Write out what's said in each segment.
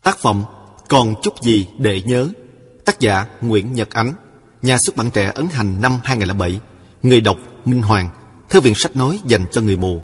Tác phẩm Còn chút gì để nhớ. Tác giả Nguyễn Nhật Ánh. Nhà xuất bản Trẻ ấn hành năm 2007. Người đọc Minh Hoàng. Thư viện sách nói dành cho người mù.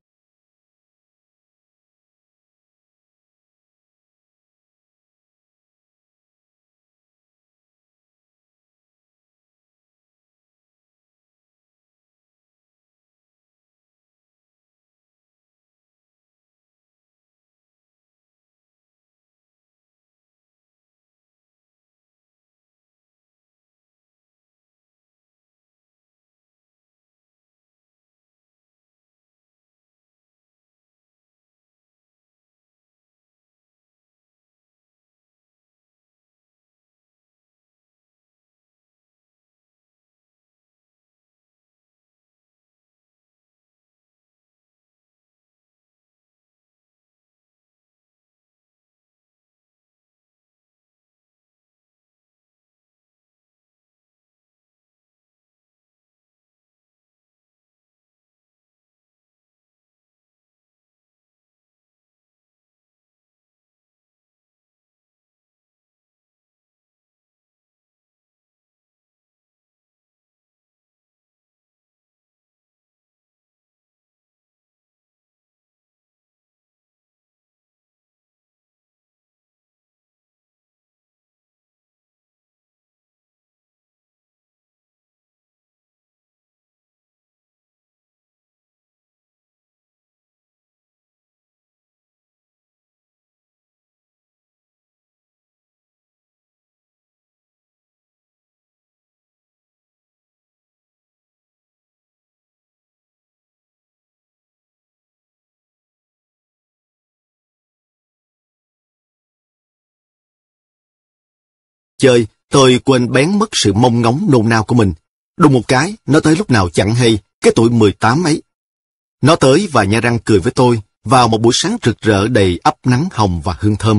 Chơi, tôi quên bén mất sự mong ngóng nôn nao của mình. Đùng một cái, nó tới lúc nào chẳng hay, cái tuổi 18 ấy. Nó tới và nhe răng cười với tôi vào một buổi sáng rực rỡ đầy ắp nắng hồng và hương thơm.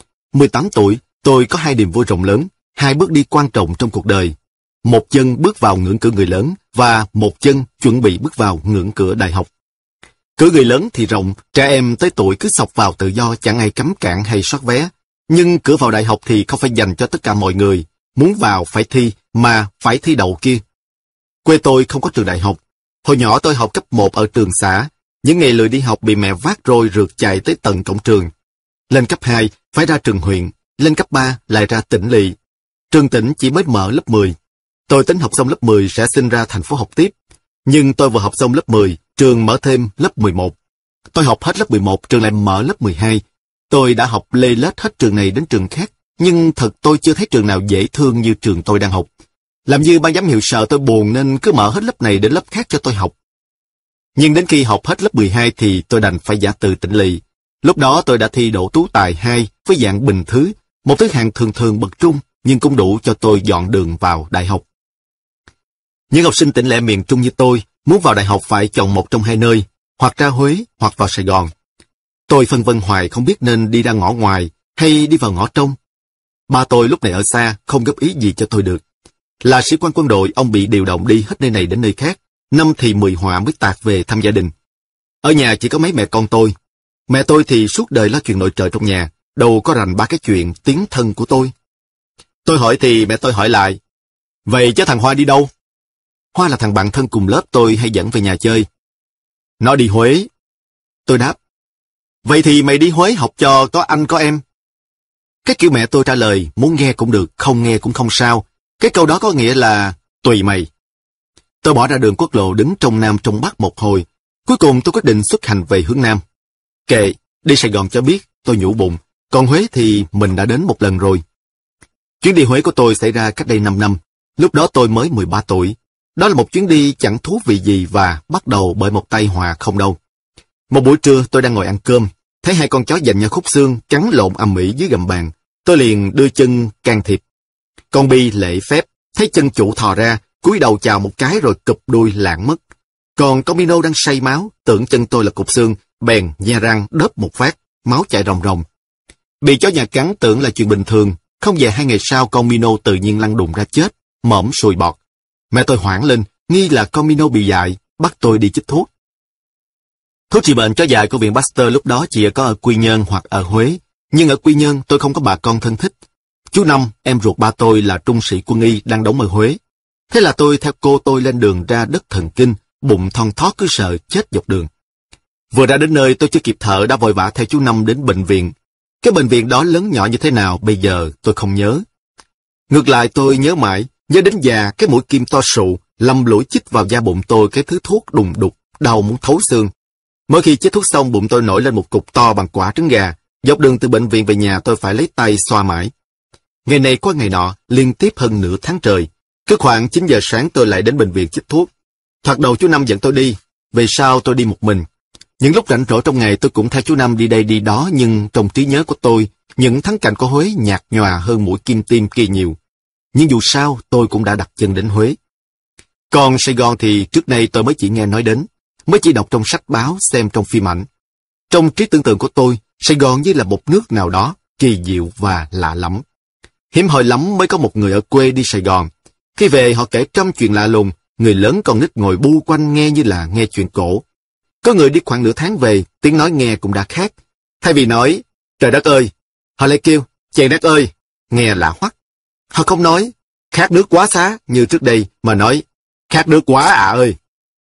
18 tuổi, tôi có hai niềm vui rộng lớn, hai bước đi quan trọng trong cuộc đời. Một chân bước vào ngưỡng cửa người lớn và một chân chuẩn bị bước vào ngưỡng cửa đại học. Cửa người lớn thì rộng, trẻ em tới tuổi cứ xộc vào tự do chẳng ai cấm cản hay soát vé. Nhưng cửa vào đại học thì không phải dành cho tất cả mọi người. Muốn vào phải thi, mà phải thi đậu kia. Quê tôi không có trường đại học. Hồi nhỏ tôi học cấp 1 ở trường xã. Những ngày lười đi học bị mẹ vác roi rượt chạy tới tận cổng trường. Lên cấp 2 phải ra trường huyện. Lên cấp 3 lại ra tỉnh lỵ. Trường tỉnh chỉ mới mở lớp 10. Tôi tính học xong lớp 10 sẽ xin ra thành phố học tiếp. Nhưng tôi vừa học xong lớp 10, trường mở thêm lớp 11. Tôi học hết lớp 11, trường lại mở lớp 12. Tôi đã học lê lết hết trường này đến trường khác, nhưng thật tôi chưa thấy trường nào dễ thương như trường tôi đang học. Làm như ban giám hiệu sợ tôi buồn nên cứ mở hết lớp này đến lớp khác cho tôi học. Nhưng đến khi học hết lớp 12 thì tôi đành phải giả từ tỉnh lỵ. Lúc đó tôi đã thi đỗ tú tài 2 với dạng bình thứ, một thứ hạng thường thường bậc trung, nhưng cũng đủ cho tôi dọn đường vào đại học. Những học sinh tỉnh lẻ miền Trung như tôi muốn vào đại học phải chọn một trong hai nơi, hoặc ra Huế hoặc vào Sài Gòn. Tôi phân vân hoài không biết nên đi ra ngõ ngoài hay đi vào ngõ trong. Ba tôi lúc này ở xa, không góp ý gì cho tôi được. Là sĩ quan quân đội, ông bị điều động đi hết nơi này đến nơi khác, năm thì 10 họa mới tạt về thăm gia đình. Ở nhà chỉ có mấy mẹ con tôi. Mẹ tôi thì suốt đời lo chuyện nội trợ trong nhà, đâu có rành ba cái chuyện tiếng thân của tôi. Tôi hỏi thì mẹ tôi hỏi lại, vậy chứ thằng Hoa đi đâu? Hoa là thằng bạn thân cùng lớp tôi hay dẫn về nhà chơi. Nó đi Huế. Tôi đáp, vậy thì mày đi Huế học cho có anh có em. Cái kiểu mẹ tôi trả lời, muốn nghe cũng được, không nghe cũng không sao. Cái câu đó có nghĩa là, tùy mày. Tôi bỏ ra đường quốc lộ đứng trong Nam trong Bắc một hồi. Cuối cùng tôi quyết định xuất hành về hướng Nam. Kệ, đi Sài Gòn cho biết, tôi nhủ bụng. Còn Huế thì mình đã đến một lần rồi. Chuyến đi Huế của tôi xảy ra cách đây 5 năm. Lúc đó tôi mới 13 tuổi. Đó là một chuyến đi chẳng thú vị gì và bắt đầu bởi một tai họa không đâu. Một buổi trưa tôi đang ngồi ăn cơm, thấy hai con chó giành nhau khúc xương cắn lộn ầm ĩ dưới gầm bàn. Tôi liền đưa chân can thiệp. Con Bi lễ phép, thấy chân chủ thò ra, cúi đầu chào một cái rồi cụp đuôi lạng mất. Còn con Mino đang say máu, tưởng chân tôi là cục xương, bèn nhe răng đớp một phát, máu chảy ròng ròng. Bị chó nhà cắn tưởng là chuyện bình thường, không về 2 ngày sau con Mino tự nhiên lăn đùng ra chết, mõm sùi bọt. Mẹ tôi hoảng lên, nghi là con Mino bị dại, bắt tôi đi chích thuốc. Thuốc trị bệnh chó dại của viện Pasteur lúc đó chỉ có ở Quy Nhơn hoặc ở Huế, Nhưng ở Quy Nhơn tôi không có bà con thân thích. Chú Năm, em ruột ba tôi là trung sĩ quân y đang đóng ở Huế. Thế là tôi theo cô tôi lên đường ra đất Thần Kinh, bụng thon thót cứ sợ chết dọc đường. Vừa ra đến nơi tôi chưa kịp thở đã vội vã theo chú Năm đến bệnh viện. Cái bệnh viện đó lớn nhỏ như thế nào bây giờ tôi không nhớ. Ngược lại tôi nhớ mãi, nhớ đến già cái mũi kim to sụ, lầm lũi chích vào da bụng tôi cái thứ thuốc đùng đục, đau muốn thấu xương. Mỗi khi chích thuốc xong bụng tôi nổi lên một cục to bằng quả trứng gà, dọc đường từ bệnh viện về nhà tôi phải lấy tay xoa mãi. Ngày này qua ngày nọ, liên tiếp hơn nửa tháng trời. Cứ khoảng 9 giờ sáng tôi lại đến bệnh viện chích thuốc. Thoạt đầu chú Năm dẫn tôi đi, về sau tôi đi một mình. Những lúc rảnh rỗi trong ngày tôi cũng theo chú Năm đi đây đi đó, nhưng trong trí nhớ của tôi, những thắng cảnh của Huế nhạt nhòa hơn mũi kim tiêm kia nhiều. Nhưng dù sao, tôi cũng đã đặt chân đến Huế. Còn Sài Gòn thì trước nay tôi mới chỉ nghe nói đến, mới chỉ đọc trong sách báo, xem trong phim ảnh. Trong trí tưởng tượng của tôi, Sài Gòn như là một nước nào đó, kỳ diệu và lạ lắm. Hiếm hoi lắm mới có một người ở quê đi Sài Gòn. Khi về họ kể trăm chuyện lạ lùng, người lớn con nít ngồi bu quanh nghe như là nghe chuyện cổ. Có người đi khoảng nửa tháng về, tiếng nói nghe cũng đã khác. Thay vì nói, trời đất ơi, họ lại kêu, chèn đất ơi, nghe lạ hoắc. Họ không nói, khát nước quá xá như trước đây, mà nói, khát nước quá ơi.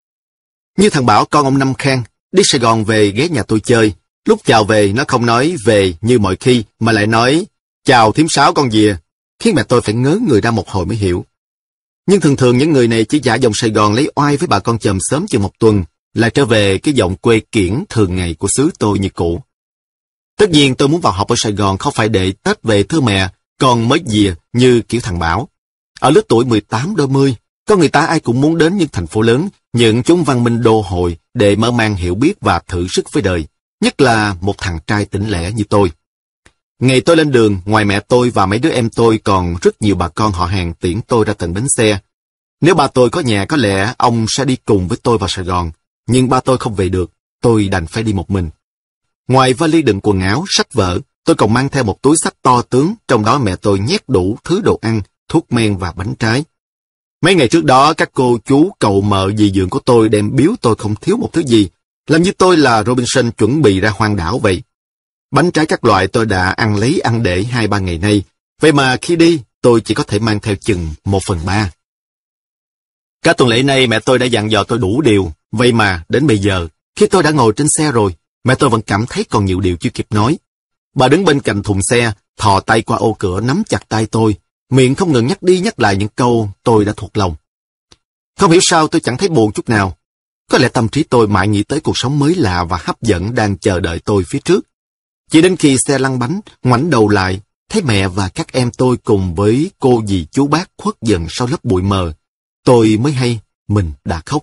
Như thằng Bảo con ông Năm Khang, đi Sài Gòn về ghé nhà tôi chơi. Lúc chào về nó không nói về như mọi khi, mà lại nói, chào thím Sáu con dìa, khiến mẹ tôi phải ngớ người ra một hồi mới hiểu. Nhưng thường thường những người này chỉ giả dòng Sài Gòn lấy oai với bà con chòm xóm chừng một tuần, lại trở về cái giọng quê kiển thường ngày của xứ tôi như cũ. Tất nhiên tôi muốn vào học ở Sài Gòn không phải để Tết về thưa mẹ, còn mới dìa như kiểu thằng Bảo. Ở lứa tuổi 18 đôi mươi, có người ta ai cũng muốn đến những thành phố lớn, những chốn văn minh đô hội để mở mang hiểu biết và thử sức với đời, nhất là một thằng trai tỉnh lẻ như tôi. Ngày tôi lên đường, ngoài mẹ tôi và mấy đứa em tôi còn rất nhiều bà con họ hàng tiễn tôi ra tận bến xe. Nếu ba tôi có nhà có lẽ ông sẽ đi cùng với tôi vào Sài Gòn, nhưng ba tôi không về được, tôi đành phải đi một mình. Ngoài vali đựng quần áo, sách vở, tôi còn mang theo một túi xách to tướng, trong đó mẹ tôi nhét đủ thứ đồ ăn, thuốc men và bánh trái. Mấy ngày trước đó, các cô chú, cậu mợ dì dượng của tôi đem biếu tôi không thiếu một thứ gì, làm như tôi là Robinson chuẩn bị ra hoang đảo vậy. Bánh trái các loại tôi đã ăn lấy ăn để 2-3 ngày nay, vậy mà khi đi, tôi chỉ có thể mang theo chừng 1/3. Cả tuần lễ nay mẹ tôi đã dặn dò tôi đủ điều, vậy mà đến bây giờ, khi tôi đã ngồi trên xe rồi, mẹ tôi vẫn cảm thấy còn nhiều điều chưa kịp nói. Bà đứng bên cạnh thùng xe, thò tay qua ô cửa nắm chặt tay tôi, miệng không ngừng nhắc đi nhắc lại những câu tôi đã thuộc lòng. Không hiểu sao tôi chẳng thấy buồn chút nào. Có lẽ tâm trí tôi mãi nghĩ tới cuộc sống mới lạ và hấp dẫn đang chờ đợi tôi phía trước. Chỉ đến khi xe lăn bánh, ngoảnh đầu lại, thấy mẹ và các em tôi cùng với cô dì chú bác khuất dần sau lớp bụi mờ, tôi mới hay mình đã khóc.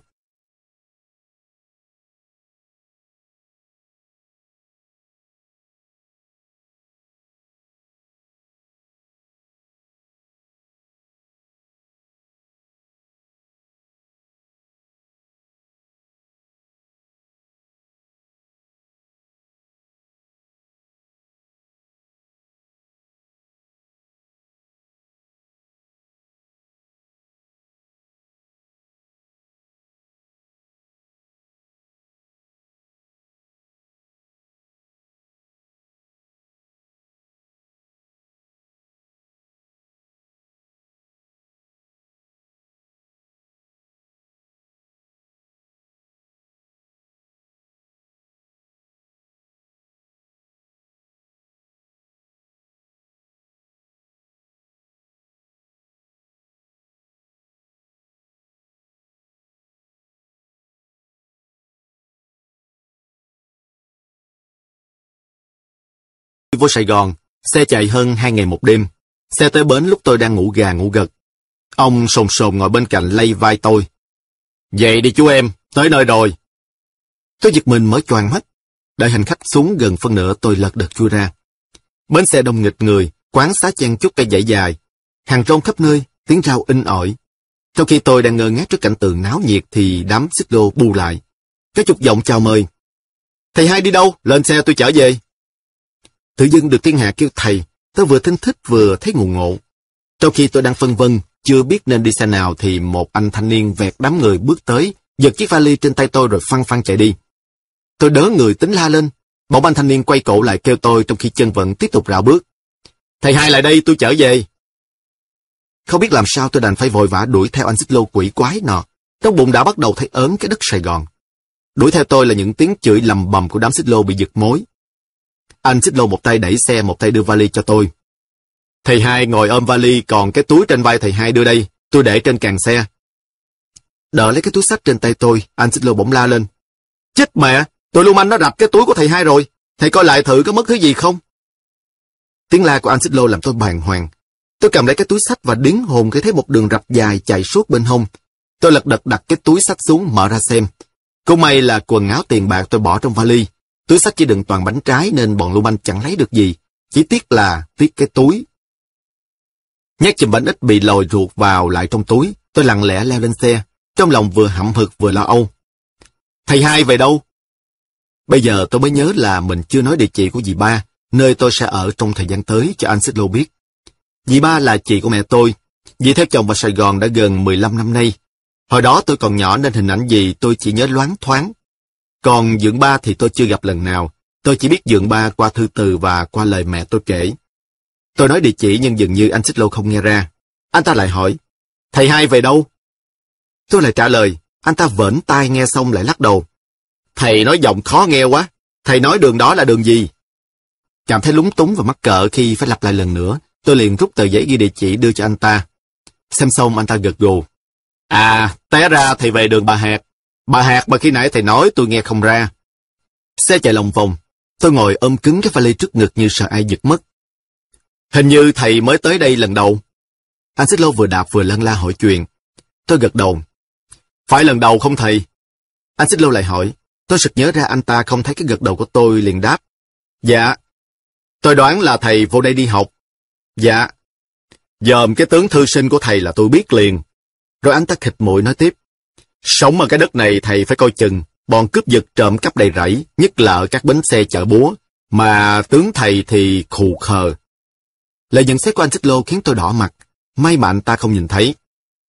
Vô Sài Gòn, xe chạy hơn 2 ngày một đêm. Xe tới bến lúc tôi đang ngủ gà ngủ gật. Ông sồn sồn ngồi bên cạnh lay vai tôi. Dậy đi chú em, tới nơi rồi. Tôi giật mình mở choàng mắt. Đợi hành khách xuống gần phân nửa tôi lật đật chui ra. Bến xe đông nghịch người, quán xá chen chúc cây dãy dài. Hàng rong khắp nơi, tiếng rao inh ỏi. Trong khi tôi đang ngơ ngác trước cảnh tượng náo nhiệt thì đám xích lô bu lại. Cái chục giọng chào mời. Thầy hai đi đâu? Lên xe tôi chở về. Tự dưng được thiên hạ kêu thầy, tôi vừa thinh thích vừa thấy ngộ ngộ. Trong khi tôi đang phân vân, chưa biết nên đi xe nào thì một anh thanh niên vẹt đám người bước tới, giật chiếc vali trên tay tôi rồi phăng phăng chạy đi. Tôi đỡ người tính la lên. Bỗng anh thanh niên quay cổ lại kêu tôi trong khi chân vẫn tiếp tục rảo bước. Thầy hai lại đây, tôi chở về. Không biết làm sao tôi đành phải vội vã đuổi theo anh xích lô quỷ quái nọ. Trong bụng đã bắt đầu thấy ớn cái đất Sài Gòn. Đuổi theo tôi là những tiếng chửi lầm bầm của đám xích lô bị giật mối. Anh xích lô một tay đẩy xe, một tay đưa vali cho tôi. Thầy hai ngồi ôm vali, còn cái túi trên vai thầy hai đưa đây, tôi để trên càng xe. Đỡ lấy cái túi xách trên tay tôi, anh xích lô bỗng la lên. Chết mẹ, tụi lưu manh nó rạch cái túi của thầy hai rồi, thầy coi lại thử có mất thứ gì không? Tiếng la của anh xích lô làm tôi bàng hoàng. Tôi cầm lấy cái túi xách và điếng hồn khi thấy một đường rạch dài chạy suốt bên hông. Tôi lật đật đặt cái túi xách xuống mở ra xem. Cũng may là quần áo tiền bạc tôi bỏ trong vali. Túi xách chỉ đựng toàn bánh trái nên bọn lưu manh chẳng lấy được gì. Chỉ tiếc cái túi. Nhét chùm bánh ít bị lòi ruột vào lại trong túi. Tôi lặng lẽ leo lên xe. Trong lòng vừa hậm hực vừa lo âu. Thầy hai về đâu? Bây giờ tôi mới nhớ là mình chưa nói địa chỉ của dì ba, nơi tôi sẽ ở trong thời gian tới cho anh xích lô biết. Dì ba là chị của mẹ tôi. Dì theo chồng vào Sài Gòn đã gần 15 năm nay. Hồi đó tôi còn nhỏ nên hình ảnh dì tôi chỉ nhớ loáng thoáng. Còn Dượng ba thì tôi chưa gặp lần nào. Tôi chỉ biết Dượng ba qua thư từ và qua lời mẹ tôi kể. Tôi nói địa chỉ nhưng dường như anh xích lô không nghe ra. Anh ta lại hỏi, thầy hai về đâu? Tôi lại trả lời, anh ta vểnh tai nghe xong lại lắc đầu. Thầy nói giọng khó nghe quá, thầy nói đường đó là đường gì? Cảm thấy lúng túng và mắc cỡ khi phải lặp lại lần nữa, tôi liền rút tờ giấy ghi địa chỉ đưa cho anh ta. Xem xong anh ta gật gù. À, té ra thầy về đường Bà Hạc. Bà Hạc mà khi nãy thầy nói tôi nghe không ra. Xe chạy lòng vòng, tôi ngồi ôm cứng cái vali trước ngực như sợ ai giật mất. Hình như thầy mới tới đây lần đầu. Anh xích lô vừa đạp vừa lân la hỏi chuyện. Tôi gật đầu. Phải lần đầu không thầy? Anh xích lô lại hỏi. Tôi sực nhớ ra anh ta không thấy cái gật đầu của tôi liền đáp. Dạ. Tôi đoán là thầy vô đây đi học. Dạ. Dòm cái tướng thư sinh của thầy là tôi biết liền. Rồi anh ta khịt mũi nói tiếp. Sống ở cái đất này thầy phải coi chừng. Bọn cướp giật trộm cắp đầy rẫy, nhất là ở các bến xe chợ búa. Mà tướng thầy thì khù khờ. Lời nhận xét của anh xích lô khiến tôi đỏ mặt. May mà anh ta không nhìn thấy.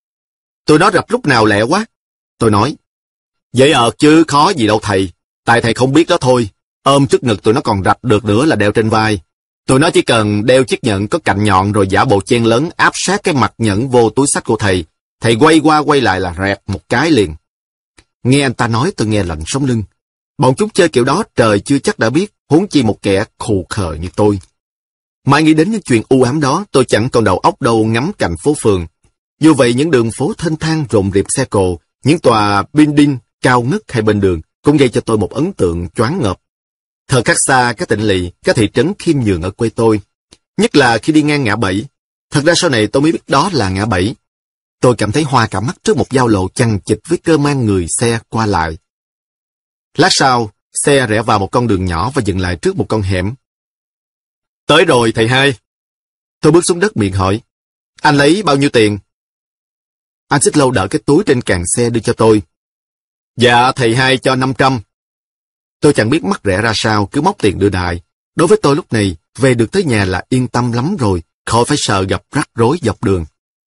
Tôi nói rập lúc nào lẹ quá. Tôi nói. Dễ ợt chứ khó gì đâu thầy. Tại thầy không biết đó thôi. Ôm trước ngực tụi nó còn rạch được nữa là đeo trên vai. Tụi nó chỉ cần đeo chiếc nhẫn có cạnh nhọn rồi giả bộ chen lớn áp sát cái mặt nhẫn vô túi xách của thầy. Thầy quay qua quay lại là rẹt một cái liền. Nghe anh ta nói tôi nghe lạnh sống lưng. Bọn chúng chơi kiểu đó trời chưa chắc đã biết, huống chi một kẻ khù khờ như tôi. Mãi nghĩ đến những chuyện u ám đó, tôi chẳng còn đầu óc đâu ngắm cảnh phố phường. Dù vậy những đường phố thênh thang rộn rịp xe cộ, những tòa building cao ngất hai bên đường cũng gây cho tôi một ấn tượng choáng ngợp. Thời khắc xa các tỉnh lỵ, các thị trấn khiêm nhường ở quê tôi, nhất là khi đi ngang ngã bảy. Thật ra sau này tôi mới biết đó là ngã bảy. Tôi cảm thấy hoa cả mắt trước một giao lộ chằng chịt với cơ man người xe qua lại. Lát sau, xe rẽ vào một con đường nhỏ và dừng lại trước một con hẻm. Tới rồi thầy hai. Tôi bước xuống đất miệng hỏi. Anh lấy bao nhiêu tiền? Anh xích lô đỡ cái túi trên càng xe đưa cho tôi. Dạ thầy hai cho 500. Tôi chẳng biết mắc rẻ ra sao, cứ móc tiền đưa đại. Đối với tôi lúc này, về được tới nhà là yên tâm lắm rồi, khỏi phải sợ gặp rắc rối dọc đường.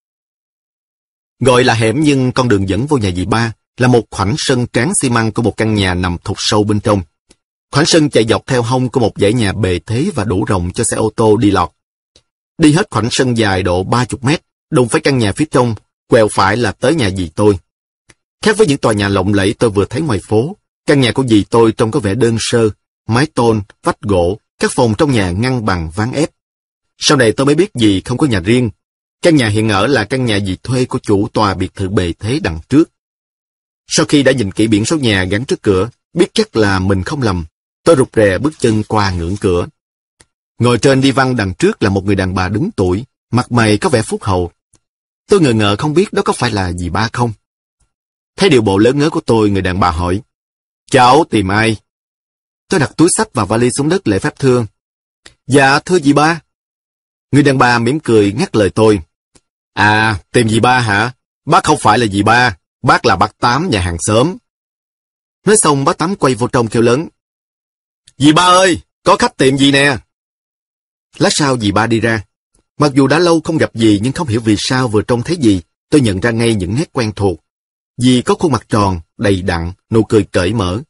Gọi là hẻm nhưng con đường dẫn vô nhà dì ba là một khoảnh sân tráng xi măng của một căn nhà nằm thụt sâu bên trong. Khoảnh sân chạy dọc theo hông của một dãy nhà bề thế và đủ rộng cho xe ô tô đi lọt. Đi hết khoảnh sân dài độ 30 mét, đụng phải căn nhà phía trong, quẹo phải là tới nhà dì tôi. Khác với những tòa nhà lộng lẫy tôi vừa thấy ngoài phố, căn nhà của dì tôi trông có vẻ đơn sơ, mái tôn, vách gỗ, các phòng trong nhà ngăn bằng ván ép. Sau này tôi mới biết dì không có nhà riêng. Căn nhà hiện ở là căn nhà dì thuê của chủ tòa biệt thự bề thế đằng trước. Sau khi đã nhìn kỹ biển số nhà gắn trước cửa, biết chắc là mình không lầm, tôi rụt rè bước chân qua ngưỡng cửa. Ngồi trên đi văn đằng trước là một người đàn bà đứng tuổi, mặt mày có vẻ phúc hậu. Tôi ngờ ngợ không biết đó có phải là dì ba không. Thấy điệu bộ lớn ngớ của tôi, người đàn bà hỏi. Cháu tìm ai? Tôi đặt túi xách và vali xuống đất lễ phép thưa. Dạ thưa dì ba. Người đàn bà mỉm cười ngắt lời tôi. À, tìm dì ba hả? Bác không phải là dì ba, bác là bác Tám nhà hàng xóm. Nói xong bác Tám quay vô trong kêu lớn. Dì ba ơi, có khách tìm dì nè. Lát sau dì ba đi ra. Mặc dù đã lâu không gặp dì nhưng không hiểu vì sao vừa trông thấy dì, tôi nhận ra ngay những nét quen thuộc. Dì có khuôn mặt tròn, đầy đặn, nụ cười cởi mở.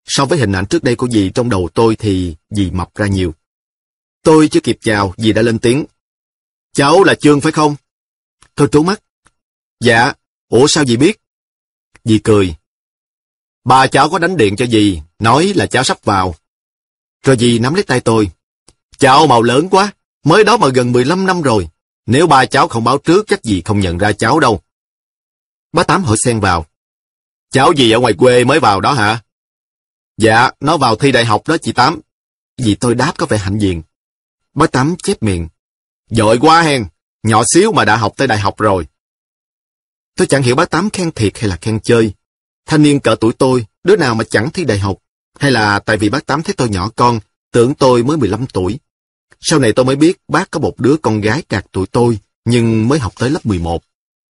So với hình ảnh trước đây của dì trong đầu tôi thì dì mập ra nhiều. Tôi chưa kịp chào, dì đã lên tiếng. Cháu là Trương phải không? Tôi trố mắt. Dạ, ủa sao dì biết? Dì cười. Ba cháu có đánh điện cho dì, nói là cháu sắp vào. Rồi dì nắm lấy tay tôi. Cháu màu lớn quá, mới đó mà gần 15 năm rồi. Nếu ba cháu không báo trước chắc dì không nhận ra cháu đâu. Bá Tám hỏi xen vào. Cháu gì ở ngoài quê mới vào đó hả? Dạ, nó vào thi đại học đó chị Tám. Dì tôi đáp có vẻ hãnh diện. Bá Tám chép miệng. Giỏi quá hen, nhỏ xíu mà đã học tới đại học rồi. Tôi chẳng hiểu bá Tám khen thiệt hay là khen chơi. Thanh niên cỡ tuổi tôi, đứa nào mà chẳng thi đại học. Hay là tại vì bác Tám thấy tôi nhỏ con, tưởng tôi mới 15 tuổi. Sau này tôi mới biết bác có một đứa con gái trạc tuổi tôi, nhưng mới học tới lớp 11.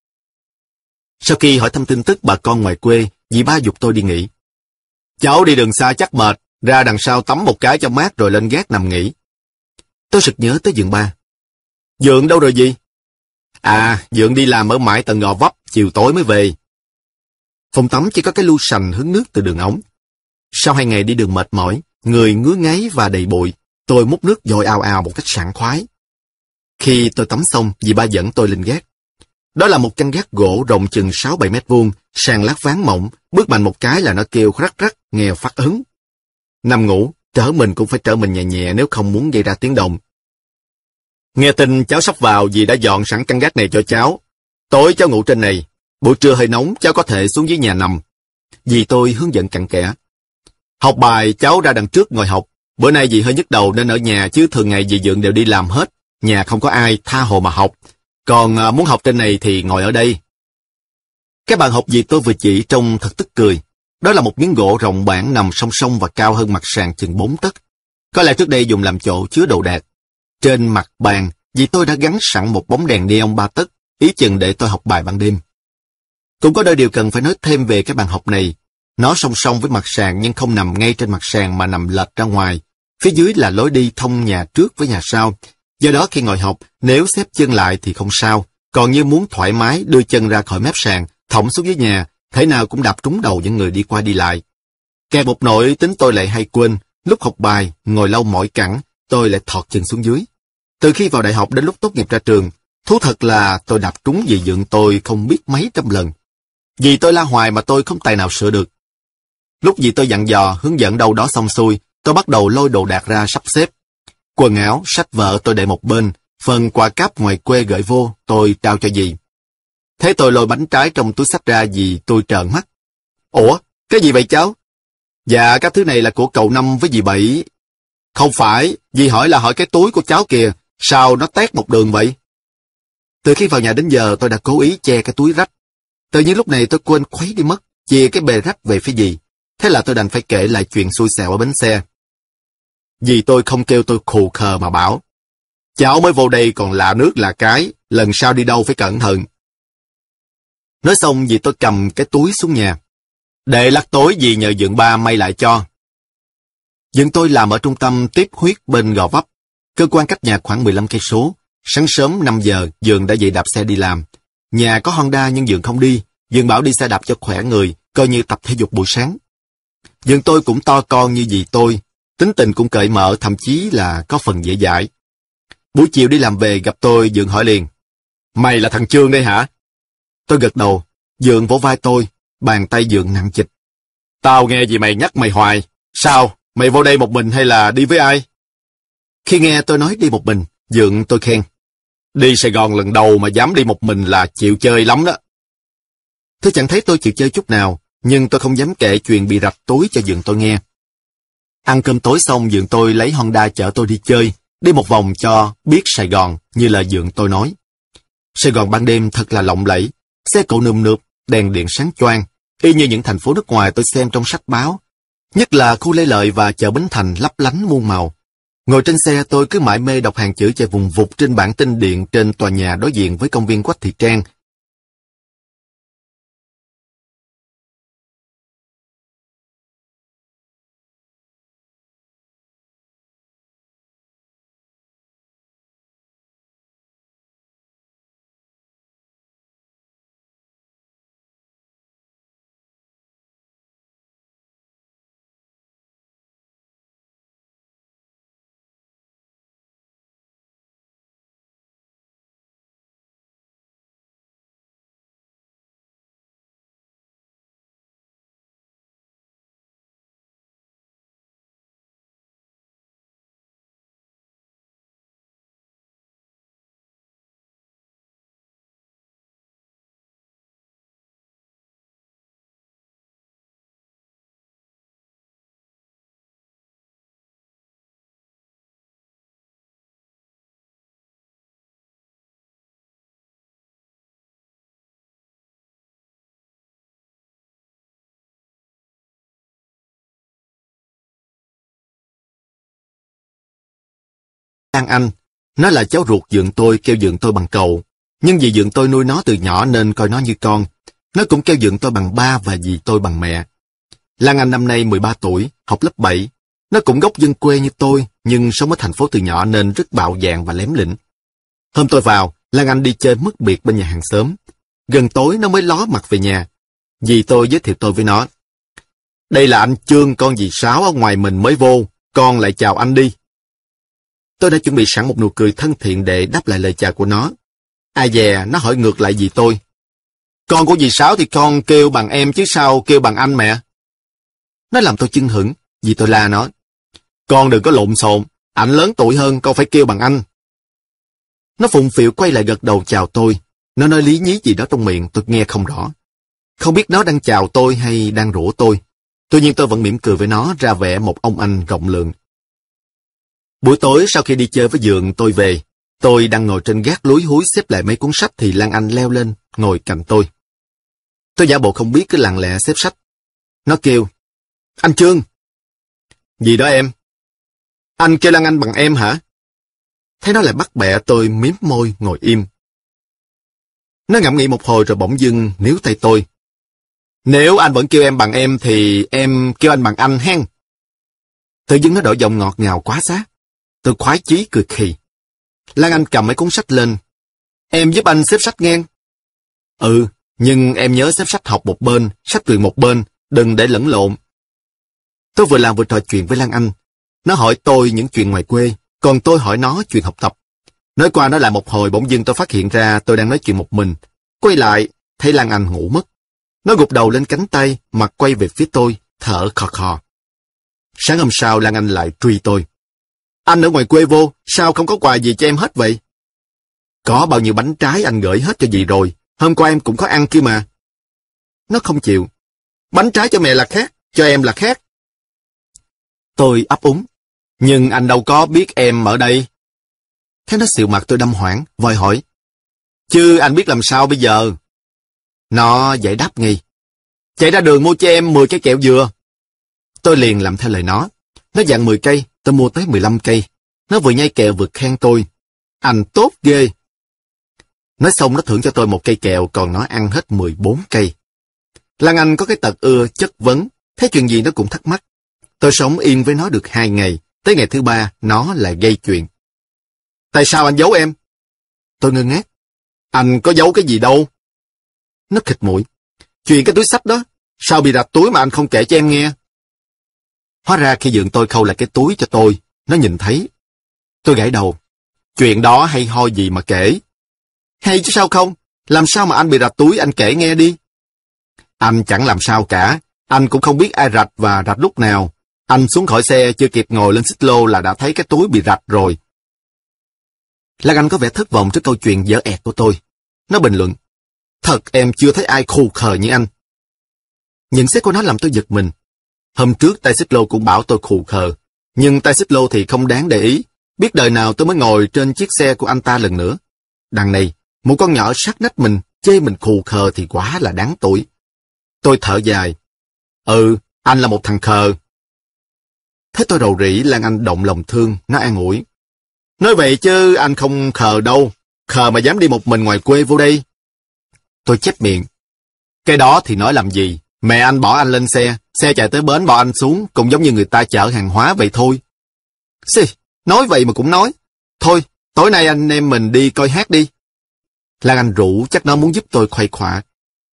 Sau khi hỏi thăm tin tức bà con ngoài quê, dì ba giục tôi đi nghỉ. Cháu đi đường xa chắc mệt, ra đằng sau tắm một cái cho mát rồi lên gác nằm nghỉ. Tôi sực nhớ tới Dượng ba. Dượng đâu rồi gì? À, Dượng đi làm ở mãi tận Gò Vấp, chiều tối mới về. Phòng tắm chỉ có cái lu sành hứng nước từ đường ống. Sau 2 ngày đi đường mệt mỏi, người ngứa ngáy và đầy bụi, tôi múc nước dội ào ào một cách sảng khoái. Khi tôi tắm xong, dì ba dẫn tôi lên gác. Đó là một căn gác gỗ rộng chừng 6-7 mét vuông, sàn lát ván mỏng, bước mạnh một cái là nó kêu rắc rắc, nghe phát ớn. Nằm ngủ, trở mình cũng phải trở mình nhẹ nhẹ nếu không muốn gây ra tiếng động. Nghe tin cháu sắp vào, dì đã dọn sẵn căn gác này cho cháu. Tối cháu ngủ trên này, buổi trưa hơi nóng cháu có thể xuống dưới nhà nằm. Dì tôi hướng dẫn cặn kẽ. Học bài cháu ra đằng trước ngồi học. Bữa nay dì hơi nhức đầu nên ở nhà, chứ thường ngày dì Dượng đều đi làm hết. Nhà không có ai, tha hồ mà học. Còn muốn học trên này thì ngồi ở đây. Cái bàn học dì tôi vừa chỉ trông thật tức cười. Đó là một miếng gỗ rộng bản nằm song song và cao hơn mặt sàn chừng 4 tấc. Có lẽ trước đây dùng làm chỗ chứa đồ đạc. Trên mặt bàn, dì tôi đã gắn sẵn một bóng đèn neon 3 tấc, ý chừng để tôi học bài ban đêm. Cũng có đôi điều cần phải nói thêm về cái bàn học này. Nó song song với mặt sàn nhưng không nằm ngay trên mặt sàn mà nằm lệch ra ngoài. Phía dưới là lối đi thông nhà trước với nhà sau. Do đó khi ngồi học, nếu xếp chân lại thì không sao. Còn như muốn thoải mái đưa chân ra khỏi mép sàn, thõng xuống dưới nhà, thể nào cũng đạp trúng đầu những người đi qua đi lại. Kèm một nỗi tính tôi lại hay quên, lúc học bài, ngồi lâu mỏi cẳng, tôi lại thọt chân xuống dưới. Từ khi vào đại học đến lúc tốt nghiệp ra trường, thú thật là tôi đạp trúng dì Dượng tôi không biết mấy trăm lần. Dì tôi la hoài mà tôi không tài nào sửa được. Lúc dì tôi dặn dò, hướng dẫn đâu đó xong xuôi, tôi bắt đầu lôi đồ đạc ra sắp xếp. Quần áo, sách vở tôi để một bên, phần quà cáp ngoài quê gửi vô, tôi trao cho dì. Thế tôi lôi bánh trái trong túi xách ra, dì tôi trợn mắt. Ủa, cái gì vậy cháu? Dạ, các thứ này là của cậu Năm với dì Bảy. Không phải, dì hỏi là hỏi cái túi của cháu kìa, sao nó tét một đường vậy? Từ khi vào nhà đến giờ tôi đã cố ý che cái túi rách. Tự nhiên lúc này tôi quên khuấy đi mất, chia cái bề rách về phía dì. Thế là tôi đành phải kể lại chuyện xui xẻo ở bến xe. Dì tôi không kêu tôi khù khờ mà bảo. Cháu mới vô đây còn lạ nước lạ cái, lần sau đi đâu phải cẩn thận. Nói xong dì tôi cầm cái túi xuống nhà. Để lát tối dì nhờ Dượng ba may lại cho. Dượng tôi làm ở trung tâm tiếp huyết bên Gò Vấp, cơ quan cách nhà khoảng 15 cây số. Sáng sớm 5 giờ, Dượng đã dậy đạp xe đi làm. Nhà có Honda nhưng Dượng không đi. Dượng bảo đi xe đạp cho khỏe người, coi như tập thể dục buổi sáng. Dượng tôi cũng to con như dì tôi, tính tình cũng cởi mở, thậm chí là có phần dễ dãi. Buổi chiều đi làm về gặp tôi, Dượng hỏi liền. Mày là thằng Trương đây hả? Tôi gật đầu. Dượng vỗ vai tôi, bàn tay Dượng nặng trịch. Tao nghe gì mày nhắc mày hoài. Sao? Mày vô đây một mình hay là đi với ai? Khi nghe tôi nói đi một mình, Dượng tôi khen. Đi Sài Gòn lần đầu mà dám đi một mình là chịu chơi lắm đó. Tôi chẳng thấy tôi chịu chơi chút nào, nhưng tôi không dám kể chuyện bị rạch túi cho Dượng tôi nghe. Ăn cơm tối xong, Dượng tôi lấy Honda chở tôi đi chơi, đi một vòng cho biết Sài Gòn như là Dượng tôi nói. Sài Gòn ban đêm thật là lộng lẫy, xe cộ nườm nượp, đèn điện sáng choang, y như những thành phố nước ngoài tôi xem trong sách báo. Nhất là khu Lê Lợi và chợ Bến Thành lấp lánh muôn màu. Ngồi trên xe tôi cứ mải mê đọc hàng chữ chạy vùng vụt trên bảng tin điện trên tòa nhà đối diện với công viên Quách Thị Trang. Lan Anh. Nó là cháu ruột dượng tôi, kêu dượng tôi bằng cậu. Nhưng vì dượng tôi nuôi nó từ nhỏ nên coi nó như con. Nó cũng kêu dượng tôi bằng ba và dì tôi bằng mẹ. Lan Anh năm nay 13 tuổi, học lớp 7. Nó cũng gốc dân quê như tôi, nhưng sống ở thành phố từ nhỏ nên rất bạo dạn và lém lĩnh. Hôm tôi vào, Lan Anh đi chơi mất biệt bên nhà hàng xóm. Gần tối nó mới ló mặt về nhà. Dì tôi giới thiệu tôi với nó. Đây là anh Trương, con dì Sáu ở ngoài mình mới vô, con lại chào anh đi. Tôi đã chuẩn bị sẵn một nụ cười thân thiện để đáp lại lời chào của nó. Ai dè, nó hỏi ngược lại dì tôi. Con của dì Sáu thì con kêu bằng em chứ sao kêu bằng anh mẹ? Nó làm tôi chưng hửng, dì tôi la nó. Con đừng có lộn xộn, anh lớn tuổi hơn, con phải kêu bằng anh. Nó phụng phịu quay lại gật đầu chào tôi. Nó nói lý nhí gì đó trong miệng, tôi nghe không rõ. Không biết nó đang chào tôi hay đang rủa tôi. Tuy nhiên tôi vẫn mỉm cười với nó, ra vẻ một ông anh rộng lượng. Buổi tối sau khi đi chơi với dượng tôi về, tôi đang ngồi trên gác lúi húi xếp lại mấy cuốn sách thì Lan Anh leo lên, ngồi cạnh tôi. Tôi giả bộ không biết cứ lặng lẽ xếp sách. Nó kêu, anh Trương. Gì đó em? Anh kêu Lan Anh bằng em hả? Thấy nó lại bắt bẹ tôi mím môi ngồi im. Nó ngẫm nghĩ một hồi rồi bỗng dưng níu tay tôi. Nếu anh vẫn kêu em bằng em thì em kêu anh bằng anh hen. Tự dưng nó đổi giọng ngọt ngào quá xá. Tôi khoái chí cười khì. Lan Anh cầm mấy cuốn sách lên. Em giúp anh xếp sách ngang. Ừ, nhưng em nhớ xếp sách học một bên, sách truyện một bên, đừng để lẫn lộn. Tôi vừa làm vừa trò chuyện với Lan Anh. Nó hỏi tôi những chuyện ngoài quê, còn tôi hỏi nó chuyện học tập. Nói qua nói lại một hồi bỗng dưng tôi phát hiện ra tôi đang nói chuyện một mình. Quay lại, thấy Lan Anh ngủ mất. Nó gục đầu lên cánh tay, mặt quay về phía tôi, thở khò khò. Sáng hôm sau Lan Anh lại truy tôi. Anh ở ngoài quê vô, sao không có quà gì cho em hết vậy? Có bao nhiêu bánh trái anh gửi hết cho dì rồi, hôm qua em cũng có ăn kia mà. Nó không chịu. Bánh trái cho mẹ là khác, cho em là khác. Tôi ấp úng. Nhưng anh đâu có biết em ở đây. Thế nó xịu mặt tôi đâm hoảng, vội hỏi. Chứ anh biết làm sao bây giờ? Nó giải đáp ngay. Chạy ra đường mua cho em 10 cái kẹo dừa. Tôi liền làm theo lời nó. Nó dặn 10 cây, tôi mua tới 15 cây. Nó vừa nhai kẹo vừa khen tôi. Anh tốt ghê. Nói xong nó thưởng cho tôi một cây kẹo, còn nó ăn hết 14 cây. Lan Anh có cái tật ưa chất vấn, thấy chuyện gì nó cũng thắc mắc. Tôi sống yên với nó được 2 ngày, tới ngày thứ 3 nó lại gây chuyện. Tại sao anh giấu em? Tôi ngơ ngác. Anh có giấu cái gì đâu? Nó khịt mũi. Chuyện cái túi xách đó, sao bị rạch túi mà anh không kể cho em nghe? Hóa ra khi dượng tôi khâu lại cái túi cho tôi, nó nhìn thấy. Tôi gãi đầu. Chuyện đó hay ho gì mà kể? Hay chứ sao không? Làm sao mà anh bị rạch túi, anh kể nghe đi. Anh chẳng làm sao cả, anh cũng không biết ai rạch và rạch lúc nào. Anh xuống khỏi xe chưa kịp ngồi lên xích lô là đã thấy cái túi bị rạch rồi. Lan Anh có vẻ thất vọng trước câu chuyện dở ẹt của tôi. Nó bình luận. Thật em chưa thấy ai khù khờ như anh. Nhận xét của nó làm tôi giật mình. Hôm trước tay xích lô cũng bảo tôi khù khờ. Nhưng tay xích lô thì không đáng để ý. Biết đời nào tôi mới ngồi trên chiếc xe của anh ta lần nữa. Đằng này, một con nhỏ sát nách mình, chê mình khù khờ thì quá là đáng tuổi. Tôi thở dài. Ừ, anh là một thằng khờ. Thế tôi rầu rĩ, Lan Anh động lòng thương, nó an ủi. Nói vậy chứ anh không khờ đâu. Khờ mà dám đi một mình ngoài quê vô đây. Tôi chép miệng. Cái đó thì nói làm gì? Mẹ anh bỏ anh lên xe, xe chạy tới bến bỏ anh xuống, cũng giống như người ta chở hàng hóa vậy thôi. Xì, nói vậy mà cũng nói. Thôi, tối nay anh em mình đi coi hát đi. Lan Anh rủ chắc nó muốn giúp tôi khuây khỏa.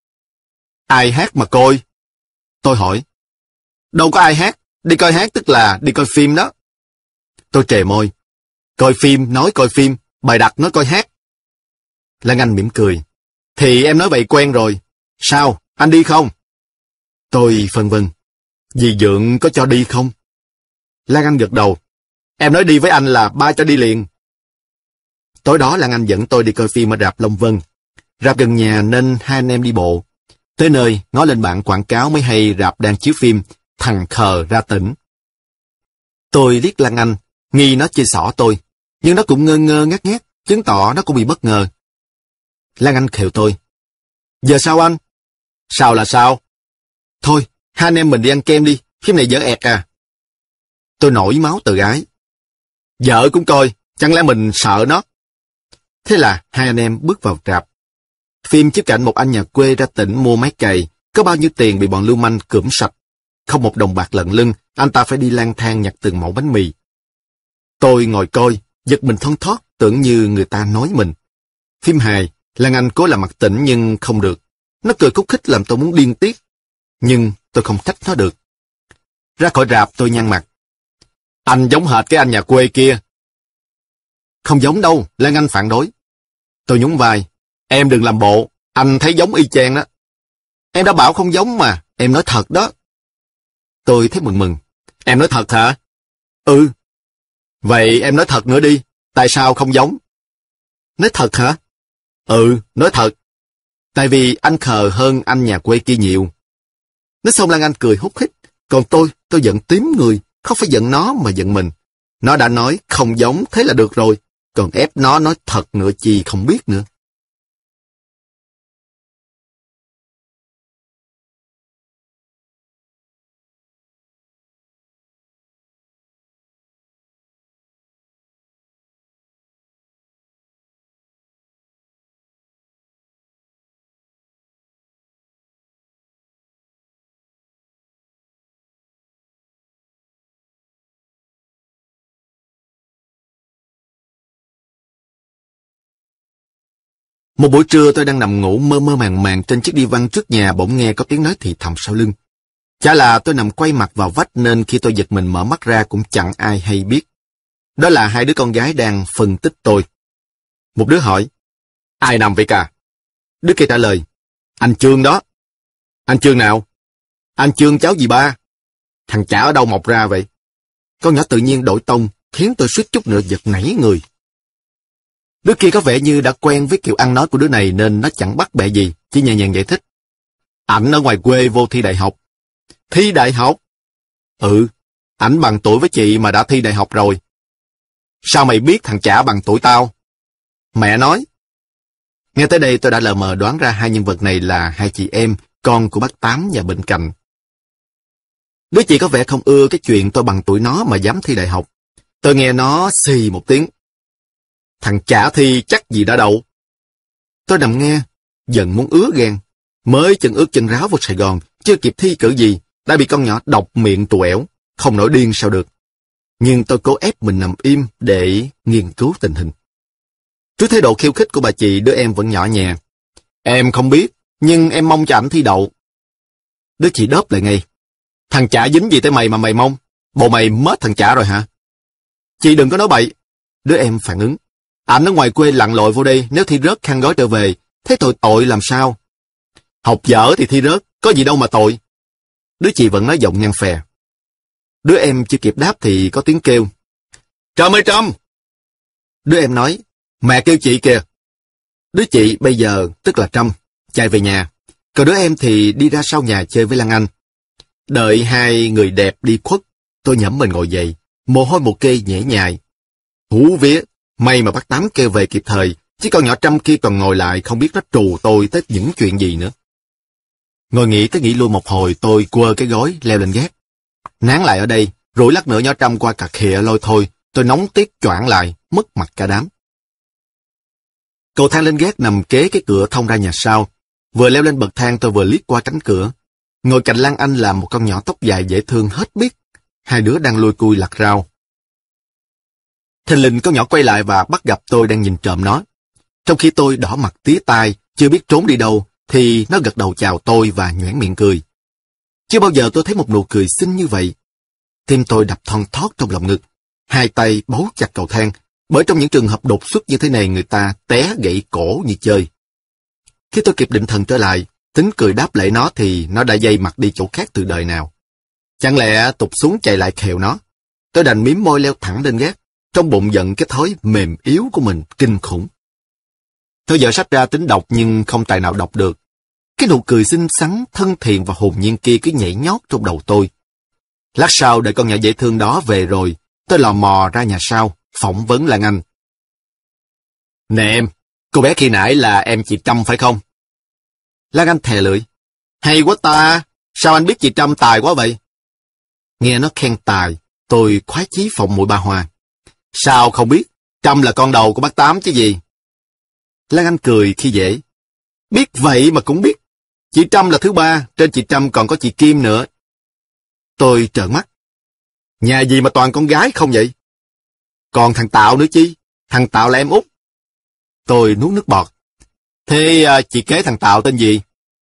Ai hát mà coi? Tôi hỏi. Đâu có ai hát, đi coi hát tức là đi coi phim đó. Tôi trề môi. Coi phim, nói coi phim, bài đặt nói coi hát. Lan Anh mỉm cười. Thì em nói vậy quen rồi. Sao, anh đi không? Tôi phân vân. Dì dượng có cho đi không? Lan Anh gật đầu. Em nói đi với anh là ba cho đi liền. Tối đó Lan Anh dẫn tôi đi coi phim ở rạp Long Vân. Rạp gần nhà nên hai anh em đi bộ. Tới nơi, ngó lên bảng quảng cáo mới hay rạp đang chiếu phim Thằng Khờ Ra Tỉnh. Tôi liếc Lan Anh, nghi nó chê xỏ tôi, nhưng nó cũng ngơ ngơ ngác ngác, chứng tỏ nó cũng bị bất ngờ. Lan Anh khều tôi. Giờ sao anh? Sao là sao? Thôi, hai anh em mình đi ăn kem đi, phim này dở ẹt à. Tôi nổi máu tự ái. Vợ cũng coi, Chẳng lẽ mình sợ nó? Thế là hai anh em bước vào rạp. Phim chiếu cảnh một anh nhà quê ra tỉnh mua máy cày, có bao nhiêu tiền bị bọn lưu manh cưỡng sạch. Không một đồng bạc lận lưng, anh ta phải đi lang thang nhặt từng mẩu bánh mì. Tôi ngồi coi, giật mình thon thót, tưởng như người ta nói mình. Phim hài, Lan Anh cố làm mặt tỉnh nhưng không được. Nó cười khúc khích làm tôi muốn điên tiết. Nhưng tôi không trách nó được. Ra khỏi rạp tôi nhăn mặt. Anh giống hệt cái anh nhà quê kia. Không giống đâu, Lan Anh phản đối. Tôi nhún vai. Em đừng làm bộ, anh thấy giống y chang đó. Em đã bảo không giống mà, em nói thật đó. Tôi thấy mừng mừng. Em nói thật hả? Ừ. Vậy em nói thật nữa đi, tại sao không giống? Nói thật hả? Ừ, nói thật. Tại vì anh khờ hơn anh nhà quê kia nhiều. Nói xong Lan Anh cười hút hít. Còn tôi giận tím người, không phải giận nó mà giận mình. Nó đã nói không giống thế là được rồi, còn ép nó nói thật nữa chi không biết nữa. Một buổi trưa tôi đang nằm ngủ mơ mơ màng màng trên chiếc đi văn trước nhà, bỗng nghe có tiếng nói thì thầm sau lưng. Chả là tôi nằm quay mặt vào vách nên khi tôi giật mình mở mắt ra cũng chẳng ai hay biết. Đó là hai đứa con gái đang phân tích tôi. Một đứa hỏi, ai nằm vậy cả? Đứa kia trả lời, anh Chương đó. Anh Chương nào? Anh Chương cháu dì ba. Thằng chả ở đâu mọc ra vậy? Con nhỏ tự nhiên đổi tông, khiến tôi suýt chút nữa giật nảy người. Đứa kia có vẻ như đã quen với kiểu ăn nói của đứa này nên nó chẳng bắt bẹ gì, chỉ nhẹ nhàng giải thích. Ảnh ở ngoài quê vô thi đại học. Thi đại học? Ừ, ảnh bằng tuổi với chị mà đã thi đại học rồi. Sao mày biết thằng chả bằng tuổi tao? Mẹ nói. Nghe tới đây tôi đã lờ mờ đoán ra hai nhân vật này là hai chị em, con của bác Tám nhà bên cạnh. Đứa chị có vẻ không ưa cái chuyện tôi bằng tuổi nó mà dám thi đại học. Tôi nghe nó xì một tiếng. Thằng chả thi chắc gì đã đậu. Tôi nằm nghe, giận muốn ứa gan. Mới chân ướt chân ráo vào Sài Gòn, chưa kịp thi cử gì, đã bị con nhỏ độc miệng tù ẻo, không nổi điên sao được. Nhưng tôi cố ép mình nằm im để nghiên cứu tình hình. Trước thái độ khiêu khích của bà chị, đứa em vẫn nhỏ nhẹ. Em không biết, nhưng em mong cho ảnh thi đậu. Đứa chị đớp lại ngay. Thằng chả dính gì tới mày mà mày mong? Bộ mày mết thằng chả rồi hả? Chị đừng có nói bậy. Đứa em phản ứng. Ảnh ở ngoài quê lặn lội vô đây, nếu thi rớt khăn gói trở về, thế tội làm sao? Học dở thì thi rớt, có gì đâu mà tội. Đứa chị vẫn nói giọng nhăn phè. Đứa em chưa kịp đáp thì có tiếng kêu. Trâm ơi Trâm! Đứa em nói, mẹ kêu chị kìa. Đứa chị bây giờ, tức là Trâm, chạy về nhà. Còn đứa em thì đi ra sau nhà chơi với Lan Anh. Đợi hai người đẹp đi khuất, tôi nhẫm mình ngồi dậy, mồ hôi một kê nhễ nhại. Hú vía, may mà bác Tám kêu về kịp thời, chứ con nhỏ Trâm kia còn ngồi lại không biết nó trù tôi tới những chuyện gì nữa. Ngồi nghĩ tới nghĩ lui một hồi, tôi quơ cái gối leo lên gác. Nán lại ở đây, rồi lát nữa nhỏ Trâm qua cà khịa lôi thôi, tôi nóng tiếc choảng lại, mất mặt cả đám. Cầu thang lên gác nằm kế cái cửa thông ra nhà sau. Vừa leo lên bậc thang tôi vừa liếc qua cánh cửa. Ngồi cạnh Lan Anh là một con nhỏ tóc dài dễ thương hết biết. Hai đứa đang lôi cui lặt rau. Thình lình con nhỏ quay lại và bắt gặp tôi đang nhìn trộm nó. Trong khi tôi đỏ mặt tía tai, chưa biết trốn đi đâu, thì nó gật đầu chào tôi và nhoẻn miệng cười. Chưa bao giờ tôi thấy một nụ cười xinh như vậy. Tim tôi đập thon thót trong lòng ngực. Hai tay bấu chặt cầu thang, bởi trong những trường hợp đột xuất như thế này người ta té gãy cổ như chơi. Khi tôi kịp định thần trở lại, tính cười đáp lễ nó thì nó đã dây mặt đi chỗ khác từ đời nào. Chẳng lẽ tụt xuống chạy lại khều nó? Tôi đành mím môi leo thẳng lên gác, trong bụng giận cái thói mềm yếu của mình kinh khủng. Tôi dở sách ra tính đọc nhưng không tài nào đọc được. Cái nụ cười xinh xắn, thân thiện và hồn nhiên kia cứ nhảy nhót trong đầu tôi. Lát sau đợi con nhỏ dễ thương đó về rồi, tôi lò mò ra nhà sau, phỏng vấn Lan Anh. Nè em, cô bé khi nãy là em chị Trâm phải không? Lan Anh thè lưỡi. Hay quá ta, sao anh biết chị Trâm tài quá vậy? Nghe nó khen tài, tôi khoái chí phộng mũi ba hoa. Sao không biết, Trâm là con đầu của bác Tám chứ gì. Lan Anh cười khi dễ. Biết vậy mà cũng biết. Chị Trâm là thứ ba, trên chị Trâm còn có chị Kim nữa. Tôi trợn mắt. Nhà gì mà toàn con gái không vậy? Còn thằng Tạo nữa chi? Thằng Tạo là em út. Tôi nuốt nước bọt. Thế chị kế thằng Tạo tên gì?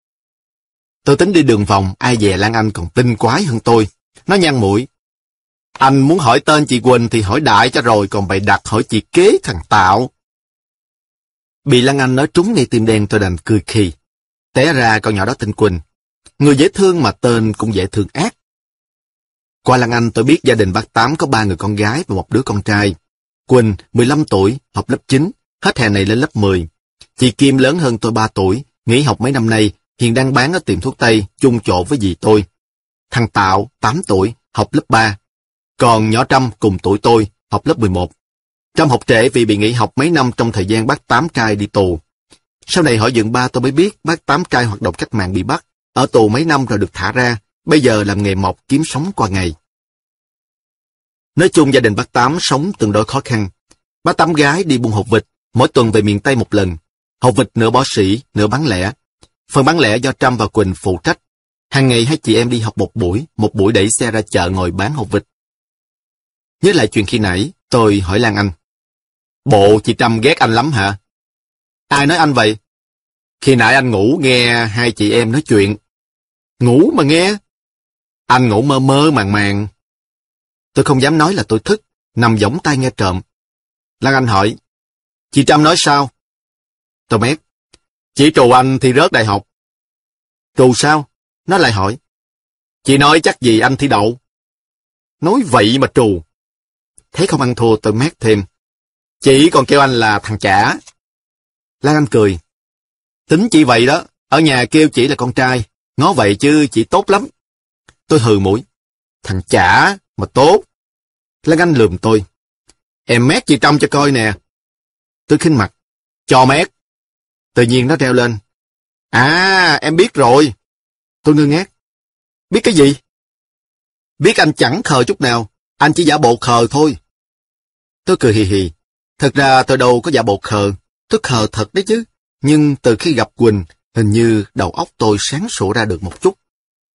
Tôi tính đi đường vòng, ai dè Lan Anh còn tinh quái hơn tôi. Nó nhăn mũi. Anh muốn hỏi tên chị Quỳnh thì hỏi đại cho rồi, còn bày đặt hỏi chị kế thằng Tạo. Bị Lan Anh nói trúng ngay tim đen, tôi đành cười khì. Té ra con nhỏ đó tên Quỳnh. Người dễ thương mà tên cũng dễ thương ác. Qua Lan Anh tôi biết gia đình bác Tám có 3 người con gái và một đứa con trai. Quỳnh, 15 tuổi, học lớp 9, hết hè này lên lớp 10. Chị Kim lớn hơn tôi 3 tuổi, nghỉ học mấy năm nay, hiện đang bán ở tiệm thuốc Tây, chung chỗ với dì tôi. Thằng Tạo, 8 tuổi, học lớp 3. Còn nhỏ Trâm cùng tuổi tôi, học lớp 11. Trâm học trễ vì bị nghỉ học mấy năm trong thời gian bác Tám trai đi tù. Sau này hỏi dượng ba tôi mới biết bác Tám trai hoạt động cách mạng bị bắt, ở tù mấy năm rồi được thả ra, bây giờ làm nghề mộc kiếm sống qua ngày. Nói chung gia đình bác Tám sống tương đối khó khăn. Bác Tám gái đi buôn hột vịt, mỗi tuần về miền Tây một lần. Hột vịt nửa bỏ sỉ, nửa bán lẻ. Phần bán lẻ do Trâm và Quỳnh phụ trách. Hàng ngày hai chị em đi học một buổi đẩy xe ra chợ ngồi bán hột vịt. Nhớ lại chuyện khi nãy, tôi hỏi Lan Anh. Bộ chị Trâm ghét anh lắm hả? Ai nói anh vậy? Khi nãy anh ngủ nghe hai chị em nói chuyện. Ngủ mà nghe? Anh ngủ mơ mơ màng màng. Tôi không dám nói là tôi thức, nằm võng tai nghe trộm. Lan Anh hỏi, chị Trâm nói sao? Tôi mét, chị trù anh thì rớt đại học. Trù sao? Nó lại hỏi, chị nói chắc gì anh thi đậu. Nói vậy mà trù. Thế không ăn thua tôi mét thêm, chị còn kêu anh là thằng chả. Lan Anh cười, tính chị vậy đó, ở nhà kêu chị là con trai, ngó vậy chứ chị tốt lắm. Tôi hừ mũi, thằng chả mà tốt. Lan Anh lườm tôi, em mét chị Trâm cho coi nè. Tôi khinh mặt, cho mét. Tự nhiên nó reo lên, à em biết rồi. Tôi ngơ ngác, biết cái gì? Biết anh chẳng khờ chút nào, anh chỉ giả bộ khờ thôi. Tôi cười hì hì, thật ra tôi đâu có giả bộ khờ, tôi khờ thật đấy chứ. Nhưng từ khi gặp Quỳnh, hình như đầu óc tôi sáng sủa ra được một chút.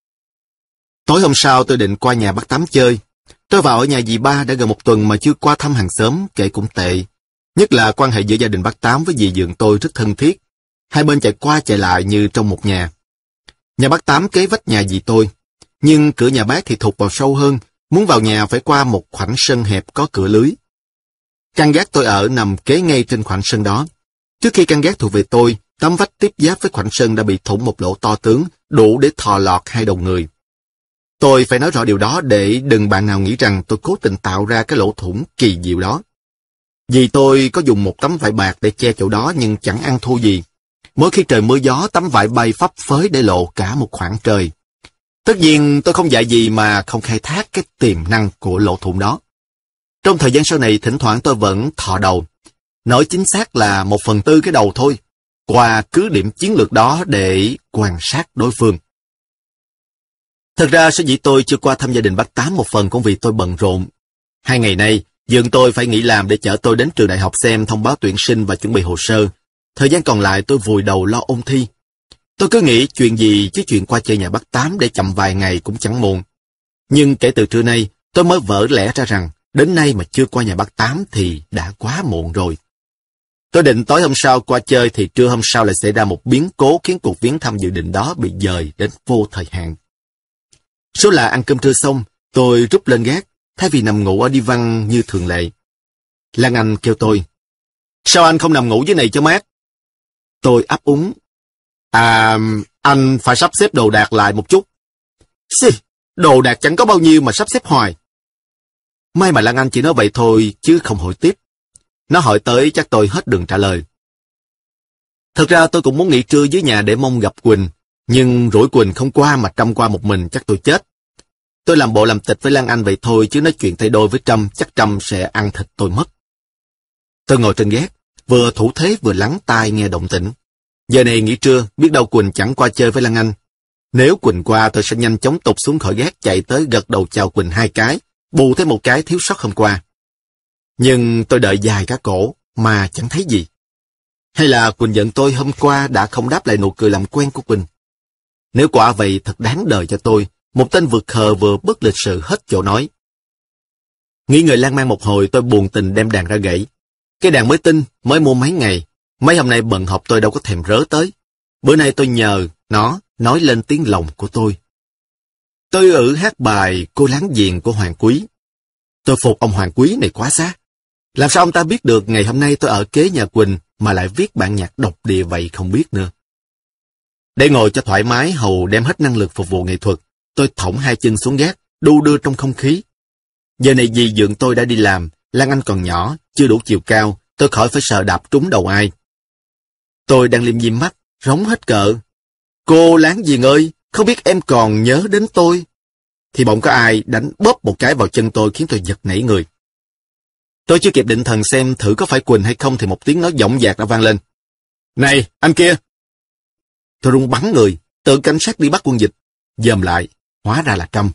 Tối hôm sau tôi định qua nhà bác Tám chơi. Tôi vào ở nhà dì ba đã gần một tuần mà chưa qua thăm hàng xóm, kể cũng tệ. Nhất là quan hệ giữa gia đình bác Tám với dì dượng tôi rất thân thiết. Hai bên chạy qua chạy lại như trong một nhà. Nhà bác Tám kế vách nhà dì tôi. Nhưng cửa nhà bác thì thụt vào sâu hơn, muốn vào nhà phải qua một khoảnh sân hẹp có cửa lưới. Căn gác tôi ở nằm kế ngay trên khoảnh sân đó. Trước khi căn gác thuộc về tôi, tấm vách tiếp giáp với khoảnh sân đã bị thủng một lỗ to tướng, đủ để thò lọt hai đầu người. Tôi phải nói rõ điều đó để đừng bạn nào nghĩ rằng tôi cố tình tạo ra cái lỗ thủng kỳ diệu đó. Vì tôi có dùng một tấm vải bạc để che chỗ đó nhưng chẳng ăn thua gì. Mỗi khi trời mưa gió, tấm vải bay phấp phới để lộ cả một khoảng trời. Tất nhiên tôi không dạy gì mà không khai thác cái tiềm năng của lỗ thủng đó. Trong thời gian sau này thỉnh thoảng tôi vẫn thò đầu. Nói chính xác là 1/4 cái đầu thôi, qua cứ điểm chiến lược đó để quan sát đối phương. Thật ra sở dĩ tôi chưa qua thăm gia đình bác Tám một phần cũng vì tôi bận rộn. 2 ngày nay, dượng tôi phải nghỉ làm để chở tôi đến trường đại học xem thông báo tuyển sinh và chuẩn bị hồ sơ. Thời gian còn lại tôi vùi đầu lo ôn thi. Tôi cứ nghĩ chuyện gì chứ chuyện qua chơi nhà bác Tám để chậm vài ngày cũng chẳng muộn. Nhưng kể từ trưa nay, tôi mới vỡ lẽ ra rằng đến nay mà chưa qua nhà bác Tám thì đã quá muộn rồi. Tôi định tối hôm sau qua chơi thì trưa hôm sau lại xảy ra một biến cố khiến cuộc viếng thăm dự định đó bị dời đến vô thời hạn. Số là ăn cơm trưa xong, tôi rút lên gác, thay vì nằm ngủ ở đi văn như thường lệ. Lan Anh kêu tôi, sao anh không nằm ngủ dưới này cho mát? Tôi ấp úng, anh phải sắp xếp đồ đạc lại một chút. Xì, đồ đạc chẳng có bao nhiêu mà sắp xếp hoài. May mà Lan Anh chỉ nói vậy thôi chứ không hỏi tiếp. Nó hỏi tới chắc tôi hết đường trả lời. Thật ra tôi cũng muốn nghỉ trưa dưới nhà để mong gặp Quỳnh, nhưng rủi Quỳnh không qua mà Trâm qua một mình chắc tôi chết. Tôi làm bộ làm tịch với Lan Anh vậy thôi chứ nói chuyện tay đôi với Trâm chắc Trâm sẽ ăn thịt tôi mất. Tôi ngồi trên gác, vừa thủ thế vừa lắng tai nghe động tĩnh. Giờ này nghỉ trưa, biết đâu Quỳnh chẳng qua chơi với Lan Anh. Nếu Quỳnh qua tôi sẽ nhanh chóng tụt xuống khỏi gác chạy tới gật đầu chào Quỳnh 2 cái, bù thêm một cái thiếu sót hôm qua. Nhưng tôi đợi dài cả cổ mà chẳng thấy gì. Hay là Quỳnh giận tôi hôm qua đã không đáp lại nụ cười làm quen của Quỳnh? Nếu quả vậy thật đáng đời cho tôi, một tên vừa khờ vừa bất lịch sự hết chỗ nói. Nghĩ ngợi lan man một hồi, tôi buồn tình đem đàn ra gãy. Cái đàn mới tinh, mới mua mấy ngày. Mấy hôm nay bận học tôi đâu có thèm rớ tới. Bữa nay tôi nhờ nó nói lên tiếng lòng của tôi. Tôi hát bài Cô Láng Giềng của Hoàng Quý. Tôi phục ông Hoàng Quý này quá xa. Làm sao ông ta biết được ngày hôm nay tôi ở kế nhà Quỳnh mà lại viết bản nhạc độc địa vậy không biết nữa. Để ngồi cho thoải mái hầu đem hết năng lực phục vụ nghệ thuật, tôi thõng hai chân xuống gác, đu đưa trong không khí. Giờ này dì dượng tôi đã đi làm, Lan Anh còn nhỏ, chưa đủ chiều cao, tôi khỏi phải sợ đạp trúng đầu ai. Tôi đang liêm diêm mắt, rống hết cỡ. Cô Láng Giềng ơi, không biết em còn nhớ đến tôi. Thì bỗng có ai đánh bóp một cái vào chân tôi khiến tôi giật nảy người. Tôi chưa kịp định thần xem thử có phải Quỳnh hay không thì một tiếng nói dõng dạc đã vang lên. Này, anh kia! Tôi run bắn người, tưởng cảnh sát đi bắt quân dịch. Dòm lại, hóa ra là Trâm.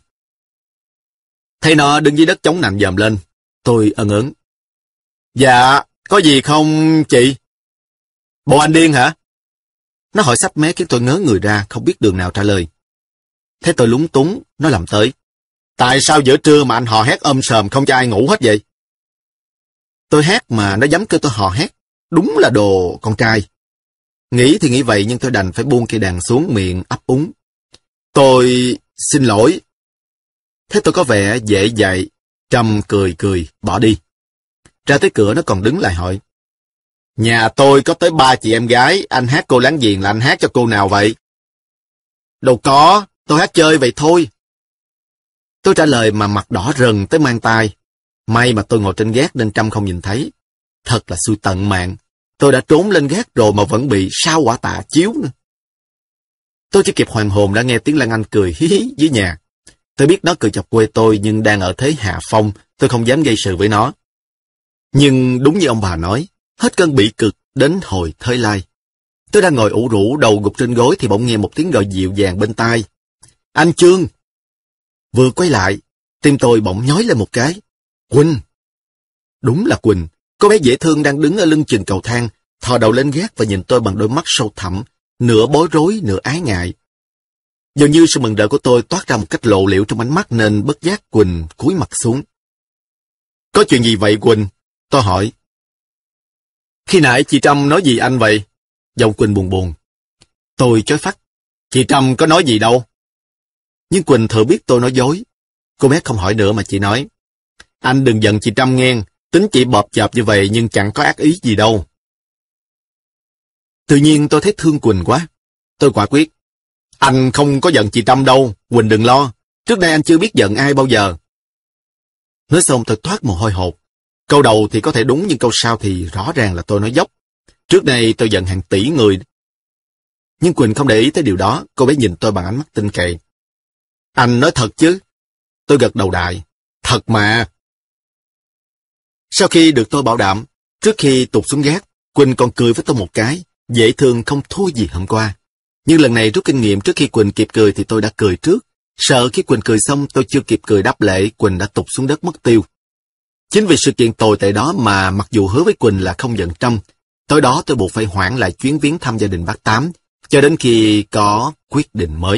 Thấy nó đứng dưới đất chống nạnh dòm lên. Tôi ân ớn. Dạ, có gì không chị? Bộ anh điên hả? Nó hỏi sắp mé khiến tôi ngớ người ra, không biết đường nào trả lời. Thế tôi lúng túng, nó làm tới. Tại sao giữa trưa mà anh hò hét sòm không cho ai ngủ hết vậy? Tôi hát mà nó dám kêu tôi hò hét. Đúng là đồ con trai. Nghĩ thì nghĩ vậy nhưng tôi đành phải buông cây đàn xuống miệng ấp úng. Tôi xin lỗi. Thế tôi có vẻ dễ dạy. Trâm cười cười, bỏ đi. Ra tới cửa nó còn đứng lại hỏi. Nhà tôi có tới 3 chị em gái, anh hát Cô Láng Giềng là anh hát cho cô nào vậy? Đâu có, tôi hát chơi vậy thôi. Tôi trả lời mà mặt đỏ rần tới mang tai. May mà tôi ngồi trên gác nên Trâm không nhìn thấy. Thật là xui tận mạng. Tôi đã trốn lên gác rồi mà vẫn bị sao quả tạ chiếu nữa. Tôi chỉ kịp hoàn hồn đã nghe tiếng Lan Anh cười hí hí dưới nhà. Tôi biết nó cười chọc quê tôi nhưng đang ở thế hạ phong, tôi không dám gây sự với nó. Nhưng đúng như ông bà nói, hết cơn bỉ cực đến hồi thới lai. Tôi đang ngồi ủ rũ đầu gục trên gối thì bỗng nghe một tiếng gọi dịu dàng bên tai. Anh Chương! Vừa quay lại, tim tôi bỗng nhói lên một cái. Quỳnh! Đúng là Quỳnh, cô bé dễ thương đang đứng ở lưng chừng cầu thang, thò đầu lên gác và nhìn tôi bằng đôi mắt sâu thẳm, nửa bối rối, nửa ái ngại. Dường như sự mừng rỡ của tôi toát ra một cách lộ liễu trong ánh mắt nên bất giác Quỳnh cúi mặt xuống. Có chuyện gì vậy Quỳnh? Tôi hỏi. Khi nãy chị Trâm nói gì anh vậy? Giọng Quỳnh buồn buồn. Tôi chối phắt. Chị Trâm có nói gì đâu. Nhưng Quỳnh thừa biết tôi nói dối. Cô bé không hỏi nữa mà chỉ nói. Anh đừng giận chị Trâm nghe, tính chị bợp chợp như vậy nhưng chẳng có ác ý gì đâu. Tự nhiên tôi thấy thương Quỳnh quá. Tôi quả quyết. Anh không có giận chị Trâm đâu, Quỳnh đừng lo. Trước đây anh chưa biết giận ai bao giờ. Nói xong tôi toát mồ hôi hột. Câu đầu thì có thể đúng nhưng câu sau thì rõ ràng là tôi nói dốc. Trước đây tôi giận hàng tỷ người. Nhưng Quỳnh không để ý tới điều đó, cô bé nhìn tôi bằng ánh mắt tin cậy. Anh nói thật chứ? Tôi gật đầu đại. Thật mà. Sau khi được tôi bảo đảm, trước khi tụt xuống gác, Quỳnh còn cười với tôi một cái, dễ thương không thua gì hôm qua. Nhưng lần này rút kinh nghiệm trước khi Quỳnh kịp cười thì tôi đã cười trước. Sợ khi Quỳnh cười xong tôi chưa kịp cười đáp lễ, Quỳnh đã tụt xuống đất mất tiêu. Chính vì sự kiện tồi tệ đó mà mặc dù hứa với Quỳnh là không giận Trâm, tối đó tôi buộc phải hoãn lại chuyến viếng thăm gia đình bác Tám, cho đến khi có quyết định mới.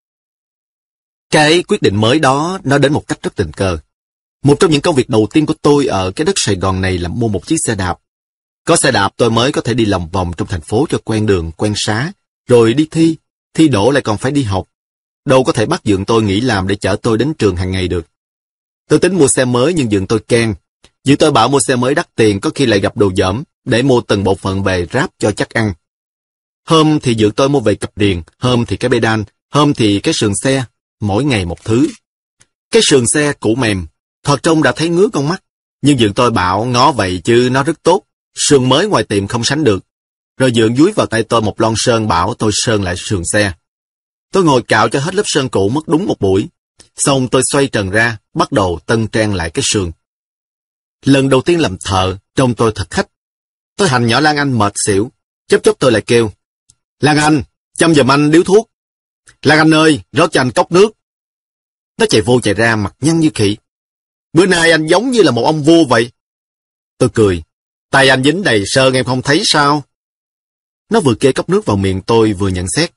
Cái quyết định mới đó nó đến một cách rất tình cờ. Một trong những công việc đầu tiên của tôi ở cái đất Sài Gòn này là mua một chiếc xe đạp. Có xe đạp tôi mới có thể đi lòng vòng trong thành phố cho quen đường, quen xá, rồi đi thi đỗ lại còn phải đi học. Đâu có thể bắt dượng tôi nghỉ làm để chở tôi đến trường hàng ngày được. Tôi tính mua xe mới nhưng dượng tôi khen. Dượng tôi bảo mua xe mới đắt tiền có khi lại gặp đồ dởm, để mua từng bộ phận về ráp cho chắc ăn. Hôm thì dượng tôi mua về cặp điền, hôm thì cái pedal, hôm thì cái sườn xe, mỗi ngày một thứ. Cái sườn xe cũ mềm, thoạt trông đã thấy ngứa con mắt, nhưng dượng tôi bảo ngó vậy chứ nó rất tốt, sườn mới ngoài tiệm không sánh được. Rồi dượng dúi vào tay tôi một lon sơn bảo tôi sơn lại sườn xe. Tôi ngồi cạo cho hết lớp sơn cũ mất đúng một buổi. Xong tôi xoay trần ra, bắt đầu tân trang lại cái sườn. Lần đầu tiên làm thợ, trông tôi thật khách. Tôi hành nhỏ Lan Anh mệt xỉu, chốc chốc tôi lại kêu. Lan Anh, chăm giùm anh điếu thuốc. Lan Anh ơi, rót cho anh cốc nước. Nó chạy vô chạy ra mặt nhăn như khỉ. Bữa nay anh giống như là một ông vua vậy. Tôi cười. Tay anh dính đầy sơn em không thấy sao? Nó vừa kê cốc nước vào miệng tôi vừa nhận xét.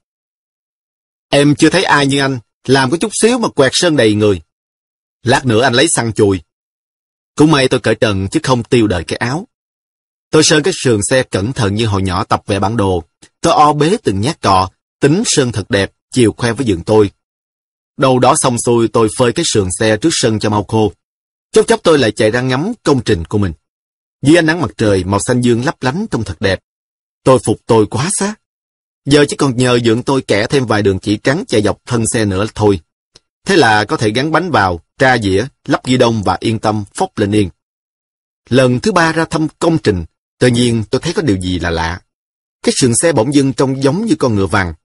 Em chưa thấy ai như anh, làm có chút xíu mà quẹt sơn đầy người. Lát nữa anh lấy xăng chùi. Cũng may tôi cởi trần chứ không tiêu đời cái áo. Tôi sơn cái sườn xe cẩn thận như hồi nhỏ tập vẽ bản đồ. Tôi o bế từng nhát cọ, tính sơn thật đẹp, chiều khoe với giường tôi. Đâu đó xong xuôi tôi phơi cái sườn xe trước sân cho mau khô. Chốc chốc tôi lại chạy ra ngắm công trình của mình. Dưới ánh nắng mặt trời, màu xanh dương lấp lánh trông thật đẹp. Tôi phục tôi quá xác. Giờ chỉ còn nhờ dượng tôi kẻ thêm vài đường chỉ trắng chạy dọc thân xe nữa thôi. Thế là có thể gắn bánh vào, tra dĩa, lắp ghi đông và yên tâm phóc lên yên. Lần thứ 3 ra thăm công trình, tự nhiên tôi thấy có điều gì là lạ. Cái sườn xe bỗng dưng trông giống như con ngựa vàng.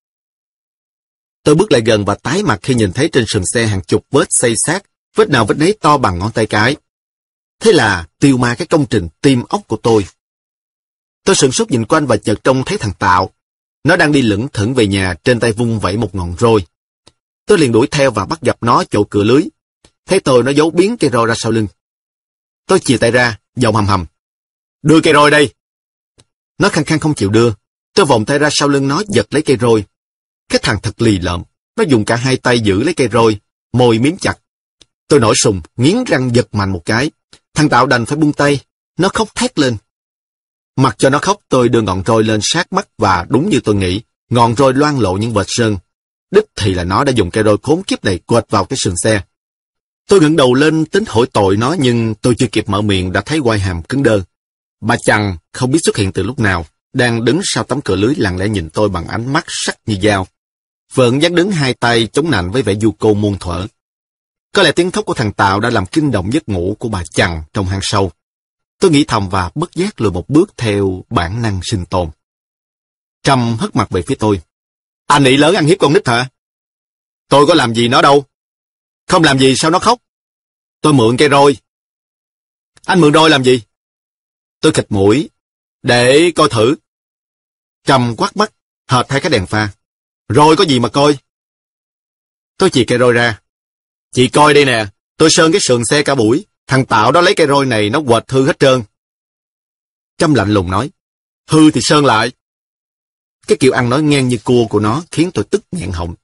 Tôi bước lại gần và tái mặt khi nhìn thấy trên sườn xe hàng chục vết xây xát, vết nào vết nấy to bằng ngón tay cái. Thế là tiêu ma cái công trình tim ốc của tôi. Tôi sửng sốt nhìn quanh và chợt trông thấy thằng Tạo. Nó đang đi lững thững về nhà, trên tay vung vẩy một ngọn roi. Tôi liền đuổi theo và bắt gặp nó chỗ cửa lưới. Thấy tôi nó giấu biến cây roi ra sau lưng. Tôi chìa tay ra, giọng hầm hầm. Đưa cây roi đây. Nó khăng khăng không chịu đưa. Tôi vòng tay ra sau lưng nó giật lấy cây roi. Cái thằng thật lì lợm. Nó dùng cả hai tay giữ lấy cây roi, môi miếm chặt. Tôi nổi sùng, nghiến răng giật mạnh một cái. Thằng Tạo đành phải buông tay. Nó khóc thét lên. Mặc cho nó khóc, tôi đưa ngọn roi lên sát mắt và đúng như tôi nghĩ, ngọn roi loang lộ những vệt sơn. Đích thì là nó đã dùng cây roi khốn kiếp này quệt vào cái sườn xe. Tôi ngẩng đầu lên tính hỏi tội nó, nhưng tôi chưa kịp mở miệng đã thấy quai hàm cứng đơ. Bà Chằng không biết xuất hiện từ lúc nào, đang đứng sau tấm cửa lưới lặng lẽ nhìn tôi bằng ánh mắt sắc như dao. Vẫn dáng đứng hai tay chống nạnh với vẻ du côn muôn thuở. Có lẽ tiếng khóc của thằng Tạo đã làm kinh động giấc ngủ của bà Chằng trong hang sâu. Tôi nghĩ thầm và bất giác lùi một bước theo bản năng sinh tồn. Trâm hất mặt về phía tôi. Anh nị lớn ăn hiếp con nít hả? Tôi có làm gì nó đâu. Không làm gì sao nó khóc? Tôi mượn cây roi. Anh mượn roi làm gì? Tôi khịt mũi. Để coi thử. Trâm quát mắt, hệt hai cái đèn pha. Roi có gì mà coi? Tôi chìa cây roi ra. Chị coi đây nè, tôi sơn cái sườn xe cả buổi. Thằng Tạo đó lấy cây roi này nó quệt hư hết trơn. Trâm lạnh lùng nói. Hư thì sơn lại. Cái kiểu ăn nói ngang như cua của nó khiến tôi tức nghẹn họng.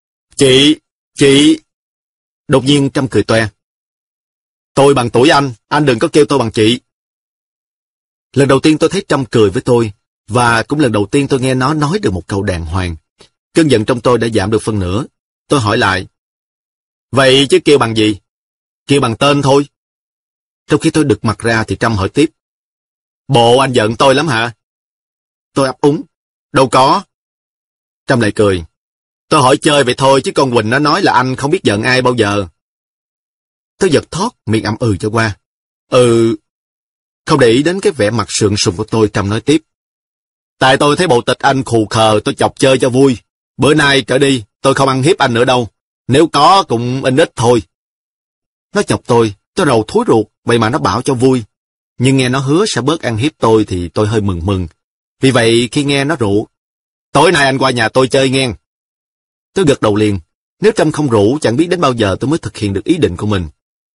Chị... Đột nhiên Trâm cười toe. Tôi bằng tuổi anh đừng có kêu tôi bằng chị. Lần đầu tiên tôi thấy Trâm cười với tôi, và cũng lần đầu tiên tôi nghe nó nói được một câu đàng hoàng. Cơn giận trong tôi đã giảm được phân nửa. Tôi hỏi lại. Vậy chứ kêu bằng gì? Kêu bằng tên thôi. Trong khi tôi đực mặt ra thì Trâm hỏi tiếp. Bộ anh giận tôi lắm hả? Tôi ấp úng. Đâu có. Trâm lại cười. Tôi hỏi chơi vậy thôi chứ con Quỳnh nó nói là anh không biết giận ai bao giờ. Tôi giật thót, miệng ậm ừ cho qua. Không để ý đến cái vẻ mặt sượng sùng của tôi, Trâm nói tiếp. Tại tôi thấy bộ tịch anh khù khờ, tôi chọc chơi cho vui. Bữa nay trở đi, tôi không ăn hiếp anh nữa đâu. Nếu có cũng ít thôi. Nó chọc tôi rầu thối ruột, vậy mà nó bảo cho vui. Nhưng nghe nó hứa sẽ bớt ăn hiếp tôi thì tôi hơi mừng mừng. Vì vậy khi nghe nó rủ, tối nay anh qua nhà tôi chơi nghe. Tôi gật đầu liền. Nếu Trâm không rủ, chẳng biết đến bao giờ tôi mới thực hiện được ý định của mình.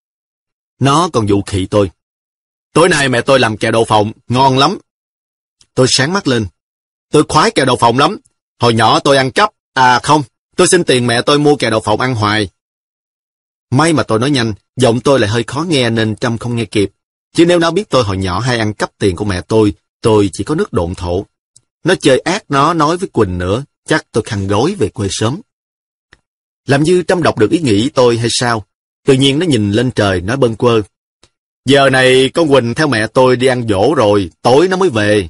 Nó còn dụ khị tôi. Tối nay mẹ tôi làm kẹo đậu phộng, ngon lắm. Tôi sáng mắt lên. Tôi khoái kẹo đậu phộng lắm. Hồi nhỏ tôi ăn cắp. À không, tôi xin tiền mẹ tôi mua kẹo đậu phộng ăn hoài. May mà tôi nói nhanh, giọng tôi lại hơi khó nghe nên Trâm không nghe kịp. Chứ nếu nó biết tôi hồi nhỏ hay ăn cắp tiền của mẹ tôi chỉ có nước độn thổ. Nó chơi ác, nó nói với Quỳnh nữa, chắc tôi khăn gối về quê sớm. Làm như Trâm đọc được ý nghĩ tôi hay sao? Tự nhiên nó nhìn lên trời nói bâng quơ. Giờ này con Quỳnh theo mẹ tôi đi ăn dỗ rồi, tối nó mới về.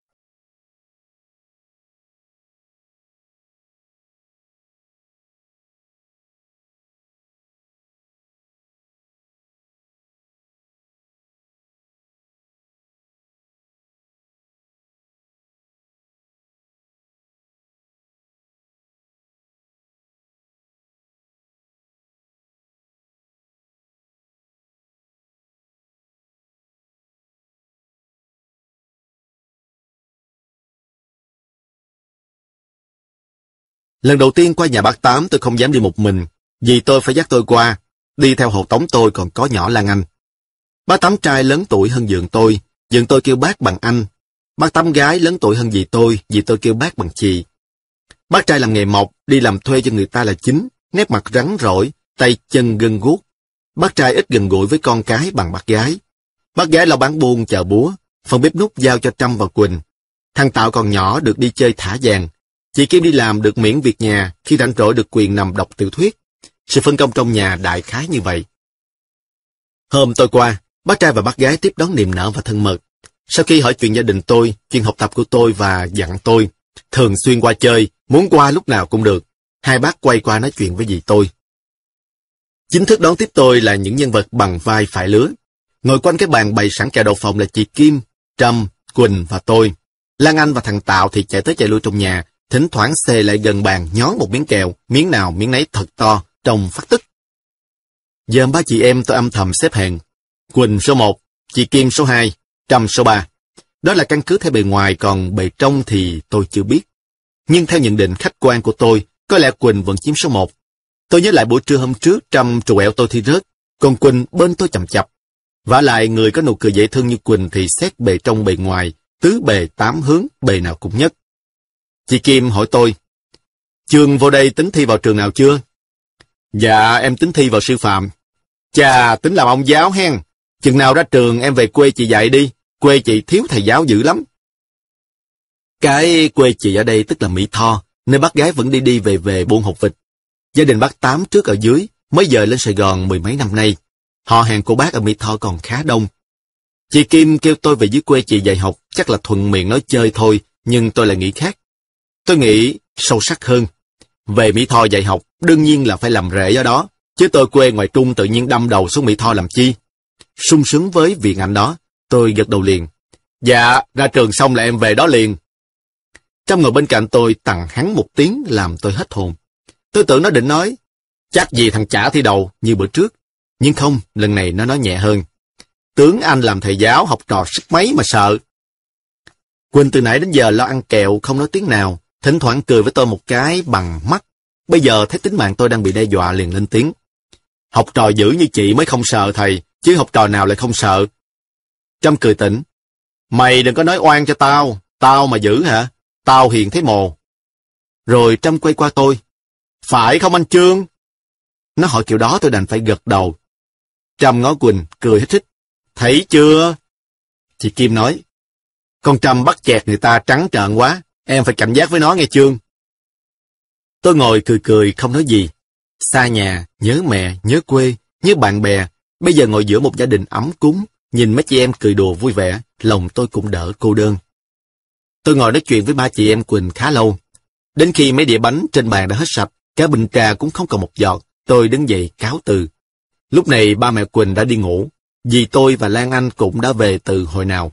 Lần đầu tiên qua nhà bác Tám tôi không dám đi một mình, vì tôi phải dắt tôi qua. Đi theo hộ tống tôi còn có nhỏ Lan Anh. Bác Tám trai lớn tuổi hơn dượng tôi kêu bác bằng anh. Bác Tám gái lớn tuổi hơn dì tôi kêu bác bằng chị. Bác trai làm nghề mộc, đi làm thuê cho người ta là chính, nét mặt rắn rỏi, tay chân gân guốc. Bác trai ít gần gũi với con cái bằng bác gái. Bác gái lo bán buôn chợ búa, phần bếp núc giao cho Trâm và Quỳnh. Thằng Tạo còn nhỏ được đi chơi thả vàng. Chị Kim đi làm được miễn việc nhà, khi rảnh rỗi được quyền nằm đọc tiểu thuyết. Sự phân công trong nhà đại khái như vậy. Hôm tôi qua, bác trai và bác gái tiếp đón niềm nở và thân mật. Sau khi hỏi chuyện gia đình tôi, chuyện học tập của tôi và dặn tôi, thường xuyên qua chơi, muốn qua lúc nào cũng được. Hai bác quay qua nói chuyện với dì tôi. Chính thức đón tiếp tôi là những nhân vật bằng vai phải lứa. Ngồi quanh cái bàn bày sẵn kẹo đậu phộng là chị Kim, Trâm, Quỳnh và tôi. Lan Anh và thằng Tạo thì chạy tới chạy lui trong nhà, thỉnh thoảng xê lại gần bàn nhón một miếng kẹo, miếng nào miếng nấy thật to, trông phát tức. Giờ ba chị em tôi âm thầm xếp hàng. Quỳnh số 1, chị Kim số 2, Trâm số 3. Đó là căn cứ theo bề ngoài, còn bề trong thì tôi chưa biết. Nhưng theo nhận định khách quan của tôi, có lẽ Quỳnh vẫn chiếm số 1. Tôi nhớ lại buổi trưa hôm trước Trâm trù ẻo tôi thi rớt, còn Quỳnh bên tôi chầm chập. Vả lại người có nụ cười dễ thương như Quỳnh thì xét bề trong bề ngoài, tứ bề tám hướng, bề nào cũng nhất. Chị Kim hỏi tôi, Chương vô đây tính thi vào trường nào chưa? Dạ, em tính thi vào sư phạm. Chà, tính làm ông giáo hen. Chừng nào ra trường em về quê chị dạy đi, quê chị thiếu thầy giáo dữ lắm. Cái quê chị ở đây tức là Mỹ Tho, nơi bác gái vẫn đi đi về về buôn hột vịt. Gia đình bác Tám trước ở dưới, mới dời lên Sài Gòn mười mấy năm nay. Họ hàng của bác ở Mỹ Tho còn khá đông. Chị Kim kêu tôi về dưới quê chị dạy học, chắc là thuận miệng nói chơi thôi, nhưng tôi lại nghĩ khác. Tôi nghĩ sâu sắc hơn. Về Mỹ Tho dạy học, đương nhiên là phải làm rễ ở đó, chứ tôi quê ngoài Trung tự nhiên đâm đầu xuống Mỹ Tho làm chi. Sung sướng với viện ảnh đó, tôi gật đầu liền. Dạ, ra trường xong là em về đó liền. Trâm ngồi bên cạnh tôi tằng hắn một tiếng làm tôi hết hồn. Tôi tưởng nó định nói, chắc gì thằng chả thi đầu như bữa trước. Nhưng không, lần này nó nói nhẹ hơn. Tướng anh làm thầy giáo học trò sức mấy mà sợ. Quỳnh từ nãy đến giờ lo ăn kẹo không nói tiếng nào, thỉnh thoảng cười với tôi một cái bằng mắt. Bây giờ thấy tính mạng tôi đang bị đe dọa liền lên tiếng. Học trò dữ như chị mới không sợ thầy, chứ học trò nào lại không sợ. Trâm cười tỉnh. Mày đừng có nói oan cho tao mà dữ hả? Tao hiền thấy mồ. Rồi Trâm quay qua tôi. Phải không anh Trương? Nó hỏi kiểu đó tôi đành phải gật đầu. Trâm ngó Quỳnh, cười hít hít. Thấy chưa? Chị Kim nói. Con Trâm bắt chẹt người ta trắng trợn quá, em phải cảnh giác với nó nghe Trương. Tôi ngồi cười cười không nói gì. Xa nhà, nhớ mẹ, nhớ quê, nhớ bạn bè. Bây giờ ngồi giữa một gia đình ấm cúng, nhìn mấy chị em cười đùa vui vẻ, lòng tôi cũng đỡ cô đơn. Tôi ngồi nói chuyện với ba chị em Quỳnh khá lâu. Đến khi mấy đĩa bánh trên bàn đã hết sạch, cả bình trà cũng không còn một giọt, tôi đứng dậy cáo từ. Lúc này ba mẹ Quỳnh đã đi ngủ, dì tôi và Lan Anh cũng đã về từ hồi nào.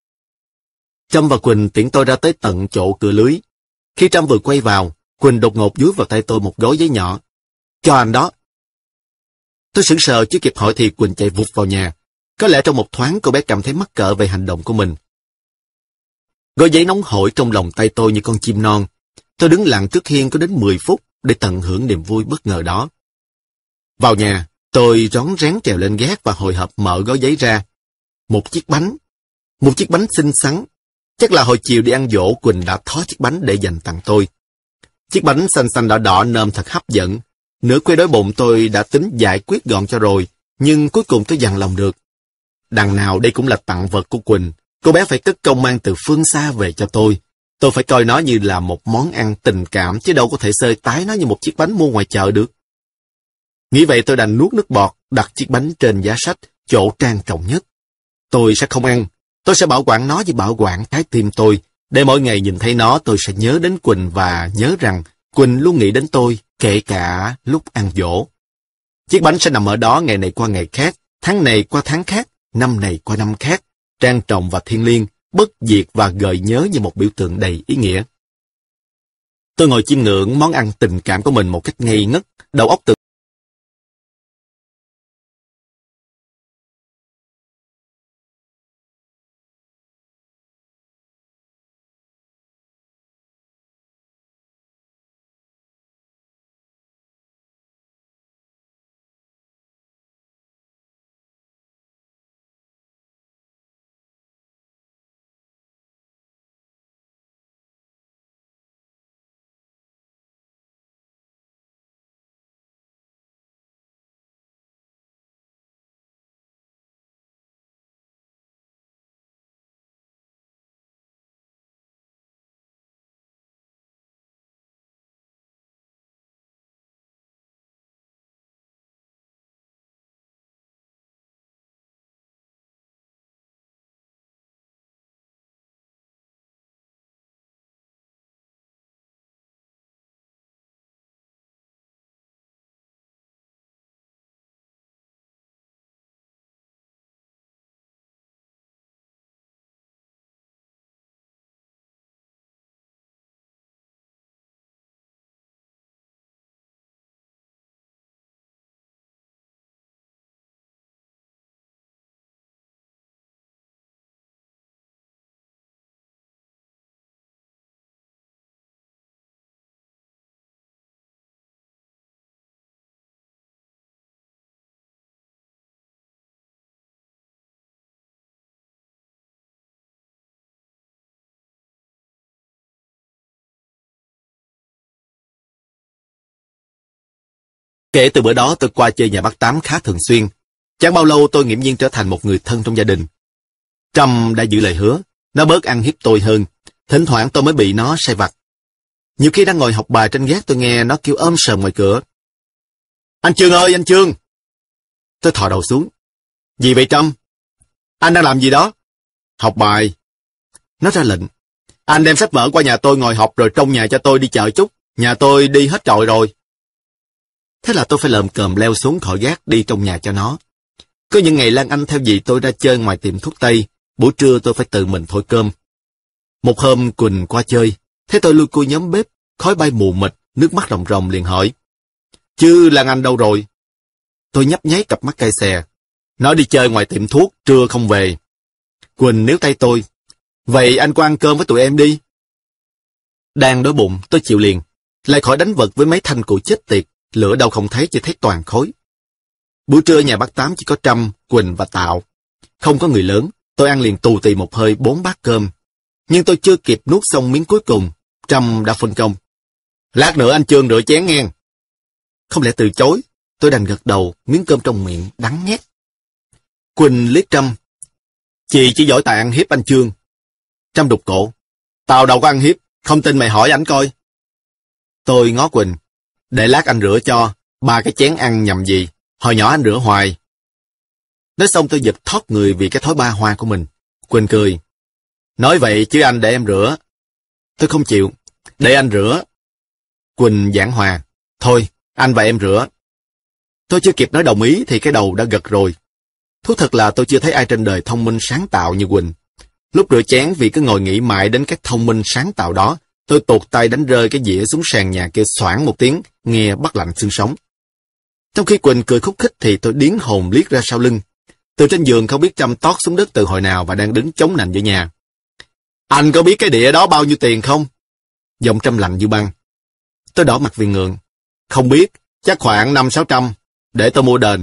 Trâm và Quỳnh tiễn tôi ra tới tận chỗ cửa lưới. Khi Trâm vừa quay vào, Quỳnh đột ngột dúi vào tay tôi một gói giấy nhỏ. Cho anh đó. Tôi sững sờ chưa kịp hỏi thì Quỳnh chạy vụt vào nhà. Có lẽ trong một thoáng cô bé cảm thấy mắc cỡ về hành động của mình. Gói giấy nóng hổi trong lòng tay tôi như con chim non. Tôi đứng lặng trước hiên có đến 10 phút để tận hưởng niềm vui bất ngờ đó. Vào nhà, tôi rón rén trèo lên gác và hồi hộp mở gói giấy ra. Một chiếc bánh. Một chiếc bánh xinh xắn. Chắc là hồi chiều đi ăn giỗ Quỳnh đã thó chiếc bánh để dành tặng tôi. Chiếc bánh xanh xanh đỏ đỏ nôm thật hấp dẫn. Nửa quê đói bụng tôi đã tính giải quyết gọn cho rồi, nhưng cuối cùng tôi dằn lòng được. Đằng nào đây cũng là tặng vật của Quỳnh. Cô bé phải cất công mang từ phương xa về cho tôi. Tôi phải coi nó như là một món ăn tình cảm, chứ đâu có thể xơi tái nó như một chiếc bánh mua ngoài chợ được. Nghĩ vậy tôi đành nuốt nước bọt, đặt chiếc bánh trên giá sách, chỗ trang trọng nhất. Tôi sẽ không ăn. Tôi sẽ bảo quản nó như bảo quản trái tim tôi, để mỗi ngày nhìn thấy nó tôi sẽ nhớ đến Quỳnh và nhớ rằng Quỳnh luôn nghĩ đến tôi, kể cả lúc ăn giỗ. Chiếc bánh sẽ nằm ở đó ngày này qua ngày khác, tháng này qua tháng khác, năm này qua năm khác, trang trọng và thiêng liêng, bất diệt và gợi nhớ như một biểu tượng đầy ý nghĩa. Tôi ngồi chiêm ngưỡng món ăn tình cảm của mình một cách ngây ngất, đầu óc tự Kể từ bữa đó tôi qua chơi nhà bác Tám khá thường xuyên. Chẳng bao lâu tôi nghiễm nhiên trở thành một người thân trong gia đình. Trâm đã giữ lời hứa, nó bớt ăn hiếp tôi hơn. Thỉnh thoảng tôi mới bị nó sai vặt. Nhiều khi đang ngồi học bài trên gác tôi nghe nó kêu sờm ngoài cửa. Anh Chương ơi, anh Chương! Tôi thò đầu xuống. Gì vậy Trâm? Anh đang làm gì đó? Học bài. Nó ra lệnh. Anh đem sách vở qua nhà tôi ngồi học rồi trong nhà cho tôi đi chợ chút. Nhà tôi đi hết trọi rồi. Thế là tôi phải lờm cờm leo xuống khỏi gác đi trong nhà cho nó. Có những ngày Lan Anh theo dì tôi ra chơi ngoài tiệm thuốc tây. Buổi trưa tôi phải tự mình thổi cơm. Một hôm Quỳnh qua chơi. Thấy tôi lui cui nhóm bếp, khói bay mù mịt, nước mắt ròng ròng liền hỏi. Chứ Lan Anh đâu rồi? Tôi nhấp nháy cặp mắt cay xè. Nó đi chơi ngoài tiệm thuốc, trưa không về. Quỳnh níu tay tôi. Vậy anh qua ăn cơm với tụi em đi. Đang đói bụng, tôi chịu liền. Lại khỏi đánh vật với mấy thanh cụ chết tiệt, lửa đâu không thấy, chỉ thấy toàn khói. Buổi trưa nhà bác Tám chỉ có Trâm, Quỳnh và Tạo. Không có người lớn, tôi ăn liền tù tì một hơi 4 bát cơm. Nhưng tôi chưa kịp nuốt xong miếng cuối cùng, Trâm đã phân công. Lát nữa anh Chương rửa chén nghe. Không lẽ từ chối, tôi đành gật đầu, miếng cơm trong miệng đắng nghét. Quỳnh liếc Trâm. Chị chỉ giỏi tài ăn hiếp anh Chương. Trâm đục cổ. Tao đâu có ăn hiếp, không tin mày hỏi ảnh coi. Tôi ngó Quỳnh. Để lát anh rửa cho, 3 cái chén ăn nhầm gì, hồi nhỏ anh rửa hoài. Nói xong tôi giật thót người vì cái thói ba hoa của mình. Quỳnh cười. Nói vậy chứ anh để em rửa. Tôi không chịu. Để anh rửa. Quỳnh giảng hòa. Thôi, anh và em rửa. Tôi chưa kịp nói đồng ý thì cái đầu đã gật rồi. Thú thật là tôi chưa thấy ai trên đời thông minh sáng tạo như Quỳnh. Lúc rửa chén vì cứ ngồi nghĩ mãi đến các thông minh sáng tạo đó, tôi tuột tay đánh rơi cái dĩa xuống sàn nhà kêu xoảng một tiếng, nghe bắt lạnh xương sống. Trong khi Quỳnh cười khúc khích thì tôi điếng hồn liếc ra sau lưng. Từ trên giường không biết Trâm tót xuống đất từ hồi nào và đang đứng chống nạnh giữa nhà. Anh có biết cái đĩa đó bao nhiêu tiền không? Giọng Trâm lạnh như băng. Tôi đỏ mặt vì ngượng. Không biết, chắc khoảng 500-600, để tôi mua đền.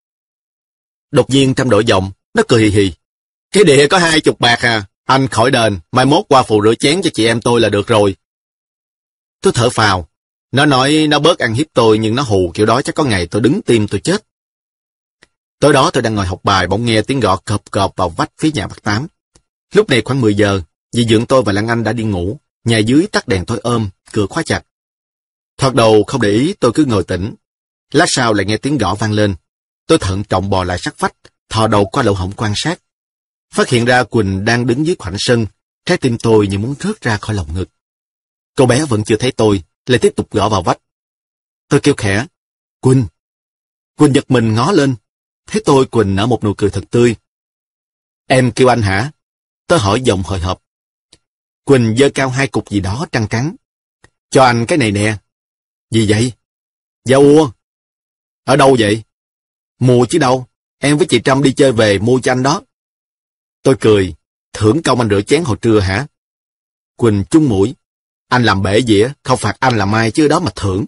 Đột nhiên Trâm đổi giọng, nó cười hì hì. Cái đĩa có 20 bạc à, anh khỏi đền, mai mốt qua phụ rửa chén cho chị em tôi là được rồi. Tôi thở phào. Nó nói nó bớt ăn hiếp tôi nhưng nó hù kiểu đó chắc có ngày tôi đứng tim tôi chết. Tối đó tôi đang ngồi học bài bỗng nghe tiếng gõ cộp cộp vào vách phía nhà bác Tám. Lúc này khoảng 10 giờ, dì Dượng tôi và Lan Anh đã đi ngủ, nhà dưới tắt đèn tối cửa khóa chặt. Thoạt đầu không để ý tôi cứ ngồi tĩnh. Lát sau lại nghe tiếng gõ vang lên. Tôi thận trọng bò lại sát vách, thò đầu qua lỗ hổng quan sát. Phát hiện ra Quỳnh đang đứng dưới khoảnh sân, trái tim tôi như muốn rớt ra khỏi lồng ngực. Cô bé vẫn chưa thấy tôi, lại tiếp tục gõ vào vách. Tôi kêu khẽ, Quỳnh. Quỳnh giật mình ngó lên. Thấy tôi, Quỳnh nở một nụ cười thật tươi. Em kêu anh hả? Tôi hỏi giọng hồi hộp. Quỳnh giơ cao 2 cục gì đó trắng trắng. Cho anh cái này nè. Gì vậy? Da ua. Ở đâu vậy? Mua chứ đâu. Em với chị Trâm đi chơi về mua cho anh đó. Tôi cười. Thưởng công anh rửa chén hồi trưa hả? Quỳnh chung mũi. Anh làm bể dĩa, không phạt anh làm ai chứ đó mà thưởng.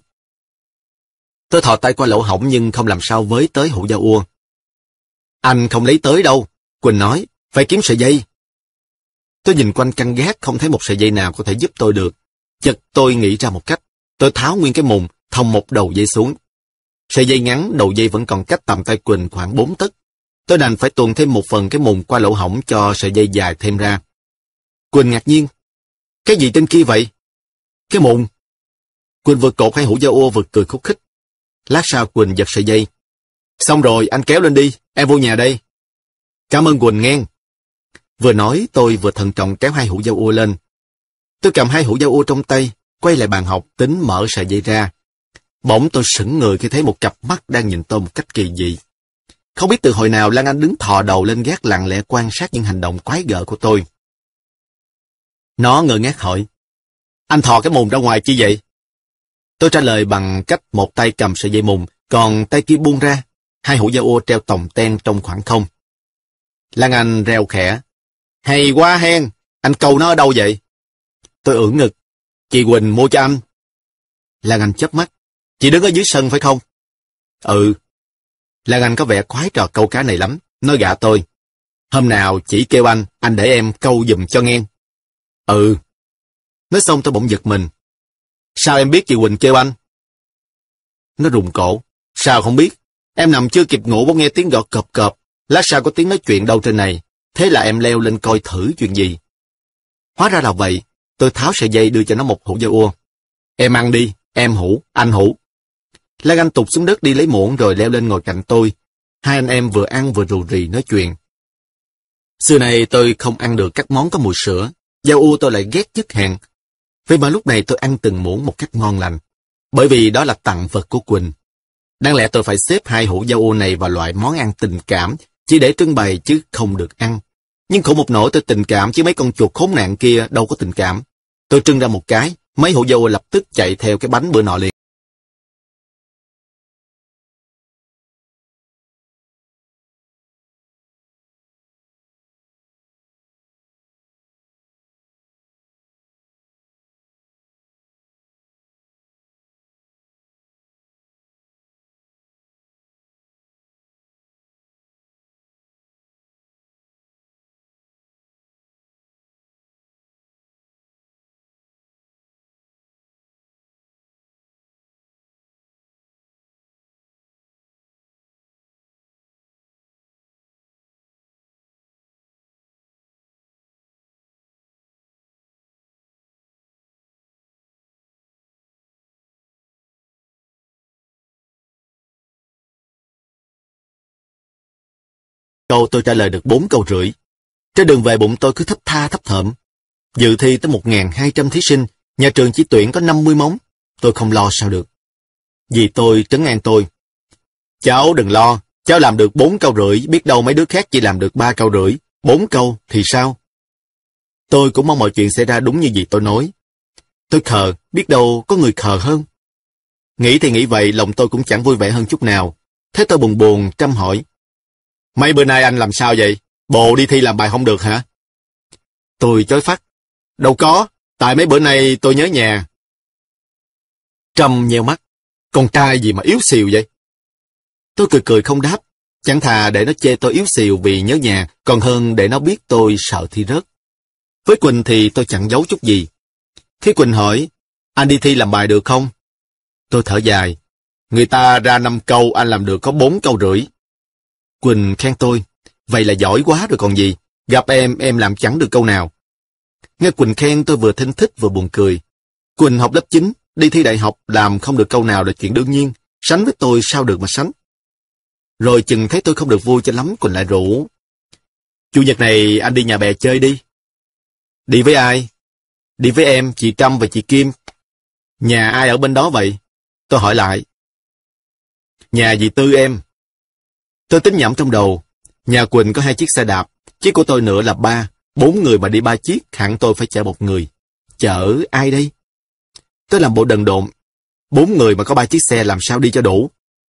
Tôi thò tay qua lỗ hổng nhưng không làm sao với tới hũ da ua. Anh không lấy tới đâu. Quỳnh nói, phải kiếm sợi dây. Tôi nhìn quanh căn gác không thấy một sợi dây nào có thể giúp tôi được. Chợt tôi nghĩ ra một cách. Tôi tháo nguyên cái mùng, thòng một đầu dây xuống. Sợi dây ngắn, đầu dây vẫn còn cách tầm tay Quỳnh khoảng 4 tấc. Tôi đành phải tuồn thêm một phần cái mùng qua lỗ hổng cho sợi dây dài thêm ra. Quỳnh ngạc nhiên. Cái gì trên kia vậy? Cái mùng. Quỳnh vừa cột 2 hũ da ua vừa cười khúc khích. Lát sau Quỳnh giật sợi dây. Xong rồi, anh kéo lên đi, em vô nhà đây. Cảm ơn Quỳnh nghe. Vừa nói tôi vừa thận trọng kéo 2 hũ da ua lên. Tôi cầm 2 hũ da ua trong tay, quay lại bàn học tính mở sợi dây ra. Bỗng tôi sững người khi thấy một cặp mắt đang nhìn tôi một cách kỳ dị. Không biết từ hồi nào Lan Anh đứng thò đầu lên gác lặng lẽ quan sát những hành động quái gở của tôi. Nó ngơ ngác hỏi. Anh thò cái mùng ra ngoài chi vậy? Tôi trả lời bằng cách một tay cầm sợi dây mùng, còn tay kia buông ra. 2 hũ da ua treo tòng ten trong khoảng không. Lan Anh reo khẽ. Hay quá hen, anh câu nó ở đâu vậy? Tôi ưỡn ngực. Chị Quỳnh mua cho anh. Lan Anh chớp mắt. Chị đứng ở dưới sân phải không? Ừ. Lan Anh có vẻ khoái trò câu cá này lắm. Nó gạ tôi. Hôm nào chỉ kêu anh để em câu giùm cho nghe. Ừ. Nói xong tôi bỗng giật mình. Sao em biết chị Quỳnh kêu anh? Nó rùng cổ. Sao không biết? Em nằm chưa kịp ngủ bỗng nghe tiếng gõ cộp cộp. Lát sau có tiếng nói chuyện đâu trên này. Thế là em leo lên coi thử chuyện gì. Hóa ra là vậy. Tôi tháo sợi dây đưa cho nó một hũ dao ua. Em ăn đi, em hũ, anh hũ. Lan Anh tụt xuống đất đi lấy muỗng rồi leo lên ngồi cạnh tôi. Hai anh em vừa ăn vừa rù rì nói chuyện. Xưa này tôi không ăn được các món có mùi sữa. Dao ua tôi lại ghét nhất hàng. Vậy mà lúc này tôi ăn từng muỗng một cách ngon lành. Bởi vì đó là tặng vật của Quỳnh. Đáng lẽ tôi phải xếp hai hũ dao ua này vào loại món ăn tình cảm, chỉ để trưng bày chứ không được ăn. Nhưng khổ một nỗi tôi tình cảm chứ mấy con chuột khốn nạn kia đâu có tình cảm. Tôi trưng ra một cái, mấy hũ dao ua lập tức chạy theo cái bánh bữa nọ liền. Câu tôi trả lời được 4 câu rưỡi. Trên đường về bụng tôi cứ thấp tha thấp thởm. Dự thi tới 1.200 thí sinh, nhà trường chỉ tuyển có 50 móng. Tôi không lo sao được. Dì tôi trấn an tôi. Cháu đừng lo, cháu làm được 4 câu rưỡi, biết đâu mấy đứa khác chỉ làm được 3 câu rưỡi, 4 câu thì sao? Tôi cũng mong mọi chuyện xảy ra đúng như dì tôi nói. Tôi khờ, biết đâu có người khờ hơn. Nghĩ thì nghĩ vậy, lòng tôi cũng chẳng vui vẻ hơn chút nào. Thế tôi buồn buồn, Trâm hỏi. Mấy bữa nay anh làm sao vậy? Bộ đi thi làm bài không được hả? Tôi chối phát. Đâu có, tại mấy bữa nay tôi nhớ nhà. Trâm nheo mắt. Con trai gì mà yếu xìu vậy? Tôi cười cười không đáp. Chẳng thà để nó chê tôi yếu xìu vì nhớ nhà, còn hơn để nó biết tôi sợ thi rớt. Với Quỳnh thì tôi chẳng giấu chút gì. Khi Quỳnh hỏi, anh đi thi làm bài được không? Tôi thở dài. Người ta ra 5 câu, anh làm được có 4 câu rưỡi. Quỳnh khen tôi. Vậy là giỏi quá rồi còn gì. Gặp em làm chẳng được câu nào. Nghe Quỳnh khen tôi vừa thinh thích vừa buồn cười. Quỳnh học lớp 9, đi thi đại học làm không được câu nào là chuyện đương nhiên. Sánh với tôi sao được mà sánh. Rồi chừng thấy tôi không được vui cho lắm, Quỳnh lại rủ. Chủ nhật này anh đi nhà bè chơi đi. Đi với ai? Đi với em, chị Trâm và chị Kim. Nhà ai ở bên đó vậy? Tôi hỏi lại. Nhà dì Tư em. Tôi tính nhẩm trong đầu. Nhà Quỳnh có 2 chiếc xe đạp, chiếc của tôi nữa là 3. 4 người mà đi 3 chiếc, hẳn tôi phải chở một người. Chở ai đây? Tôi làm bộ đần độn. 4 người mà có 3 chiếc xe làm sao đi cho đủ?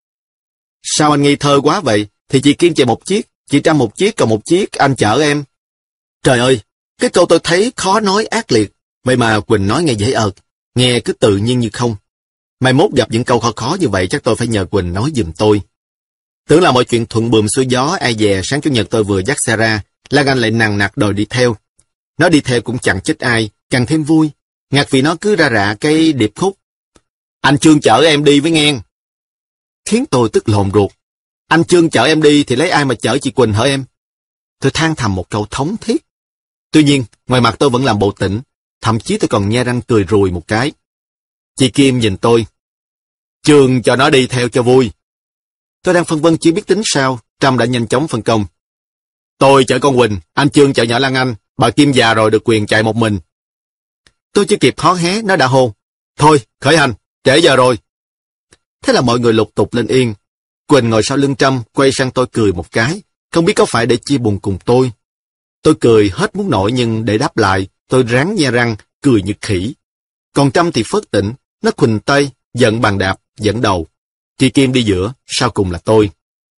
Sao anh ngây thơ quá vậy? Thì chị Kim chạy 1 chiếc, chị Trâm 1 chiếc, còn 1 chiếc anh chở em. Trời ơi, cái câu tôi thấy khó nói ác liệt. Vậy mà Quỳnh nói nghe dễ ợt, nghe cứ tự nhiên như không. Mai mốt gặp những câu khó khó như vậy chắc tôi phải nhờ Quỳnh nói giùm tôi. Tưởng là mọi chuyện thuận buồm xuôi gió, ai dè sáng chủ nhật tôi vừa dắt xe ra, Lan Anh lại nằng nặc đòi đi theo. Nó đi theo cũng chẳng chết ai, càng thêm vui. Ngặt vì nó cứ ra rạ cái điệp khúc. Anh Trương chở em đi với ngang. Khiến tôi tức lồn ruột. Anh Trương chở em đi thì lấy ai mà chở chị Quỳnh hả em? Tôi than thầm một câu thống thiết. Tuy nhiên, ngoài mặt tôi vẫn làm bộ tĩnh, thậm chí tôi còn nhe răng cười rùi một cái. Chị Kim nhìn tôi. Trương cho nó đi theo cho vui. Tôi đang phân vân chưa biết tính sao, Trâm đã nhanh chóng phân công. Tôi chở con Quỳnh, anh Trương chở nhỏ Lan Anh, bà Kim già rồi được quyền chạy một mình. Tôi chưa kịp hó hé, nó đã hô. Thôi, khởi hành, trễ giờ rồi. Thế là mọi người lục tục lên yên. Quỳnh ngồi sau lưng Trâm, quay sang tôi cười một cái, không biết có phải để chia buồn cùng tôi. Tôi cười hết muốn nổi nhưng để đáp lại, tôi ráng nhe răng, cười như khỉ. Còn Trâm thì phớt tỉnh, nó khuỳnh tay, giận bàn đạp, dẫn đầu. Chị Kim đi giữa, sau cùng là tôi.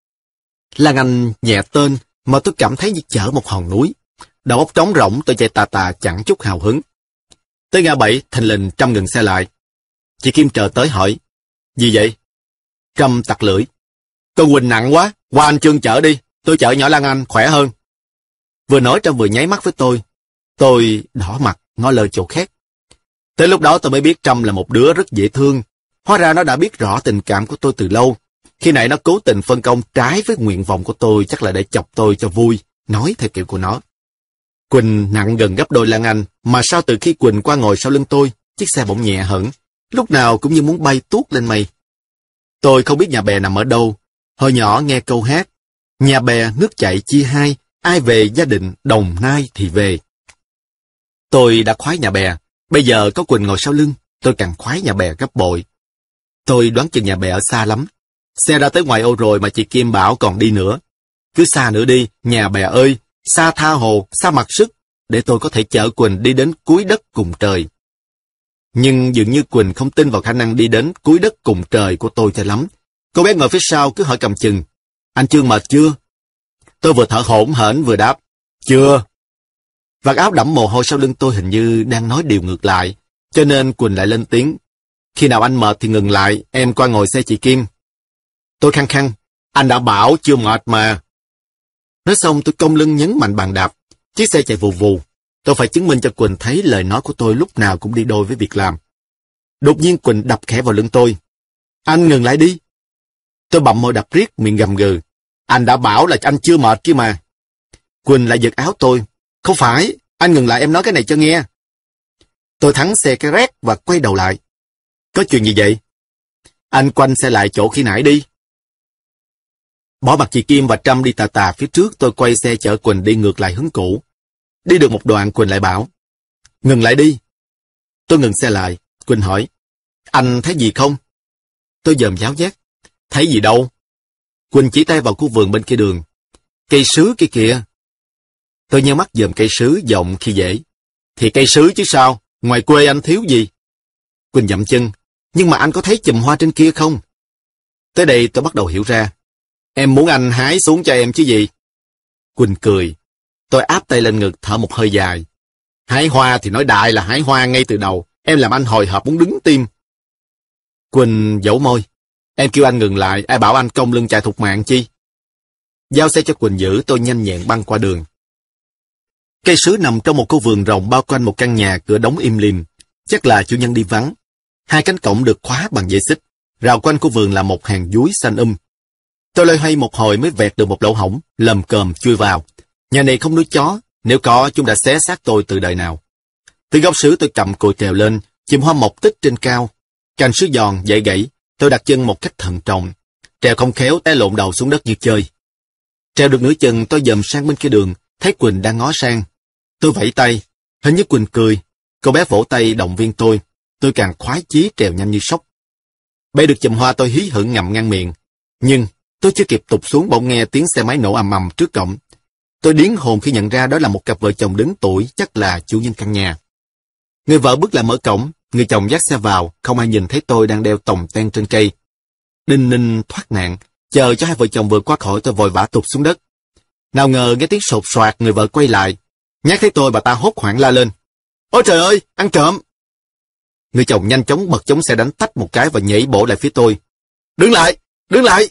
Lan Anh nhẹ tên, mà tôi cảm thấy như chở một hòn núi. Đầu óc trống rỗng, tôi chạy tà tà chẳng chút hào hứng. Tới ngã 7, thình lình Trâm ngừng xe lại. Chị Kim chờ tới hỏi. Gì vậy? Trâm tặc lưỡi. Con Quỳnh nặng quá, qua anh Trương chở đi, tôi chở nhỏ Lan Anh khỏe hơn. Vừa nói Trâm vừa nháy mắt với tôi. Tôi đỏ mặt, ngó lơ chỗ khác. Tới lúc đó tôi mới biết Trâm là một đứa rất dễ thương. Hóa ra nó đã biết rõ tình cảm của tôi từ lâu. Khi nãy nó cố tình phân công trái với nguyện vọng của tôi, chắc là để chọc tôi cho vui, nói theo kiểu của nó. Quỳnh nặng gần gấp đôi Lan Anh, mà sao từ khi Quỳnh qua ngồi sau lưng tôi, chiếc xe bỗng nhẹ hẳn, lúc nào cũng như muốn bay tuốt lên mây. Tôi không biết nhà bè nằm ở đâu. Hồi nhỏ nghe câu hát, nhà bè nước chảy chia hai, ai về gia đình Đồng Nai thì về. Tôi đã khoái nhà bè, bây giờ có Quỳnh ngồi sau lưng, tôi càng khoái nhà bè gấp bội. Tôi đoán chừng nhà bè ở xa lắm. Xe đã tới ngoài ô rồi mà chị Kim bảo còn đi nữa. Cứ xa nữa đi, nhà bè ơi, xa tha hồ, xa mặc sức, để tôi có thể chở Quỳnh đi đến cuối đất cùng trời. Nhưng dường như Quỳnh không tin vào khả năng đi đến cuối đất cùng trời của tôi cho lắm. Cô bé ngồi phía sau cứ hỏi cầm chừng, anh Chương mệt chưa? Tôi vừa thở hổn hển vừa đáp, chưa. Vạt áo đẫm mồ hôi sau lưng tôi hình như đang nói điều ngược lại, cho nên Quỳnh lại lên tiếng, khi nào anh mệt thì ngừng lại, em qua ngồi xe chị Kim. Tôi khăng khăng, anh đã bảo chưa mệt mà. Nói xong tôi cong lưng nhấn mạnh bàn đạp, chiếc xe chạy vù vù. Tôi phải chứng minh cho Quỳnh thấy lời nói của tôi lúc nào cũng đi đôi với việc làm. Đột nhiên Quỳnh đập khẽ vào lưng tôi. Anh ngừng lại đi. Tôi bậm môi đập riết, miệng gầm gừ. Anh đã bảo là anh chưa mệt kia mà. Quỳnh lại giật áo tôi. Không phải, anh ngừng lại em nói cái này cho nghe. Tôi thắng xe cái rét và quay đầu lại. Có chuyện gì vậy? Anh quanh xe lại chỗ khi nãy đi. Bỏ mặt chị Kim và Trâm đi tà tà phía trước, tôi quay xe chở Quỳnh đi ngược lại hướng cũ. Đi được một đoạn Quỳnh lại bảo, ngừng lại đi. Tôi ngừng xe lại, Quỳnh hỏi, anh thấy gì không? Tôi dòm giáo giác, thấy gì đâu. Quỳnh chỉ tay vào khu vườn bên kia đường, cây sứ kia kìa. Tôi nheo mắt dòm cây sứ giọng khi dễ, thì cây sứ chứ sao, ngoài quê anh thiếu gì? Quỳnh dậm chân, nhưng mà anh có thấy chùm hoa trên kia không? Tới đây tôi bắt đầu hiểu ra, em muốn anh hái xuống cho em chứ gì? Quỳnh cười. Tôi áp tay lên ngực thở một hơi dài. Hái hoa thì nói đại là hái hoa ngay từ đầu. Em làm anh hồi hộp muốn đứng tim. Quỳnh dẫu môi. Em kêu anh ngừng lại, ai bảo anh cong lưng chạy thục mạng chi? Giao xe cho Quỳnh giữ, tôi nhanh nhẹn băng qua đường. Cây sứ nằm trong một khu vườn rộng bao quanh một căn nhà cửa đóng im lìm. Chắc là chủ nhân đi vắng. Hai cánh cổng được khóa bằng dây xích. Rào quanh khu vườn là một hàng dúi xanh Tôi loay hoay một hồi mới vẹt được một lỗ hổng, lầm cồm chui vào. Nhà này không nuôi chó, nếu có chúng đã xé xác tôi từ đời nào. Từ gốc sứ tôi cầm cồi trèo lên, chùm hoa mọc tích trên cao. Cành sứ giòn, dễ gãy, tôi đặt chân một cách thận trọng. Trèo không khéo té lộn đầu xuống đất như chơi. Trèo được nửa chừng tôi dòm sang bên kia đường, thấy Quỳnh đang ngó sang. Tôi vẫy tay, hình như Quỳnh cười. Cô bé vỗ tay động viên tôi càng khoái chí trèo nhanh như sóc. Bê được chùm hoa tôi hí hửng ngậm ngang miệng. Nhưng tôi chưa kịp tụt xuống bỗng nghe tiếng xe máy nổ ầm ầm trước cổng. Tôi điếng hồn khi nhận ra đó là một cặp vợ chồng đứng tuổi, chắc là chủ nhân căn nhà. Người vợ bước lại mở cổng, người chồng dắt xe vào, không ai nhìn thấy tôi đang đeo tòng ten trên cây. Đinh ninh thoát nạn, chờ cho hai vợ chồng vừa qua khỏi tôi vội vã tụt xuống đất. Nào ngờ nghe tiếng sột soạt, người vợ quay lại. Nhắc thấy tôi bà ta hốt hoảng la lên. Ôi trời ơi, ăn trộm! Người chồng nhanh chóng bật chống xe đánh tách một cái và nhảy bổ lại phía tôi. Đứng lại! Đứng lại!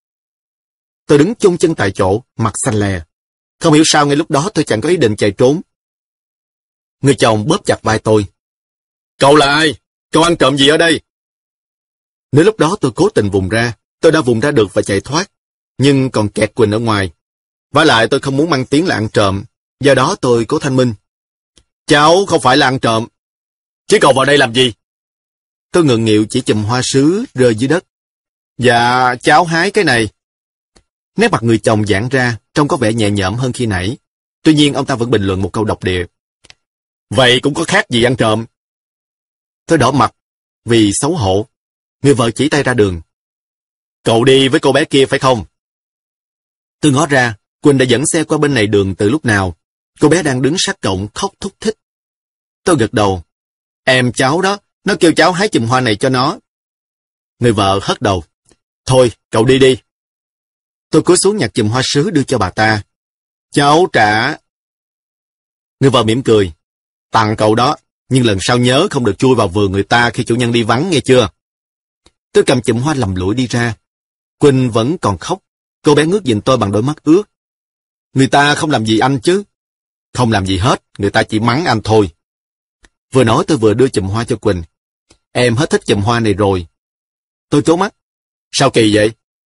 Tôi đứng chôn chân tại chỗ, mặt xanh lè. Không hiểu sao ngay lúc đó tôi chẳng có ý định chạy trốn. Người chồng bóp chặt vai tôi. Cậu là ai? Cậu ăn trộm gì ở đây? Nếu lúc đó tôi cố tình vùng ra, tôi đã vùng ra được và chạy thoát. Nhưng còn kẹt Quỳnh ở ngoài. Vả lại tôi không muốn mang tiếng là ăn trộm. Do đó tôi cố thanh minh. Cháu không phải là ăn trộm. Chứ cậu vào đây làm gì? Tôi ngượng nghịu chỉ chùm hoa sứ rơi dưới đất. Dạ, cháu hái cái này. Nét mặt người chồng giãn ra, trông có vẻ nhẹ nhõm hơn khi nãy. Tuy nhiên ông ta vẫn bình luận một câu độc địa. Vậy cũng có khác gì ăn trộm? Tôi đỏ mặt, vì xấu hổ. Người vợ chỉ tay ra đường. Cậu đi với cô bé kia phải không? Tôi ngó ra, Quỳnh đã dẫn xe qua bên này đường từ lúc nào. Cô bé đang đứng sát cổng khóc thúc thích. Tôi gật đầu. Em cháu đó, nó kêu cháu hái chùm hoa này cho nó. Người vợ hất đầu. Thôi, cậu đi đi. Tôi cúi xuống nhặt chùm hoa sứ đưa cho bà ta. Cháu trả. Người vợ mỉm cười. Tặng cậu đó, nhưng lần sau nhớ không được chui vào vườn người ta khi chủ nhân đi vắng nghe chưa? Tôi cầm chùm hoa lầm lũi đi ra. Quỳnh vẫn còn khóc. Cô bé ngước nhìn tôi bằng đôi mắt ướt. Người ta không làm gì anh chứ? Không làm gì hết, người ta chỉ mắng anh thôi. Vừa nói tôi vừa đưa chùm hoa cho Quỳnh. Em hết thích chùm hoa này rồi. Tôi trố mắt. Sao kỳ vậy?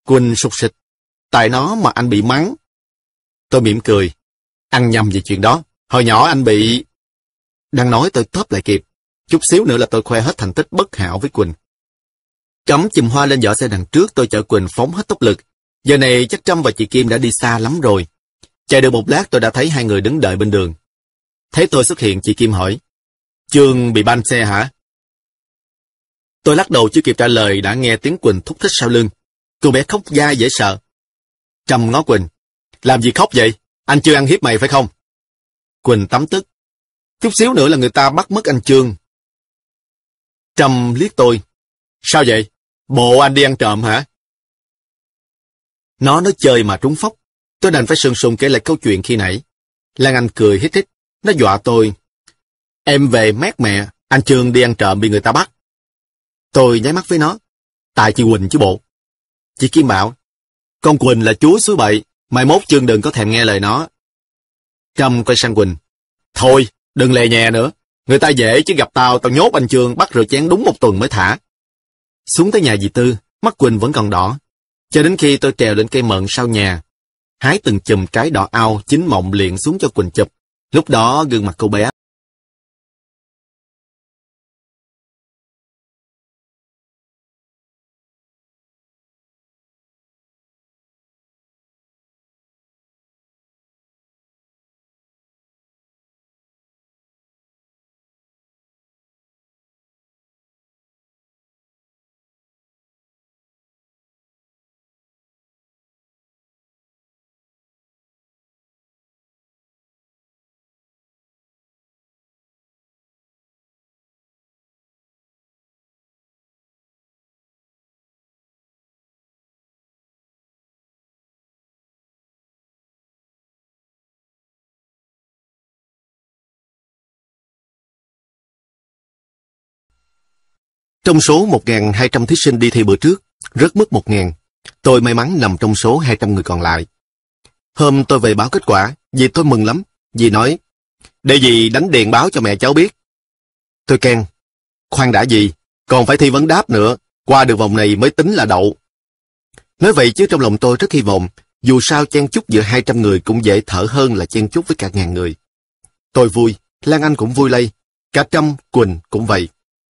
Quỳnh sục sịch. Tại nó mà anh bị mắng. Tôi mỉm cười. Ăn nhầm về chuyện đó. Hồi nhỏ anh bị... Đang nói tôi tớp lại kịp. Chút xíu nữa là tôi khoe hết thành tích bất hảo với Quỳnh. Cắm chùm hoa lên giỏ xe đằng trước, tôi chở Quỳnh phóng hết tốc lực. Giờ này chắc Trâm và chị Kim đã đi xa lắm rồi. Chạy được một lát tôi đã thấy hai người đứng đợi bên đường. Thấy tôi xuất hiện, chị Kim hỏi. Chương bị banh xe hả? Tôi lắc đầu chưa kịp trả lời đã nghe tiếng Quỳnh thúc thích sau lưng. Cô bé khóc dai dễ sợ. Trâm ngó Quỳnh. Làm gì khóc vậy? Anh Chương ăn hiếp mày phải không? Quỳnh tấm tức. Chút xíu nữa là người ta bắt mất anh Chương. Trâm liếc tôi. Sao vậy? Bộ anh đi ăn trộm hả? Nó nói chơi mà trúng phóc. Tôi đành phải sừng sùng kể lại câu chuyện khi nãy. Lan Anh cười hít hít. Nó dọa tôi. Em về mát mẹ, anh Chương đi ăn trộm bị người ta bắt. Tôi nháy mắt với nó. Tại chị Quỳnh chứ bộ. Chị Kim bảo. Con Quỳnh là chúa suối bậy. Mai mốt Chương đừng có thèm nghe lời nó. Trâm quay sang Quỳnh. Thôi, đừng lè nhè nữa. Người ta dễ chứ gặp tao nhốt anh Chương bắt rửa chén đúng 1 tuần mới thả. Xuống tới nhà dì Tư, mắt Quỳnh vẫn còn đỏ. Cho đến khi tôi trèo lên cây mận sau nhà, hái từng chùm trái đỏ ao chín mọng liền xuống cho Quỳnh chụp. Lúc đó gương mặt cô bé. Trong số 1.200 thí sinh đi thi bữa trước, rớt mất 1.000. Tôi may mắn nằm trong số 200 người còn lại. Hôm tôi về báo kết quả, dì tôi mừng lắm. Dì nói, để dì đánh điện báo cho mẹ cháu biết. Tôi khen, khoan đã dì, còn phải thi vấn đáp nữa, qua được vòng này mới tính là đậu. Nói vậy chứ trong lòng tôi rất hy vọng, dù sao chen chúc giữa 200 người cũng dễ thở hơn là chen chúc với cả ngàn người. Tôi vui, Lan Anh cũng vui lây, cả Trâm, Quỳnh cũng vậy.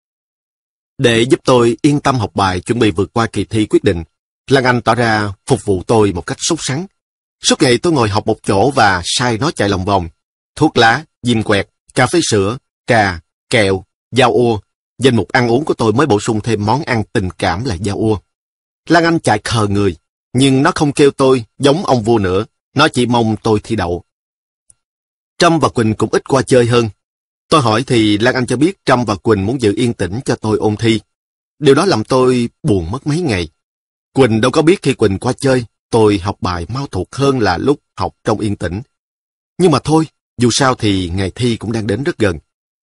Để giúp tôi yên tâm học bài chuẩn bị vượt qua kỳ thi quyết định, Lan Anh tỏ ra phục vụ tôi một cách sốt sắng. Suốt ngày tôi ngồi học một chỗ và sai nó chạy lòng vòng. Thuốc lá, diêm quẹt, cà phê sữa, trà, kẹo, dao ua. Danh mục ăn uống của tôi mới bổ sung thêm món ăn tình cảm là dao ua. Lan Anh chạy khờ người, nhưng nó không kêu tôi giống ông vua nữa, nó chỉ mong tôi thi đậu. Trâm và Quỳnh cũng ít qua chơi hơn. Tôi hỏi thì Lan Anh cho biết Trâm và Quỳnh muốn giữ yên tĩnh cho tôi ôn thi. Điều đó làm tôi buồn mất mấy ngày. Quỳnh đâu có biết khi Quỳnh qua chơi, tôi học bài mau thuộc hơn là lúc học trong yên tĩnh. Nhưng mà thôi, dù sao thì ngày thi cũng đang đến rất gần.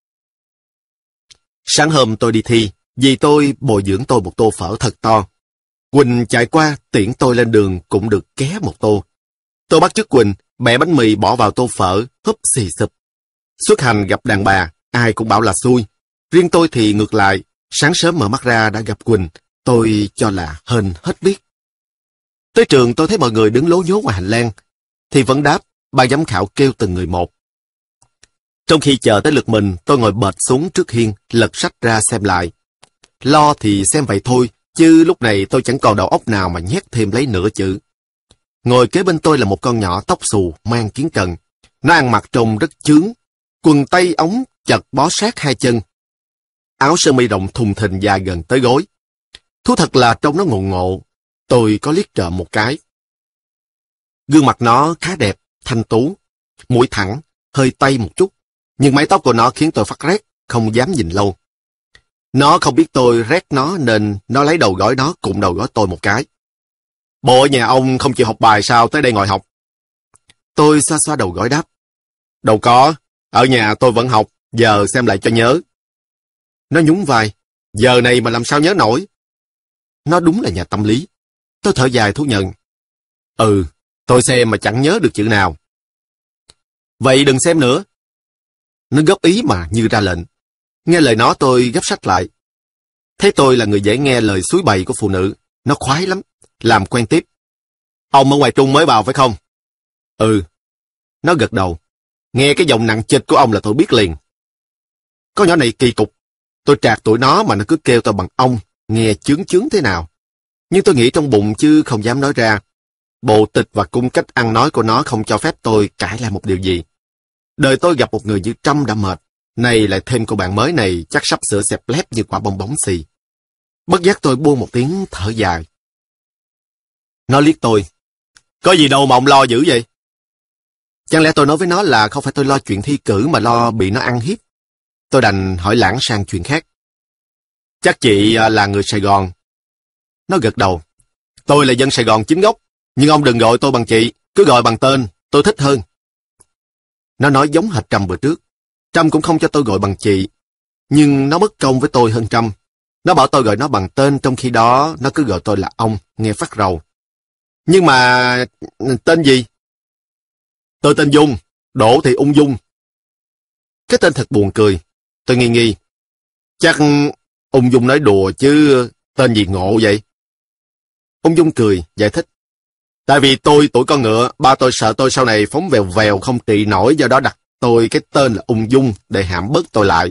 Sáng hôm tôi đi thi, dì tôi bồi dưỡng tôi một tô phở thật to. Quỳnh chạy qua tiễn tôi lên đường cũng được ké một tô. Tôi bắt chước Quỳnh, bẻ bánh mì bỏ vào tô phở, húp xì xụp. Xuất hành gặp đàn bà, ai cũng bảo là xui. Riêng tôi thì ngược lại, sáng sớm mở mắt ra đã gặp Quỳnh, tôi cho là hên hết biết. Tới trường tôi thấy mọi người đứng lố nhố ngoài hành lang. Thì vẫn đáp, ban giám khảo kêu từng người một. Trong khi chờ tới lượt mình, tôi ngồi bệt xuống trước hiên, lật sách ra xem lại. Lo thì xem vậy thôi, chứ lúc này tôi chẳng còn đầu óc nào mà nhét thêm lấy nửa chữ. Ngồi kế bên tôi là một con nhỏ tóc xù, mang kiến cần. Nó ăn mặc trông rất chướng, quần tây ống chật bó sát 2 chân. Áo sơ mi rộng thùng thình dài gần tới gối. Thú thật là trông nó ngộ ngộ, tôi có liếc trộm một cái. Gương mặt nó khá đẹp, thanh tú, mũi thẳng, hơi tây một chút, nhưng mái tóc của nó khiến tôi phát rét, không dám nhìn lâu. Nó không biết tôi rét nó nên nó lấy đầu gối nó cụm đầu gối tôi một cái. Bộ nhà ông không chịu học bài sao tới đây ngồi học? Tôi xoa xoa đầu gối đáp. Đâu có, ở nhà tôi vẫn học, giờ xem lại cho nhớ. Nó nhún vai, giờ này mà làm sao nhớ nổi. Nó đúng là nhà tâm lý. Tôi thở dài thú nhận. Ừ, tôi xem mà chẳng nhớ được chữ nào. Vậy đừng xem nữa. Nó góp ý mà như ra lệnh. Nghe lời nó tôi gấp sách lại. Thấy tôi là người dễ nghe lời suối bày của phụ nữ. Nó khoái lắm. làm quen tiếp. Ông ở ngoài Trung mới vào phải không? Ừ. Nó gật đầu. Nghe cái giọng nặng trịch của ông là tôi biết liền. Con nhỏ này kỳ cục. Tôi trạc tuổi nó mà nó cứ kêu tôi bằng ông, nghe chướng chướng thế nào. Nhưng tôi nghĩ trong bụng chứ không dám nói ra. Bộ tịch và cung cách ăn nói của nó không cho phép tôi cãi lại một điều gì. Đời tôi gặp một người như Trâm đã mệt. Này lại thêm cô bạn mới này chắc sắp sửa xẹp lép như quả bong bóng xì. Bất giác tôi buông một tiếng thở dài. Nó liếc tôi. Có gì đâu mà ông lo dữ vậy? Chẳng lẽ tôi nói với nó là không phải tôi lo chuyện thi cử mà lo bị nó ăn hiếp? Tôi đành hỏi lảng sang chuyện khác. Chắc chị là người Sài Gòn. Nó gật đầu. Tôi là dân Sài Gòn chính gốc, nhưng ông đừng gọi tôi bằng chị, cứ gọi bằng tên, tôi thích hơn. Nó nói giống hệt Trâm bữa trước. Trâm cũng không cho tôi gọi bằng chị, nhưng nó bất công với tôi hơn Trâm. Nó bảo tôi gọi nó bằng tên, trong khi đó nó cứ gọi tôi là ông, nghe phát rầu. Nhưng mà... tên gì? Tôi tên Dung, Đỗ Thị Ung Dung. Cái tên thật buồn cười. Tôi nghi nghi. Chắc Ung Dung nói đùa chứ tên gì ngộ vậy? Ung Dung cười, giải thích. Tại vì tôi tuổi con ngựa, ba tôi sợ tôi sau này phóng vèo vèo không trị nổi, do đó đặt tôi cái tên là Ung Dung để hãm bớt tôi lại.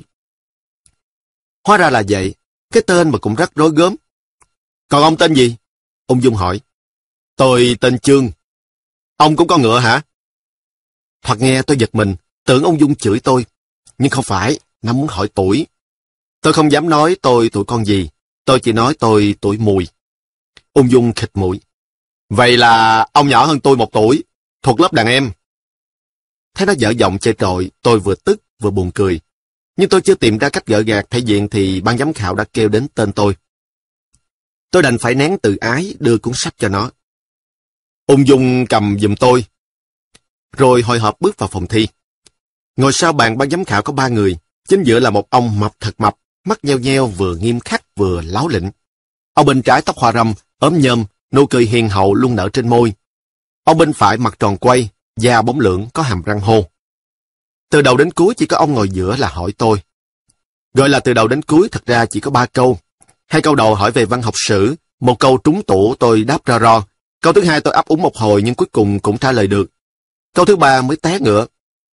Hóa ra là vậy, cái tên mà cũng rất rối gớm. Còn ông tên gì? Ung Dung hỏi. Tôi tên Chương. Ông cũng có ngựa hả? Thoạt nghe tôi giật mình, tưởng ông Dung chửi tôi. Nhưng không phải, nó muốn hỏi tuổi. Tôi không dám nói tôi tuổi con gì, tôi chỉ nói tôi tuổi Mùi. Ung Dung khịt mũi. Vậy là ông nhỏ hơn tôi 1 tuổi, thuộc lớp đàn em. Thấy nó dở giọng chê trội, tôi vừa tức vừa buồn cười. Nhưng tôi chưa tìm ra cách gỡ gạc thể diện thì ban giám khảo đã kêu đến tên tôi. Tôi đành phải nén tự ái đưa cuốn sách cho nó. Ung Dung cầm giùm tôi. Rồi hồi hộp bước vào phòng thi. Ngồi sau bàn ban giám khảo có 3 người, chính giữa là một ông mập thật mập, mắt nheo nheo vừa nghiêm khắc vừa láo lĩnh. Ông bên trái tóc hoa râm, ốm nhôm, nụ cười hiền hậu luôn nở trên môi. Ông bên phải mặt tròn quay, da bóng lưỡng, có hàm răng hô. Từ đầu đến cuối chỉ có ông ngồi giữa là hỏi tôi. Gọi là từ đầu đến cuối thật ra chỉ có 3 câu. 2 câu đầu hỏi về văn học sử, 1 câu trúng tủ tôi đáp ro ro. Câu thứ 2 tôi ấp úng một hồi nhưng cuối cùng cũng trả lời được. Câu thứ 3 mới té ngựa.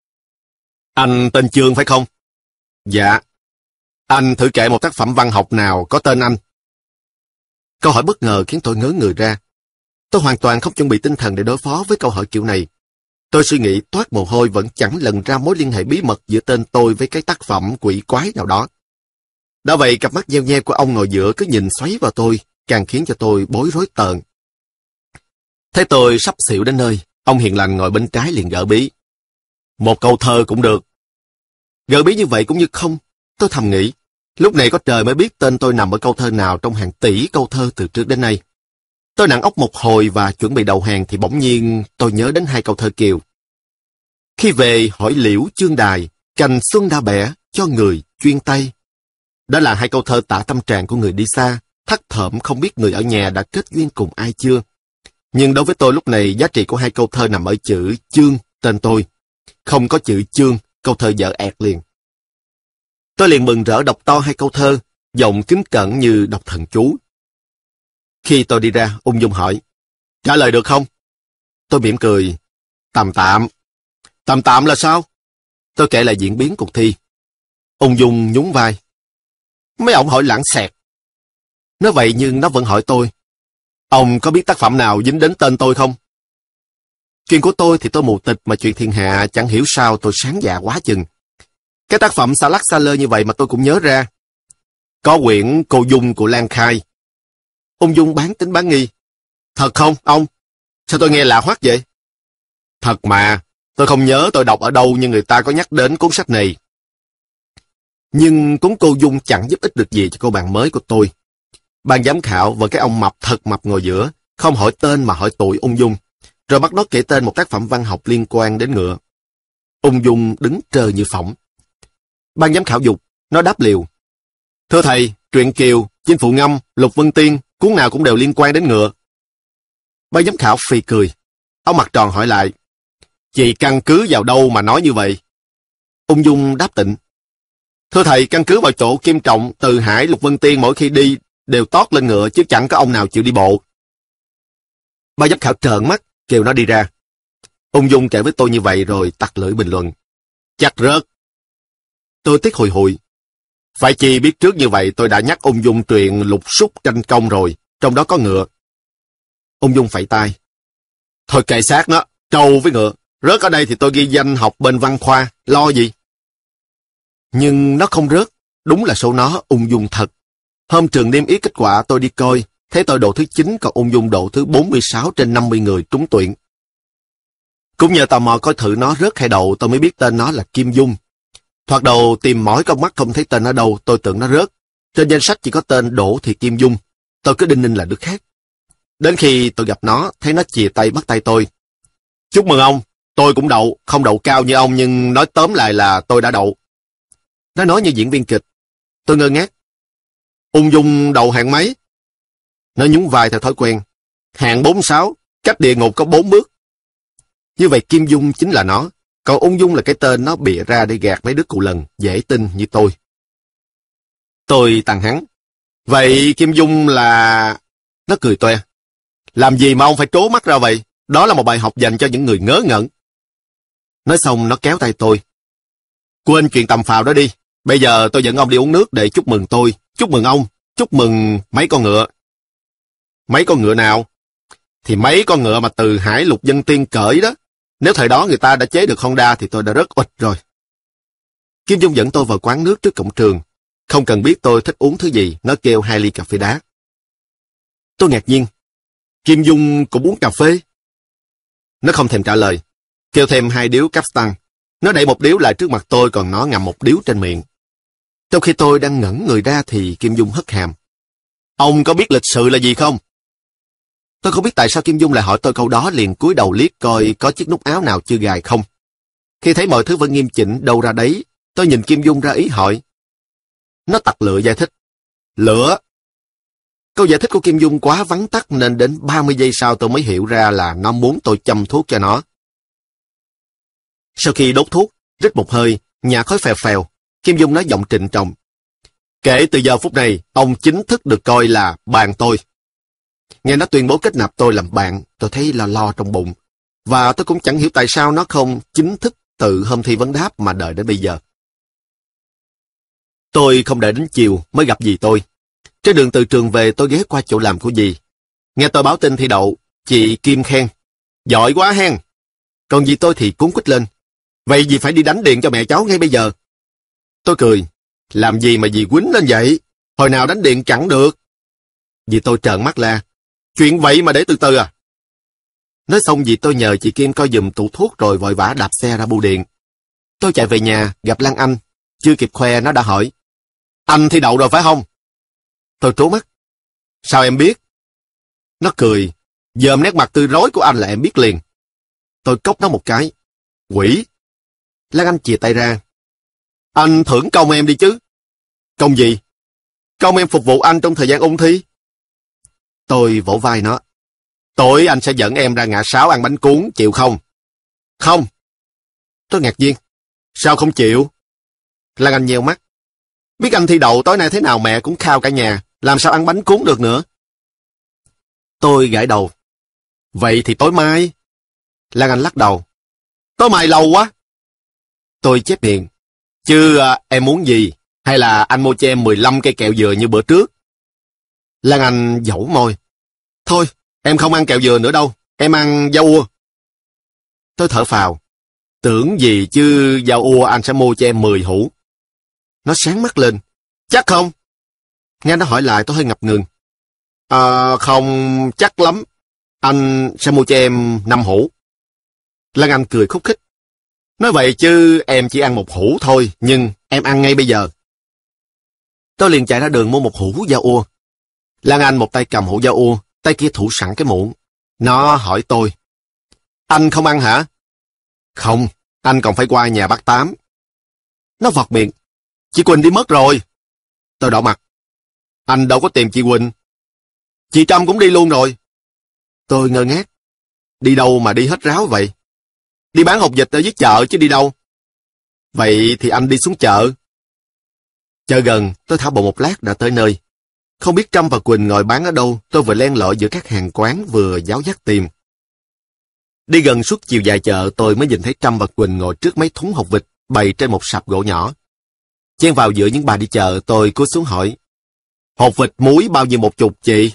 Anh tên Chương phải không? Dạ. Anh thử kể một tác phẩm văn học nào có tên anh. Câu hỏi bất ngờ khiến tôi ngớ người ra. Tôi hoàn toàn không chuẩn bị tinh thần để đối phó với câu hỏi kiểu này. Tôi suy nghĩ toát mồ hôi vẫn chẳng lần ra mối liên hệ bí mật giữa tên tôi với cái tác phẩm quỷ quái nào đó. Đã vậy cặp mắt nheo nheo của ông ngồi giữa cứ nhìn xoáy vào tôi, càng khiến cho tôi bối rối tợn. Thấy tôi sắp xỉu đến nơi, ông hiền lành ngồi bên trái liền gỡ bí. Một câu thơ cũng được. Gỡ bí như vậy cũng như không, tôi thầm nghĩ. Lúc này có trời mới biết tên tôi nằm ở câu thơ nào trong hàng tỷ câu thơ từ trước đến nay. Tôi nặng óc một hồi và chuẩn bị đầu hàng thì bỗng nhiên tôi nhớ đến 2 câu thơ Kiều. Khi về hỏi liễu chương đài, cành xuân đã bẻ cho người chuyên tay. Đó là 2 câu thơ tả tâm trạng của người đi xa, thất thởm không biết người ở nhà đã kết duyên cùng ai chưa. Nhưng đối với tôi lúc này giá trị của 2 câu thơ nằm ở chữ Chương, tên tôi. Không có chữ Chương, câu thơ dở ẹt liền. Tôi liền mừng rỡ đọc to 2 câu thơ, giọng kính cẩn như đọc thần chú. Khi tôi đi ra, Ung Dung hỏi, trả lời được không? Tôi mỉm cười, tạm tạm. Tạm tạm là sao? Tôi kể lại diễn biến cuộc thi. Ung Dung nhún vai. Mấy ông hỏi lãng xẹt. Nói vậy nhưng nó vẫn hỏi tôi, ông có biết tác phẩm nào dính đến tên tôi không? Chuyện của tôi thì tôi mù tịch mà chuyện thiên hạ chẳng hiểu sao tôi sáng dạ quá chừng. Cái tác phẩm xa lắc xa lơ như vậy mà tôi cũng nhớ ra. Có quyển Cô Dung của Lan Khai. Ung Dung bán tính bán nghi. Thật không, ông? Sao tôi nghe lạ hoắc vậy? Thật mà, tôi không nhớ tôi đọc ở đâu nhưng người ta có nhắc đến cuốn sách này. Nhưng cuốn Cô Dung chẳng giúp ích được gì cho cô bạn mới của tôi. Ban giám khảo và cái ông mập thật mập ngồi giữa, không hỏi tên mà hỏi tuổi Ung Dung, rồi bắt nó kể tên một tác phẩm văn học liên quan đến ngựa. Ung Dung đứng trơ như phỏng. Ban giám khảo dục, nó đáp liều. Thưa thầy, truyện Kiều, Chinh Phụ Ngâm, Lục Vân Tiên, cuốn nào cũng đều liên quan đến ngựa. Ban giám khảo phì cười. Ông mặt tròn hỏi lại, chị căn cứ vào đâu mà nói như vậy? Ung Dung đáp tịnh. Thưa thầy, căn cứ vào chỗ Kim Trọng, Từ Hải, Lục Vân Tiên mỗi khi đi đều tót lên ngựa chứ chẳng có ông nào chịu đi bộ. Ba giám khảo trợn mắt, kêu nó đi ra. Ung dung kể với tôi như vậy rồi tặc lưỡi bình luận. Chắc rớt. Tôi tiếc hùi hụi. Phải chi biết trước như vậy tôi đã nhắc ung dung chuyện lục súc tranh công rồi, trong đó có ngựa. Ung dung phẩy tay. Thôi kệ xác nó, trâu với ngựa. Rớt ở đây thì tôi ghi danh học bên văn khoa, lo gì? Nhưng nó không rớt, đúng là số nó ung dung thật. Hôm trường niêm yết kết quả tôi đi coi, thấy tôi độ thứ 9 còn ung dung độ thứ 46 trên 50 người trúng tuyển. Cũng nhờ tò mò coi thử nó rớt hay đậu tôi mới biết tên nó là Kim Dung. Thoạt đầu tìm mỏi con mắt không thấy tên nó đâu, tôi tưởng nó rớt. Trên danh sách chỉ có tên Đỗ Thị Kim Dung, tôi cứ đinh ninh là đứa khác. Đến khi tôi gặp nó, thấy nó chìa tay bắt tay tôi. Chúc mừng ông, tôi cũng đậu, không đậu cao như ông nhưng nói tóm lại là tôi đã đậu. Nó nói như diễn viên kịch. Tôi ngơ ngác. Ung dung đậu hạng mấy? Nó nhún vai theo thói quen. Hạng 46, cách địa ngục có 4 bước. Như vậy Kim Dung chính là nó, còn ung dung là cái tên nó bịa ra để gạt mấy đứa cù lần, dễ tin như tôi. Tôi tàn hắn. Vậy Kim Dung là... Nó cười toe. Làm gì mà ông phải trố mắt ra vậy? Đó là một bài học dành cho những người ngớ ngẩn. Nói xong nó kéo tay tôi. Quên chuyện tầm phào đó đi. Bây giờ tôi dẫn ông đi uống nước để chúc mừng tôi. Chúc mừng ông. Chúc mừng mấy con ngựa. Mấy con ngựa nào? Thì mấy con ngựa mà từ Hải Lục Dân Tiên cởi đó. Nếu thời đó người ta đã chế được Honda thì tôi đã rất uịch rồi. Kim Dung dẫn tôi vào quán nước trước cổng trường. Không cần biết tôi thích uống thứ gì, nó kêu 2 ly cà phê đá. Tôi ngạc nhiên. Kim Dung cũng uống cà phê? Nó không thèm trả lời. Kêu thêm 2 điếu Capstan. Nó đẩy một điếu lại trước mặt tôi còn nó ngậm một điếu trên miệng. Trong khi tôi đang ngẩn người ra thì Kim Dung hất hàm. Ông có biết lịch sự là gì không? Tôi không biết tại sao Kim Dung lại hỏi tôi câu đó, liền cúi đầu liếc coi có chiếc nút áo nào chưa gài không. Khi thấy mọi thứ vẫn nghiêm chỉnh đâu ra đấy, tôi nhìn Kim Dung ra ý hỏi. Nó tặc lựa giải thích. Lựa. Câu giải thích của Kim Dung quá vắn tắt nên đến 30 giây sau tôi mới hiểu ra là nó muốn tôi châm thuốc cho nó. Sau khi đốt thuốc, rít một hơi, nhả khói phèo phèo, Kim Dung nói giọng trịnh trọng. Kể từ giờ phút này, ông chính thức được coi là bạn tôi. Nghe nó tuyên bố kết nạp tôi làm bạn, tôi thấy lo lo trong bụng. Và tôi cũng chẳng hiểu tại sao nó không chính thức tự hôm thi vấn đáp mà đợi đến bây giờ. Tôi không đợi đến chiều mới gặp dì tôi. Trên đường từ trường về tôi ghé qua chỗ làm của dì. Nghe tôi báo tin thi đậu, chị Kim khen. Giỏi quá hen. Còn dì tôi thì cuống quýt lên. Vậy dì phải đi đánh điện cho mẹ cháu ngay bây giờ. Tôi cười. Làm gì mà dì quýnh lên vậy? Hồi nào đánh điện chẳng được. Dì tôi trợn mắt la. Chuyện vậy mà để từ từ à? Nói xong dì tôi nhờ chị Kim coi giùm tủ thuốc rồi vội vã đạp xe ra bưu điện. Tôi chạy về nhà, gặp Lan Anh. Chưa kịp khoe nó đã hỏi. Anh thi đậu rồi phải không? Tôi trố mắt. Sao em biết? Nó cười. Dòm nét mặt tươi rói của anh là em biết liền. Tôi cốc nó một cái. Quỷ. Lan Anh chìa tay ra. Anh thưởng công em đi chứ. Công gì? Công em phục vụ anh trong thời gian ôn thi. Tôi vỗ vai nó. Tối anh sẽ dẫn em ra ngã sáu ăn bánh cuốn, chịu không? Không. Tôi ngạc nhiên. Sao không chịu? Lan Anh nheo mắt. Biết anh thi đậu tối nay thế nào mẹ cũng khao cả nhà, làm sao ăn bánh cuốn được nữa? Tôi gãi đầu. Vậy thì tối mai. Lan Anh lắc đầu. Tối mai lâu quá. Tôi chép miệng. Chứ em muốn gì? Hay là anh mua cho em 15 cây kẹo dừa như bữa trước? Lan Anh dẫu môi. Thôi, em không ăn kẹo dừa nữa đâu, em ăn dao ua. Tôi thở phào. Tưởng gì chứ dao ua anh sẽ mua cho em 10 hũ. Nó sáng mắt lên. Chắc không? Nghe nó hỏi lại tôi hơi ngập ngừng. Không chắc lắm. Anh sẽ mua cho em 5 hũ. Lan Anh cười khúc khích. Nói vậy chứ em chỉ ăn 1 hũ thôi, nhưng em ăn ngay bây giờ. Tôi liền chạy ra đường mua 1 hũ dao ua. Lan Anh một tay cầm hũ dao ua, tay kia thủ sẵn cái muỗng. Nó hỏi tôi. Anh không ăn hả? Không, anh còn phải qua nhà bác Tám. Nó vọt miệng. Chị Quỳnh đi mất rồi. Tôi đỏ mặt. Anh đâu có tìm chị Quỳnh. Chị Trâm cũng đi luôn rồi. Tôi ngơ ngác. Đi đâu mà đi hết ráo vậy? Đi bán hột vịt ở dưới chợ chứ đi đâu. Vậy thì anh đi xuống chợ. Chợ gần, tôi thả bộ một lát đã tới nơi. Không biết Trâm và Quỳnh ngồi bán ở đâu, tôi vừa len lỏi giữa các hàng quán vừa giáo giác tìm. Đi gần suốt chiều dài chợ, tôi mới nhìn thấy Trâm và Quỳnh ngồi trước mấy thúng hột vịt bày trên một sạp gỗ nhỏ. Chen vào giữa những bà đi chợ, tôi cúi xuống hỏi: "Hột vịt muối bao nhiêu một chục chị?"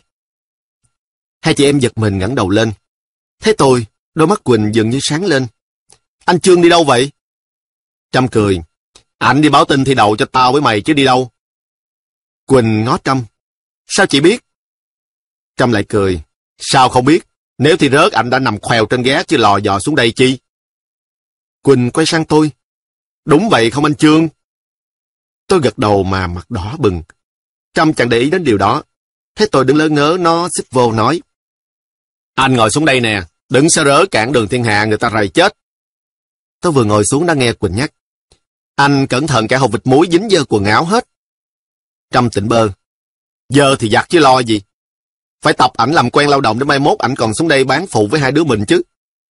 Hai chị em giật mình ngẩng đầu lên. Thấy tôi, đôi mắt Quỳnh dường như sáng lên. "Anh Trương đi đâu vậy?" Trâm cười: "Anh đi báo tin thi đậu cho tao với mày chứ đi đâu." Quỳnh ngó Trâm: "Sao chị biết?" Trâm lại cười: "Sao không biết? Nếu thì rớt anh đã nằm khoèo trên ghé chứ lò dò xuống đây chi." Quỳnh quay sang tôi: "Đúng vậy không anh Trương?" Tôi gật đầu mà mặt đỏ bừng. Trâm chẳng để ý đến điều đó. Thấy tôi đứng lơ ngớ, nó xích vô nói: "Anh ngồi xuống đây nè, đừng sao rỡ cản đường thiên hạ, người ta rầy chết." Tôi vừa ngồi xuống đã nghe Quỳnh nhắc: "Anh cẩn thận, cả hột vịt muối dính dơ quần áo hết." Trâm tỉnh bơ: "Giờ thì giặt chứ lo gì. Phải tập ảnh làm quen lao động để mai mốt ảnh còn xuống đây bán phụ với hai đứa mình chứ."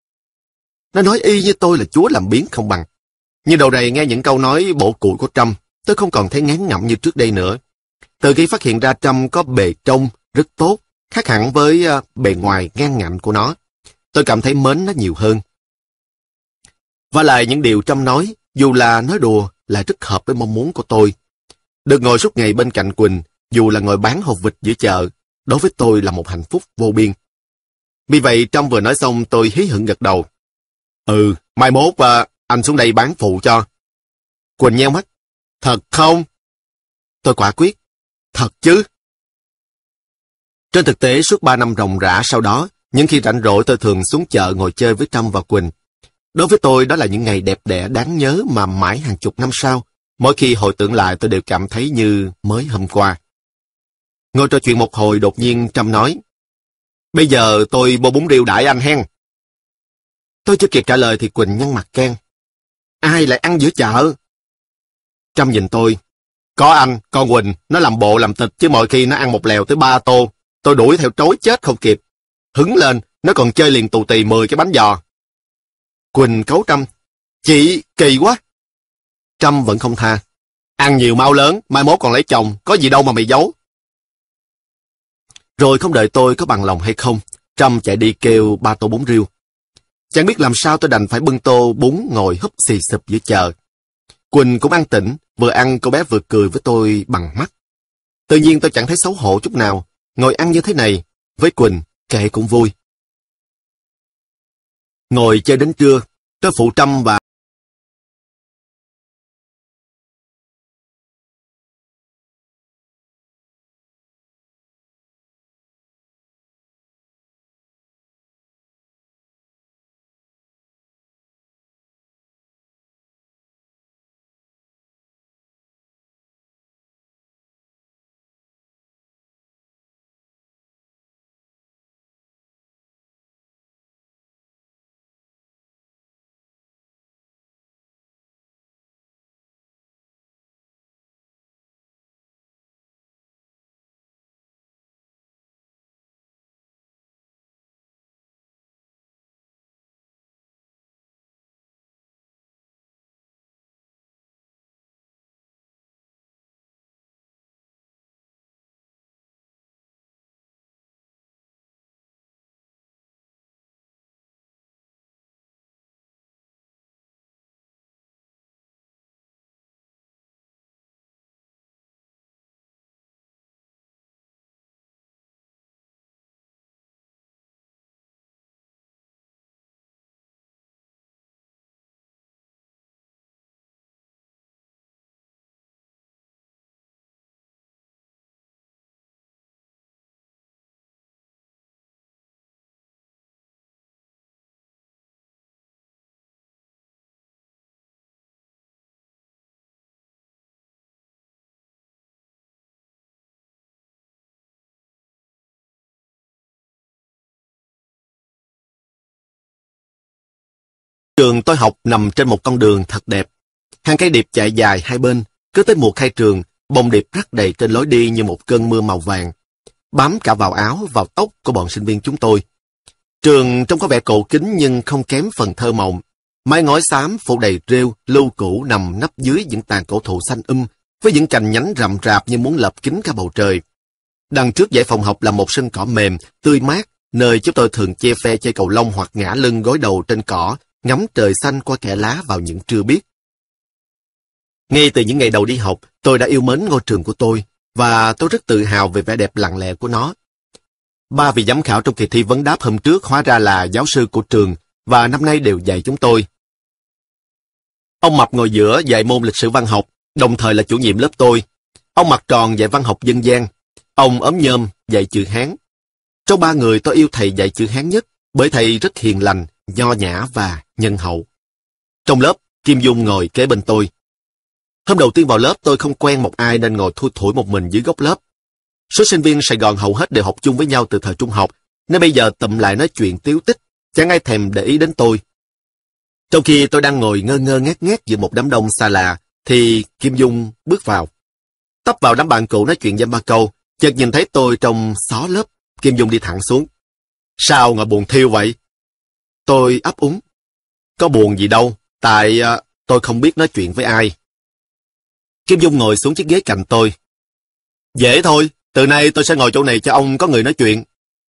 Nó nói y như tôi là chúa làm biếng không bằng. Nhưng đầu này nghe những câu nói bổ củi của Trâm, tôi không còn thấy ngán ngẩm như trước đây nữa. Từ khi phát hiện ra Trâm có bề trong rất tốt, khác hẳn với bề ngoài ngang ngạnh của nó, tôi cảm thấy mến nó nhiều hơn. Và lại những điều Trâm nói, dù là nói đùa, lại rất hợp với mong muốn của tôi. Được ngồi suốt ngày bên cạnh Quỳnh, dù là ngồi bán hột vịt giữa chợ, đối với tôi là một hạnh phúc vô biên. Vì vậy Trâm vừa nói xong tôi hí hửng gật đầu: "Ừ, mai mốt anh xuống đây bán phụ cho." Quỳnh nheo mắt: "Thật không?" Tôi quả quyết: "Thật chứ." Trên thực tế suốt 3 năm ròng rã sau đó, những khi rảnh rỗi tôi thường xuống chợ ngồi chơi với Trâm và Quỳnh. Đối với tôi đó là những ngày đẹp đẽ đáng nhớ mà mãi hàng chục năm sau, mỗi khi hồi tưởng lại tôi đều cảm thấy như mới hôm qua. Ngồi trò chuyện một hồi đột nhiên Trâm nói: "Bây giờ tôi mua bún riêu đãi anh hen." Tôi chưa kịp trả lời thì Quỳnh nhăn mặt khen: "Ai lại ăn giữa chợ?" Trâm nhìn tôi: "Có anh, con Quỳnh, nó làm bộ làm tịch chứ mọi khi nó ăn một lèo tới 3 tô. Tôi đuổi theo trối chết không kịp. Hứng lên, nó còn chơi liền tù tì 10 cái bánh giò." Quỳnh cấu Trâm: "Chị, kỳ quá." Trâm vẫn không tha: "Ăn nhiều mau lớn, mai mốt còn lấy chồng, có gì đâu mà mày giấu." Rồi không đợi tôi có bằng lòng hay không, Trâm chạy đi kêu 3 tô bún riêu. Chẳng biết làm sao tôi đành phải bưng tô bún ngồi húp xì xụp giữa chợ. Quỳnh cũng ăn tỉnh, vừa ăn cô bé vừa cười với tôi bằng mắt. Tự nhiên tôi chẳng thấy xấu hổ chút nào, ngồi ăn như thế này, với Quỳnh, kệ cũng vui. Ngồi chơi đến trưa, tôi phụ Trâm và trường tôi học nằm trên một con đường thật đẹp. Hàng cây điệp chạy dài hai bên, cứ tới mùa khai trường, bông điệp rắc đầy trên lối đi như một cơn mưa màu vàng, bám cả vào áo, vào tóc của bọn sinh viên chúng tôi. Trường trông có vẻ cổ kính nhưng không kém phần thơ mộng. Mái ngói xám phủ đầy rêu, lưu cũ nằm nấp dưới những tàn cổ thụ xanh với những cành nhánh rậm rạp như muốn lấp kín cả bầu trời. Đằng trước dãy phòng học là một sân cỏ mềm, tươi mát, nơi chúng tôi thường che phe chơi cầu lông hoặc ngả lưng gối đầu trên cỏ, ngắm trời xanh qua kẽ lá vào những trưa biếc. Ngay từ những ngày đầu đi học, tôi đã yêu mến ngôi trường của tôi, và tôi rất tự hào về vẻ đẹp lặng lẽ của nó. 3 vị giám khảo trong kỳ thi vấn đáp hôm trước hóa ra là giáo sư của trường, và năm nay đều dạy chúng tôi. Ông Mập ngồi giữa dạy môn lịch sử văn học, đồng thời là chủ nhiệm lớp tôi. Ông Mặt Tròn dạy văn học dân gian. Ông Ốm Nhôm dạy chữ Hán. Trong 3 người tôi yêu thầy dạy chữ Hán nhất, bởi thầy rất hiền lành, nho nhã và nhân hậu. Trong lớp, Kim Dung ngồi kế bên tôi. Hôm đầu tiên vào lớp tôi không quen một ai nên ngồi thui thủi một mình dưới góc lớp. Số sinh viên Sài Gòn hầu hết đều học chung với nhau từ thời trung học, nên bây giờ tụm lại nói chuyện tíu tích, chẳng ai thèm để ý đến tôi. Trong khi tôi đang ngồi ngơ ngơ ngác ngác giữa một đám đông xa lạ, thì Kim Dung bước vào. Tấp vào đám bạn cũ nói chuyện dăm ba câu, chợt nhìn thấy tôi trong xó lớp, Kim Dung đi thẳng xuống. Sao ngồi buồn thiêu vậy? Tôi ấp úng. Có buồn gì đâu, tại tôi không biết nói chuyện với ai. Kim Dung ngồi xuống chiếc ghế cạnh tôi. Dễ thôi, từ nay tôi sẽ ngồi chỗ này cho ông có người nói chuyện.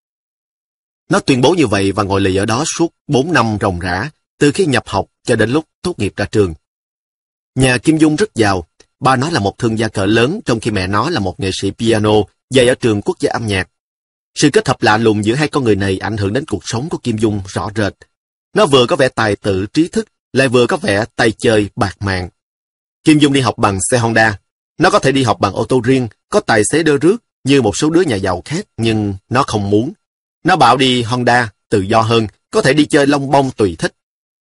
Nó tuyên bố như vậy và ngồi lì ở đó suốt 4 năm ròng rã, từ khi nhập học cho đến lúc tốt nghiệp ra trường. Nhà Kim Dung rất giàu, ba nó là một thương gia cỡ lớn trong khi mẹ nó là một nghệ sĩ piano dạy ở trường quốc gia âm nhạc. Sự kết hợp lạ lùng giữa hai con người này ảnh hưởng đến cuộc sống của Kim Dung rõ rệt. Nó vừa có vẻ tài tử trí thức, lại vừa có vẻ tay chơi bạc mạng. Kim Dung đi học bằng xe Honda. Nó có thể đi học bằng ô tô riêng, có tài xế đưa rước như một số đứa nhà giàu khác, nhưng nó không muốn. Nó bảo đi Honda, tự do hơn, có thể đi chơi lông bông tùy thích.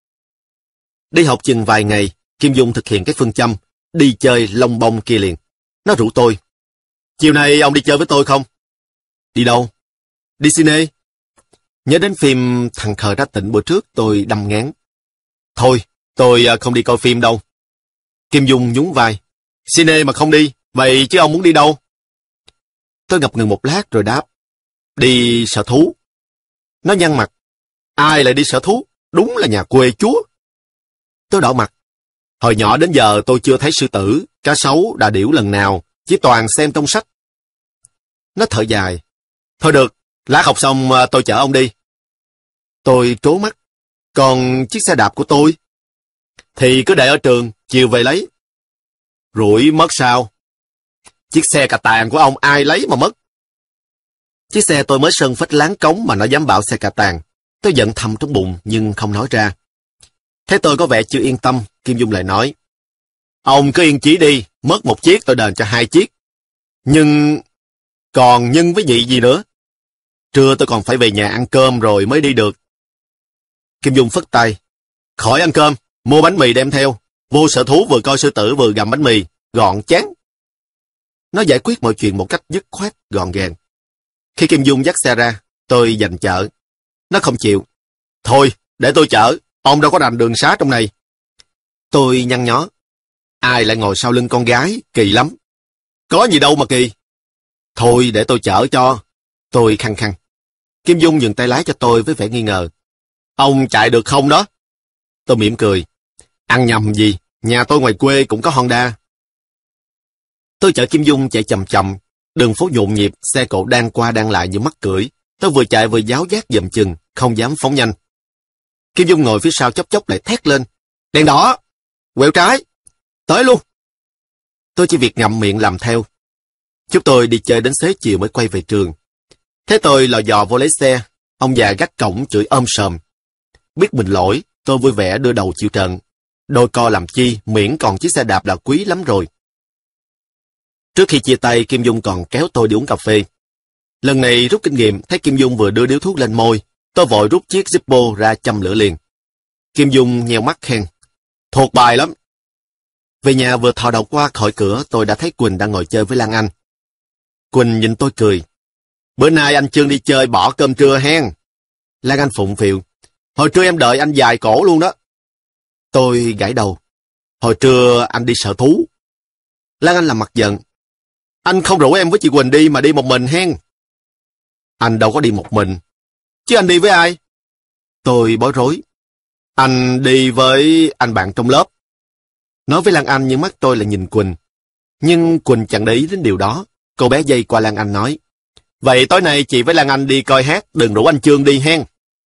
Đi học chừng vài ngày, Kim Dung thực hiện cái phương châm, đi chơi lông bông kia liền. Nó rủ tôi. Chiều nay ông đi chơi với tôi không? Đi đâu? Đi cine. Nhớ đến phim Thằng Khờ Ra Tịnh bữa trước tôi đâm ngán. Thôi, tôi không đi coi phim đâu. Kim Dung nhún vai. Cine mà không đi, vậy chứ ông muốn đi đâu? Tôi ngập ngừng một lát rồi đáp. Đi sở thú. Nó nhăn mặt. Ai lại đi sở thú? Đúng là nhà quê chúa. Tôi đỏ mặt. Hồi nhỏ đến giờ tôi chưa thấy sư tử, cá sấu, đà điểu lần nào, chỉ toàn xem trong sách. Nó thở dài. Thôi được, lát học xong tôi chở ông đi. Tôi trố mắt. Còn chiếc xe đạp của tôi? Thì cứ để ở trường, chiều về lấy. Rủi mất sao? Chiếc xe cà tàng của ông ai lấy mà mất? Chiếc xe tôi mới sơn phết láng cống mà nó dám bảo xe cà tàng. Tôi giận thầm trong bụng nhưng không nói ra. Thấy tôi có vẻ chưa yên tâm, Kim Dung lại nói. Ông cứ yên chí đi, mất một chiếc tôi đền cho 2 chiếc. Nhưng... còn nhân với nhị gì nữa? Trưa tôi còn phải về nhà ăn cơm rồi mới đi được. Kim Dung phất tay. Khỏi ăn cơm, mua bánh mì đem theo. Vô sở thú vừa coi sư tử vừa gặm bánh mì, gọn chán. Nó giải quyết mọi chuyện một cách dứt khoát, gọn gàng. Khi Kim Dung dắt xe ra, tôi giành chở. Nó không chịu. Thôi, để tôi chở, ông đâu có rành đường xá trong này. Tôi nhăn nhó. Ai lại ngồi sau lưng con gái, kỳ lắm. Có gì đâu mà kỳ. Thôi, để tôi chở cho. Tôi khăng khăng. Kim Dung nhường tay lái cho tôi với vẻ nghi ngờ. Ông chạy được không đó? Tôi mỉm cười. Ăn nhầm gì, nhà tôi ngoài quê cũng có Honda. Tôi chở Kim Dung chạy chậm chậm, đường phố nhộn nhịp, xe cộ đang qua đang lại như mắc cưỡi. Tôi vừa chạy vừa giáo giác dậm chừng, không dám phóng nhanh. Kim Dung ngồi phía sau chốc chốc lại thét lên. Đèn đỏ! Quẹo trái! Tới luôn! Tôi chỉ việc ngậm miệng làm theo. Chúng tôi đi chơi đến xế chiều mới quay về trường. Thế tôi lò dò vô lấy xe, ông già gác cổng chửi sòm. Biết mình lỗi, tôi vui vẻ đưa đầu chịu trận. Đôi co làm chi, miễn còn chiếc xe đạp là quý lắm rồi. Trước khi chia tay, Kim Dung còn kéo tôi đi uống cà phê. Lần này rút kinh nghiệm, thấy Kim Dung vừa đưa điếu thuốc lên môi, tôi vội rút chiếc Zippo ra châm lửa liền. Kim Dung nheo mắt khen. Thuộc bài lắm. Về nhà vừa thò đầu qua khỏi cửa, tôi đã thấy Quỳnh đang ngồi chơi với Lan Anh. Quỳnh nhìn tôi cười. Bữa nay anh Trương đi chơi bỏ cơm trưa hen. Lan Anh phụng phịu. Hồi trưa em đợi anh dài cổ luôn đó. Tôi gãi đầu. Hồi trưa anh đi sở thú. Lan Anh làm mặt giận. Anh không rủ em với chị Quỳnh đi mà đi một mình hen. Anh đâu có đi một mình. Chứ anh đi với ai? Tôi bối rối. Anh đi với anh bạn trong lớp. Nói với Lan Anh nhưng mắt tôi lại nhìn Quỳnh. Nhưng Quỳnh chẳng để ý đến điều đó. Cô bé dây qua Lan Anh nói. Vậy tối nay chị với Lan Anh đi coi hát, đừng rủ anh Chương đi hen.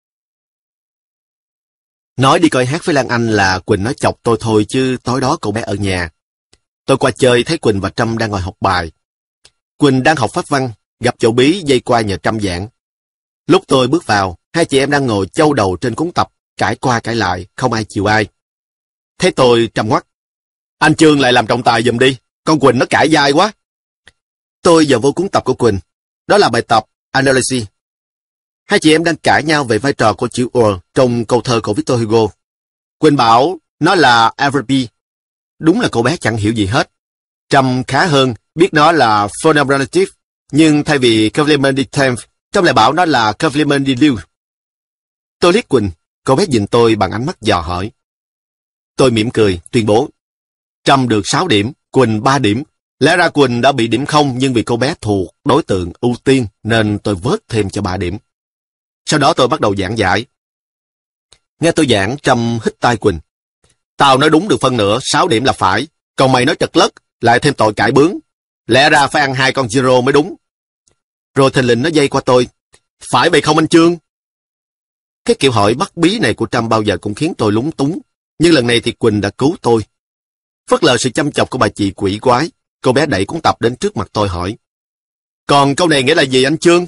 Nói đi coi hát với Lan Anh là Quỳnh nói chọc tôi thôi chứ tối đó cậu bé ở nhà. Tôi qua chơi thấy Quỳnh và Trâm đang ngồi học bài. Quỳnh đang học pháp văn, gặp chỗ bí dây qua nhờ Trâm giảng. Lúc tôi bước vào, hai chị em đang ngồi châu đầu trên cuốn tập, cãi qua cãi lại, không ai chịu ai. Thấy tôi Trâm ngoắt. Anh Chương lại làm trọng tài giùm đi, con Quỳnh nó cãi dai quá. Tôi giờ vô cuốn tập của Quỳnh. Đó là bài tập Analysis. Hai chị em đang cãi nhau về vai trò của chữ or trong câu thơ của Victor Hugo. Quỳnh bảo nó là adverbi. Đúng là cô bé chẳng hiểu gì hết. Trâm khá hơn, biết nó là phonoblative, nhưng thay vì complement de temps, Trâm lại bảo nó là complement de lieu. Tôi liếc Quỳnh, cô bé nhìn tôi bằng ánh mắt dò hỏi. Tôi mỉm cười, tuyên bố. Trâm được 6 điểm, Quỳnh 3 điểm. Lẽ ra Quỳnh đã bị điểm 0 nhưng vì cô bé thuộc đối tượng ưu tiên nên tôi vớt thêm cho 3 điểm. Sau đó tôi bắt đầu giảng giải. Nghe tôi giảng, Trâm hít tai Quỳnh. Tao nói đúng được phân nửa, 6 điểm là phải. Còn mày nói trật lất, lại thêm tội cãi bướng. Lẽ ra phải ăn 2 con zero mới đúng. Rồi thình lình nó dây qua tôi. Phải vậy không anh Chương? Cái kiểu hỏi bắt bí này của Trâm bao giờ cũng khiến tôi lúng túng. Nhưng lần này thì Quỳnh đã cứu tôi. Phớt lờ sự chăm chọc của bà chị quỷ quái, cô bé đẩy cuốn tập đến trước mặt tôi hỏi. Còn câu này nghĩa là gì anh Chương?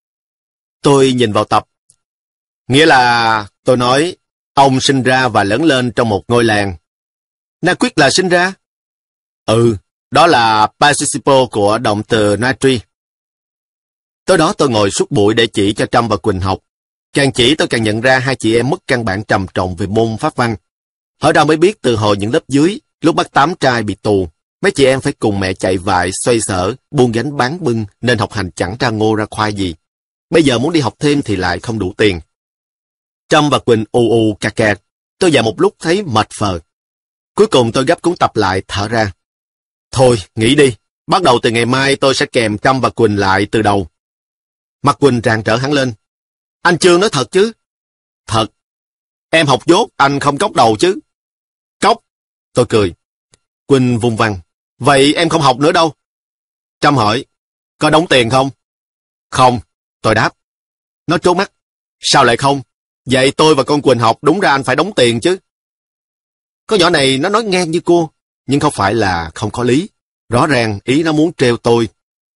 Tôi nhìn vào tập. Nghĩa là, tôi nói, ông sinh ra và lớn lên trong một ngôi làng. Na quyết là sinh ra? Ừ, đó là participle của động từ natri. Tối đó tôi ngồi suốt buổi để chỉ cho Trâm và Quỳnh học. Càng chỉ tôi càng nhận ra hai chị em mất căn bản trầm trọng về môn pháp văn. Hỏi ra mới biết từ hồi những lớp dưới, lúc bác Tám trai bị tù, mấy chị em phải cùng mẹ chạy vại, xoay sở, buôn gánh bán bưng nên học hành chẳng ra ngô ra khoai gì. Bây giờ muốn đi học thêm thì lại không đủ tiền. Trâm và Quỳnh ù ù cà cà, tôi dạo một lúc thấy mệt phờ. Cuối cùng tôi gấp cuốn tập lại thở ra. Thôi, nghỉ đi, bắt đầu từ ngày mai tôi sẽ kèm Trâm và Quỳnh lại từ đầu. Mặt Quỳnh rạng rỡ hẳn lên. Anh Chương nói thật chứ? Thật. Em học dốt, anh không cốc đầu chứ? Cốc. Tôi cười. Quỳnh vùng vằng. Vậy em không học nữa đâu? Trâm hỏi. Có đóng tiền không? Không. Tôi đáp. Nó trố mắt. Sao lại không? Vậy tôi và con Quỳnh học đúng ra anh phải đóng tiền chứ. Con nhỏ này nó nói ngang như cua, nhưng không phải là không có lý. Rõ ràng ý nó muốn trêu tôi.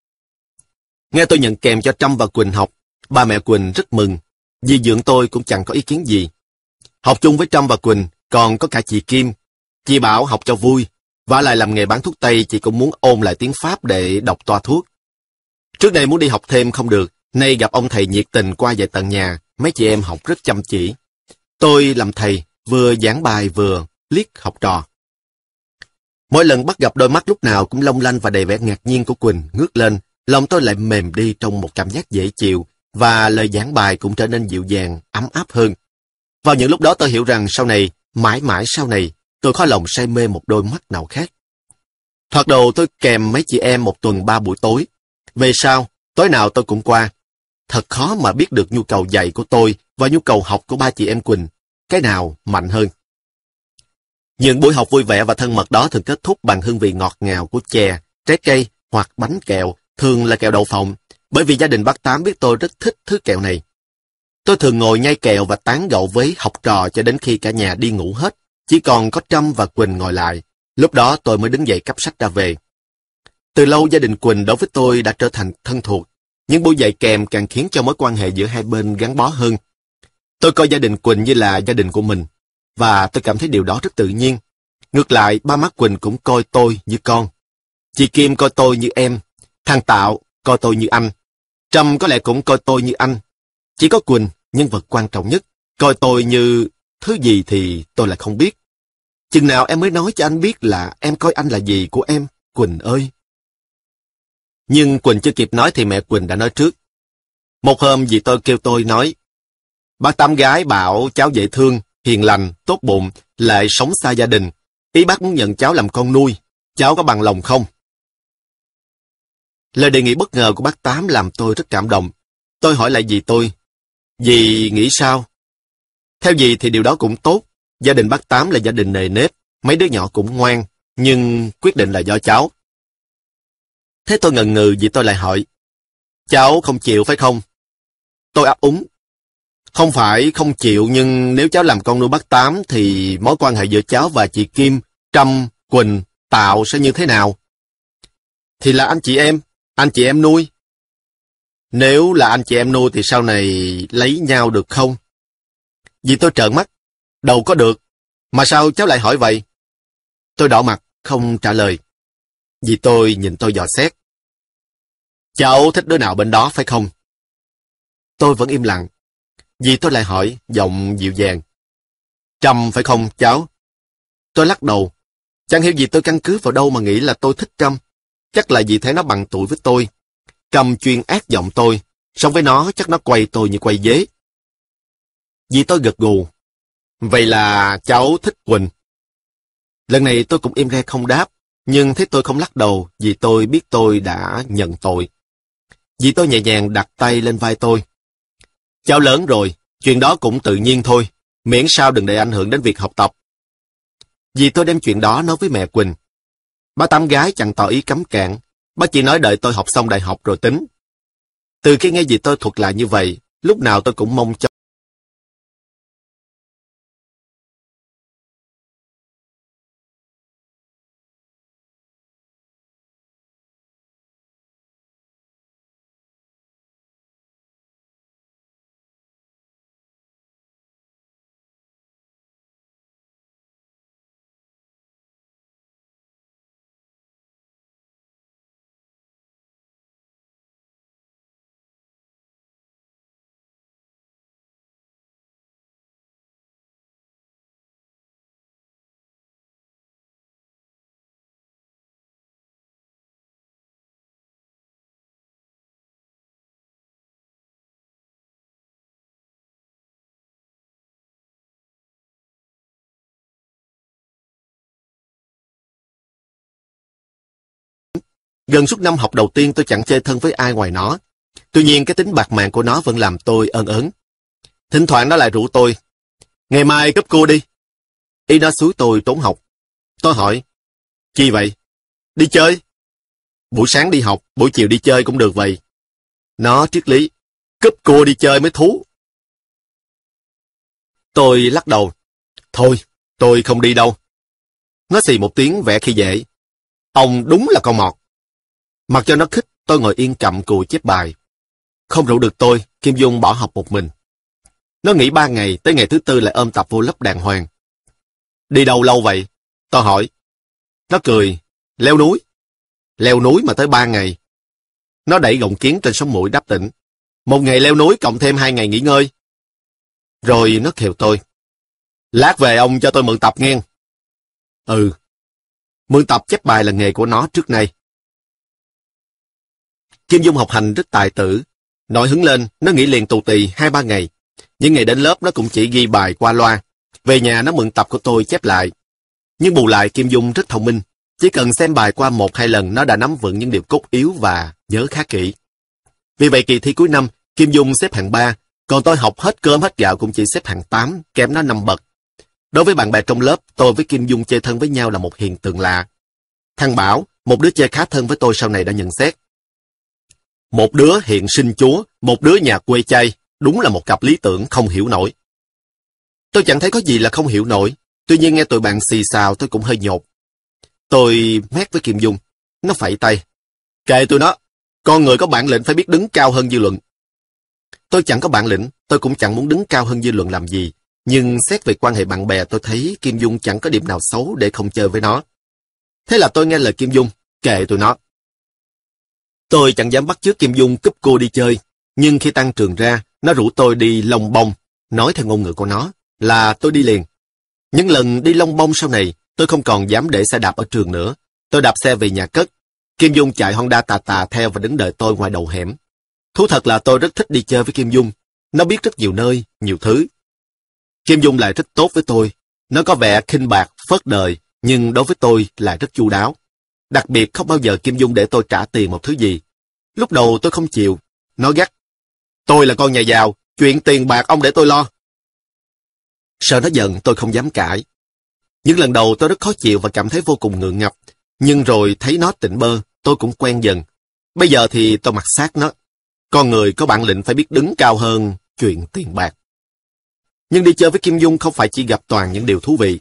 Nghe tôi nhận kèm cho Trâm và Quỳnh học, ba mẹ Quỳnh rất mừng. Dì dượng tôi cũng chẳng có ý kiến gì. Học chung với Trâm và Quỳnh, còn có cả chị Kim. Chị bảo học cho vui, vả lại làm nghề bán thuốc Tây chị cũng muốn ôn lại tiếng Pháp để đọc toa thuốc. Trước đây muốn đi học thêm không được, nay gặp ông thầy nhiệt tình qua dạy tận nhà, mấy chị em học rất chăm chỉ. Tôi làm thầy, vừa giảng bài vừa liếc học trò. Mỗi lần bắt gặp đôi mắt lúc nào cũng long lanh và đầy vẻ ngạc nhiên của Quỳnh ngước lên, lòng tôi lại mềm đi trong một cảm giác dễ chịu, và lời giảng bài cũng trở nên dịu dàng, ấm áp hơn. Vào những lúc đó tôi hiểu rằng sau này, mãi mãi sau này, tôi khó lòng say mê một đôi mắt nào khác. Thoạt đầu tôi kèm mấy chị em một tuần 3 buổi tối. Về sau, tối nào tôi cũng qua. Thật khó mà biết được nhu cầu dạy của tôi và nhu cầu học của ba chị em Quỳnh. Cái nào mạnh hơn? Những buổi học vui vẻ và thân mật đó thường kết thúc bằng hương vị ngọt ngào của chè, trái cây hoặc bánh kẹo, thường là kẹo đậu phộng, bởi vì gia đình bác Tám biết tôi rất thích thứ kẹo này. Tôi thường ngồi nhai kẹo và tán gẫu với học trò cho đến khi cả nhà đi ngủ hết, chỉ còn có Trâm và Quỳnh ngồi lại. Lúc đó tôi mới đứng dậy cắp sách ra về. Từ lâu gia đình Quỳnh đối với tôi đã trở thành thân thuộc, những buổi dạy kèm càng khiến cho mối quan hệ giữa hai bên gắn bó hơn. Tôi coi gia đình Quỳnh như là gia đình của mình, và tôi cảm thấy điều đó rất tự nhiên. Ngược lại, ba má Quỳnh cũng coi tôi như con. Chị Kim coi tôi như em, thằng Tạo coi tôi như anh, Trâm có lẽ cũng coi tôi như anh. Chỉ có Quỳnh, nhân vật quan trọng nhất, coi tôi như thứ gì thì tôi lại không biết. Chừng nào em mới nói cho anh biết là em coi anh là gì của em, Quỳnh ơi. Nhưng Quỳnh chưa kịp nói thì mẹ Quỳnh đã nói trước. Một hôm dì tôi kêu tôi nói, bác Tám gái bảo cháu dễ thương, hiền lành, tốt bụng, lại sống xa gia đình. Ý bác muốn nhận cháu làm con nuôi, cháu có bằng lòng không? Lời đề nghị bất ngờ của bác Tám làm tôi rất cảm động. Tôi hỏi lại dì tôi, dì nghĩ sao? Theo dì thì điều đó cũng tốt. Gia đình bác Tám là gia đình nề nếp, mấy đứa nhỏ cũng ngoan, nhưng quyết định là do cháu. Thế tôi ngần ngừ, dì tôi lại hỏi, Cháu không chịu phải không? Tôi ấp úng. Không phải không chịu, nhưng nếu cháu làm con nuôi bác Tám thì mối quan hệ giữa cháu và chị Kim, Trâm, Quỳnh, Tạo sẽ như thế nào? Thì là anh chị em nuôi. Nếu là anh chị em nuôi thì sau này lấy nhau được không? Dì tôi trợn mắt. Đâu có được. Mà sao cháu lại hỏi vậy? Tôi đỏ mặt, không trả lời. Dì tôi nhìn tôi dò xét. Cháu thích đứa nào bên đó phải không? Tôi vẫn im lặng. Dì tôi lại hỏi, giọng dịu dàng. Trâm phải không cháu? Tôi lắc đầu. Chẳng hiểu dì tôi căn cứ vào đâu mà nghĩ là tôi thích Trâm. Chắc là dì thấy nó bằng tuổi với tôi. Trâm chuyên ác giọng tôi. Sống với nó chắc nó quay tôi như quay dế. Dì tôi gật gù. Vậy là cháu thích Quỳnh. Lần này tôi cũng im re không đáp. Nhưng thấy tôi không lắc đầu vì tôi biết tôi đã nhận tội. Dì tôi nhẹ nhàng đặt tay lên vai tôi. Cháu lớn rồi, chuyện đó cũng tự nhiên thôi, miễn sao đừng để ảnh hưởng đến việc học tập. Dì tôi đem chuyện đó nói với mẹ Quỳnh. Bà Tám gái chẳng tỏ ý cấm cản, bà chỉ nói đợi tôi học xong đại học rồi tính. Từ khi nghe dì tôi thuật lại như vậy, lúc nào tôi cũng mong cho gần suốt năm học đầu tiên tôi chẳng chơi thân với ai ngoài nó. Tuy nhiên cái tính bạc mạng của nó vẫn làm tôi ân ớn. Thỉnh thoảng nó lại rủ tôi. Ngày mai cúp cua đi. Ý nó xúi tôi trốn học. Tôi hỏi. Chi vậy? Đi chơi. Buổi sáng đi học, buổi chiều đi chơi cũng được vậy. Nó triết lý. Cúp cua đi chơi mới thú. Tôi lắc đầu. Thôi, tôi không đi đâu. Nó xì một tiếng vẻ khi dễ. Ông đúng là con mọt. Mặc cho nó khích, tôi ngồi yên cặm cụi chép bài. Không rủ được tôi, Kim Dung bỏ học một mình. Nó nghỉ 3 ngày, tới ngày thứ tư lại ôm tập vô lớp đàng hoàng. Đi đâu lâu vậy? Tôi hỏi. Nó cười. Leo núi. Leo núi mà tới 3 ngày. Nó đẩy gọng kiến trên sống mũi đáp tỉnh. 1 ngày leo núi cộng thêm 2 ngày nghỉ ngơi. Rồi nó khều tôi. Lát về ông cho tôi mượn tập nghe. Ừ. Mượn tập chép bài là nghề của nó trước nay. Kim Dung học hành rất tài tử. Nổi hứng lên, nó nghỉ liền tù tì 2-3 ngày. Những ngày đến lớp nó cũng chỉ ghi bài qua loa. Về nhà nó mượn tập của tôi chép lại. Nhưng bù lại Kim Dung rất thông minh. Chỉ cần xem bài qua 1-2 lần nó đã nắm vững những điều cốt yếu và nhớ khá kỹ. Vì vậy kỳ thi cuối năm, Kim Dung xếp hạng 3, còn tôi học hết cơm hết gạo cũng chỉ xếp hạng 8, kém nó 5 bậc. Đối với bạn bè trong lớp, tôi với Kim Dung chơi thân với nhau là một hiện tượng lạ. Thằng Bảo, một đứa chơi khá thân với tôi sau này đã nhận xét. Một đứa hiện sinh chúa, một đứa nhà quê chay, đúng là một cặp lý tưởng không hiểu nổi. Tôi chẳng thấy có gì là không hiểu nổi, tuy nhiên nghe tụi bạn xì xào tôi cũng hơi nhột. Tôi mét với Kim Dung, nó phẩy tay. Kệ tụi nó, con người có bản lĩnh phải biết đứng cao hơn dư luận. Tôi chẳng có bản lĩnh, tôi cũng chẳng muốn đứng cao hơn dư luận làm gì, nhưng xét về quan hệ bạn bè tôi thấy Kim Dung chẳng có điểm nào xấu để không chơi với nó. Thế là tôi nghe lời Kim Dung, kệ tụi nó. Tôi chẳng dám bắt chước Kim Dung cúp cô đi chơi, nhưng khi tan trường ra, nó rủ tôi đi lông bông, nói theo ngôn ngữ của nó, là tôi đi liền. Những lần đi lông bông sau này, tôi không còn dám để xe đạp ở trường nữa. Tôi đạp xe về nhà cất. Kim Dung chạy Honda tà tà theo và đứng đợi tôi ngoài đầu hẻm. Thú thật là tôi rất thích đi chơi với Kim Dung. Nó biết rất nhiều nơi, nhiều thứ. Kim Dung lại rất tốt với tôi. Nó có vẻ khinh bạc, phớt đời, nhưng đối với tôi là rất chu đáo. Đặc biệt không bao giờ Kim Dung để tôi trả tiền một thứ gì. Lúc đầu tôi không chịu. Nó gắt. Tôi là con nhà giàu, chuyện tiền bạc ông để tôi lo. Sợ nó giận tôi không dám cãi. Những lần đầu tôi rất khó chịu và cảm thấy vô cùng ngượng ngập. Nhưng rồi thấy nó tỉnh bơ, tôi cũng quen dần. Bây giờ thì tôi mặc xác nó. Con người có bản lĩnh phải biết đứng cao hơn chuyện tiền bạc. Nhưng đi chơi với Kim Dung không phải chỉ gặp toàn những điều thú vị.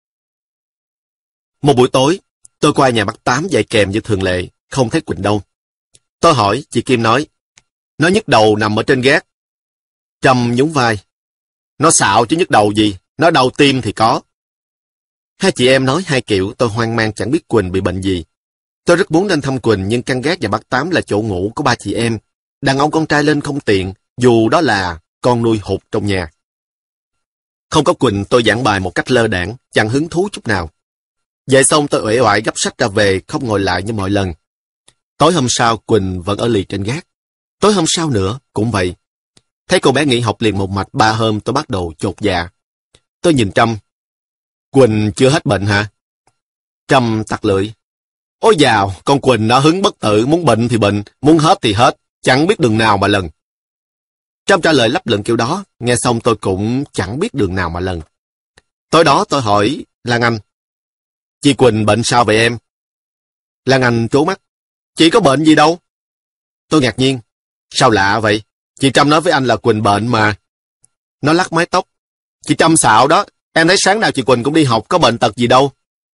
Một buổi tối, tôi qua nhà bác Tám dạy kèm như thường lệ, không thấy Quỳnh đâu. Tôi hỏi, chị Kim nói, nó nhức đầu nằm ở trên gác. Trâm nhún vai. Nó xạo chứ nhức đầu gì, nó đau tim thì có. Hai chị em nói hai kiểu, tôi hoang mang chẳng biết Quỳnh bị bệnh gì. Tôi rất muốn lên thăm Quỳnh, nhưng căn gác nhà bác Tám là chỗ ngủ của ba chị em. Đàn ông con trai lên không tiện, dù đó là con nuôi hụt trong nhà. Không có Quỳnh, tôi giảng bài một cách lơ đãng, chẳng hứng thú chút nào. Dạy xong tôi uể oải gấp sách ra về, không ngồi lại như mọi lần. Tối hôm sau, Quỳnh vẫn ở lì trên gác. Tối hôm sau nữa, cũng vậy. Thấy cô bé nghỉ học liền một mạch 3 hôm, tôi bắt đầu chột dạ. Tôi nhìn Trâm. Quỳnh chưa hết bệnh hả? Trâm tặc lưỡi. Ôi dào, con Quỳnh nó hứng bất tử, muốn bệnh thì bệnh, muốn hết thì hết, chẳng biết đường nào mà lần. Trâm trả lời lấp lửng kiểu đó, nghe xong tôi cũng chẳng biết đường nào mà lần. Tối đó tôi hỏi Lan Anh. Chị Quỳnh bệnh sao vậy em? Lan Anh trố mắt. Chị có bệnh gì đâu. Tôi ngạc nhiên. Sao lạ vậy? Chị Trâm nói với anh là Quỳnh bệnh mà. Nó lắc mái tóc. Chị Trâm xạo đó. Em thấy sáng nào chị Quỳnh cũng đi học, có bệnh tật gì đâu.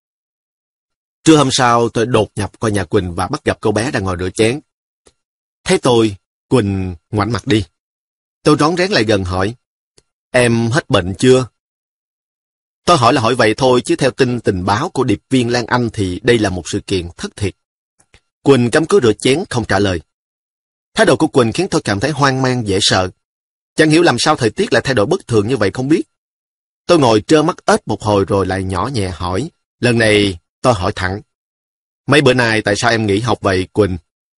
Trưa hôm sau tôi đột nhập qua nhà Quỳnh và bắt gặp cô bé đang ngồi rửa chén. Thấy tôi, Quỳnh ngoảnh mặt đi. Tôi rón rén lại gần hỏi. Em hết bệnh chưa? Tôi hỏi là hỏi vậy thôi, chứ theo tin tình báo của điệp viên Lan Anh thì đây là một sự kiện thất thiệt. Quỳnh cắm cúi rửa chén không trả lời. Thái độ của Quỳnh khiến tôi cảm thấy hoang mang dễ sợ. Chẳng hiểu làm sao thời tiết lại thay đổi bất thường như vậy không biết. Tôi ngồi trơ mắt ếch một hồi rồi lại nhỏ nhẹ hỏi. Lần này tôi hỏi thẳng. Mấy bữa nay tại sao em nghỉ học vậy Quỳnh?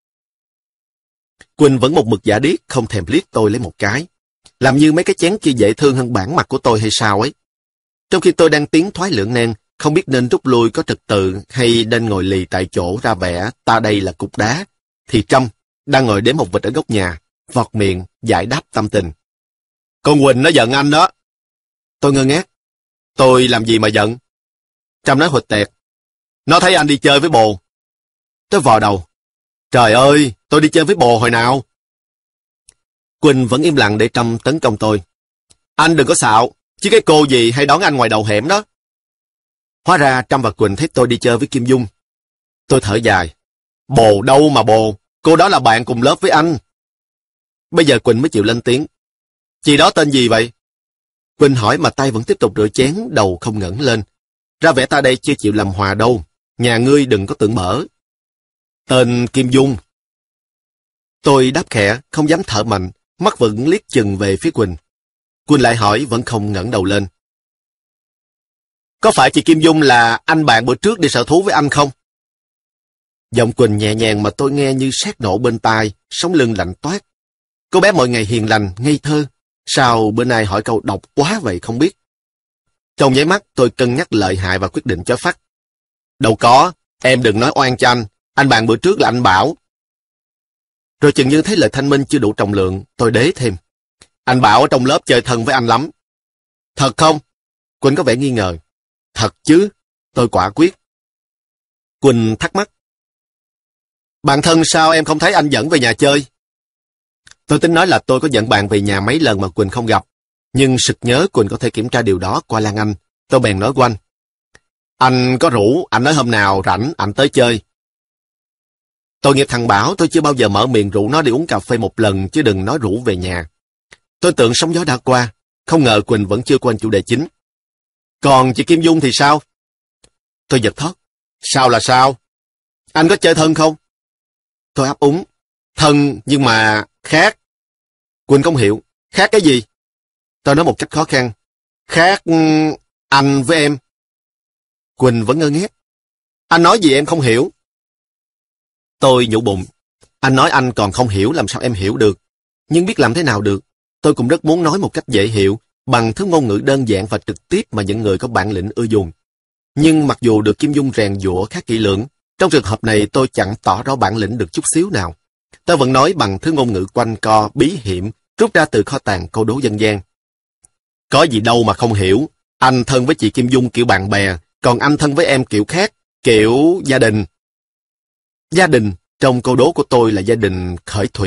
Quỳnh vẫn một mực giả điếc, không thèm liếc tôi lấy một cái. Làm như mấy cái chén kia dễ thương hơn bản mặt của tôi hay sao ấy. Trong khi tôi đang tiến thoái lưỡng nan, không biết nên rút lui có trật tự hay nên ngồi lì tại chỗ ra vẻ ta đây là cục đá, thì Trâm đang ngồi đếm một vịt ở góc nhà, vọt miệng, giải đáp tâm tình. Con Quỳnh nó giận anh đó. Tôi ngơ ngác. Tôi làm gì mà giận? Trâm nói huỵch tẹt. Nó thấy anh đi chơi với bồ. Tôi vò đầu. Trời ơi, tôi đi chơi với bồ hồi nào? Quỳnh vẫn im lặng để Trâm tấn công tôi. Anh đừng có xạo, chứ cái cô gì hay đón anh ngoài đầu hẻm đó. Hóa ra Trâm và Quỳnh thấy tôi đi chơi với Kim Dung. Tôi thở dài. Bồ đâu mà bồ, cô đó là bạn cùng lớp với anh. Bây giờ Quỳnh mới chịu lên tiếng. Chị đó tên gì vậy? Quỳnh hỏi mà tay vẫn tiếp tục rửa chén, đầu không ngẩng lên. Ra vẻ ta đây chưa chịu làm hòa đâu, nhà ngươi đừng có tưởng bở. Tên Kim Dung. Tôi đáp khẽ, không dám thở mạnh, mắt vẫn liếc chừng về phía Quỳnh. Quỳnh lại hỏi vẫn không ngẩng đầu lên. Có phải chị Kim Dung là anh bạn bữa trước đi sở thú với anh không? Giọng Quỳnh nhẹ nhàng mà tôi nghe như sét nổ bên tai, sống lưng lạnh toát. Cô bé mọi ngày hiền lành, ngây thơ. Sao bữa nay hỏi câu độc quá vậy không biết? Trong nháy mắt tôi cân nhắc lợi hại và quyết định chói phát. Đâu có, em đừng nói oan cho anh bạn bữa trước là anh Bảo. Rồi chừng như thấy lời thanh minh chưa đủ trọng lượng, tôi đế thêm. Anh Bảo ở trong lớp chơi thân với anh lắm. Thật không? Quỳnh có vẻ nghi ngờ. Thật chứ, tôi quả quyết. Quỳnh thắc mắc. Bạn thân sao em không thấy anh dẫn về nhà chơi? Tôi tính nói là tôi có dẫn bạn về nhà mấy lần mà Quỳnh không gặp. Nhưng sực nhớ Quỳnh có thể kiểm tra điều đó qua Lan Anh. Tôi bèn nói quanh. Anh có rủ, anh nói hôm nào rảnh, anh tới chơi. Tội nghiệp thằng Bảo, tôi chưa bao giờ mở miệng rủ nó đi uống cà phê một lần, chứ đừng nói rủ về nhà. Tôi tưởng sóng gió đã qua, không ngờ Quỳnh vẫn chưa quên chủ đề chính. Còn chị Kim Dung thì sao? Tôi giật thót. Sao là sao? Anh có chơi thân không? Tôi ấp úng. Thân nhưng mà khác. Quỳnh không hiểu. Khác cái gì? Tôi nói một cách khó khăn. Khác anh với em. Quỳnh vẫn ngơ ngác. Anh nói gì em không hiểu? Tôi nhủ bụng. Anh nói anh còn không hiểu làm sao em hiểu được. Nhưng biết làm thế nào được. Tôi cũng rất muốn nói một cách dễ hiểu, bằng thứ ngôn ngữ đơn giản và trực tiếp mà những người có bản lĩnh ưa dùng. Nhưng mặc dù được Kim Dung rèn giũa khá kỹ lưỡng, trong trường hợp này tôi chẳng tỏ rõ bản lĩnh được chút xíu nào. Tôi vẫn nói bằng thứ ngôn ngữ quanh co, bí hiểm, rút ra từ kho tàng câu đố dân gian. Có gì đâu mà không hiểu. Anh thân với chị Kim Dung kiểu bạn bè, còn anh thân với em kiểu khác, kiểu gia đình. Gia đình, trong câu đố của tôi là gia đình khởi thủy,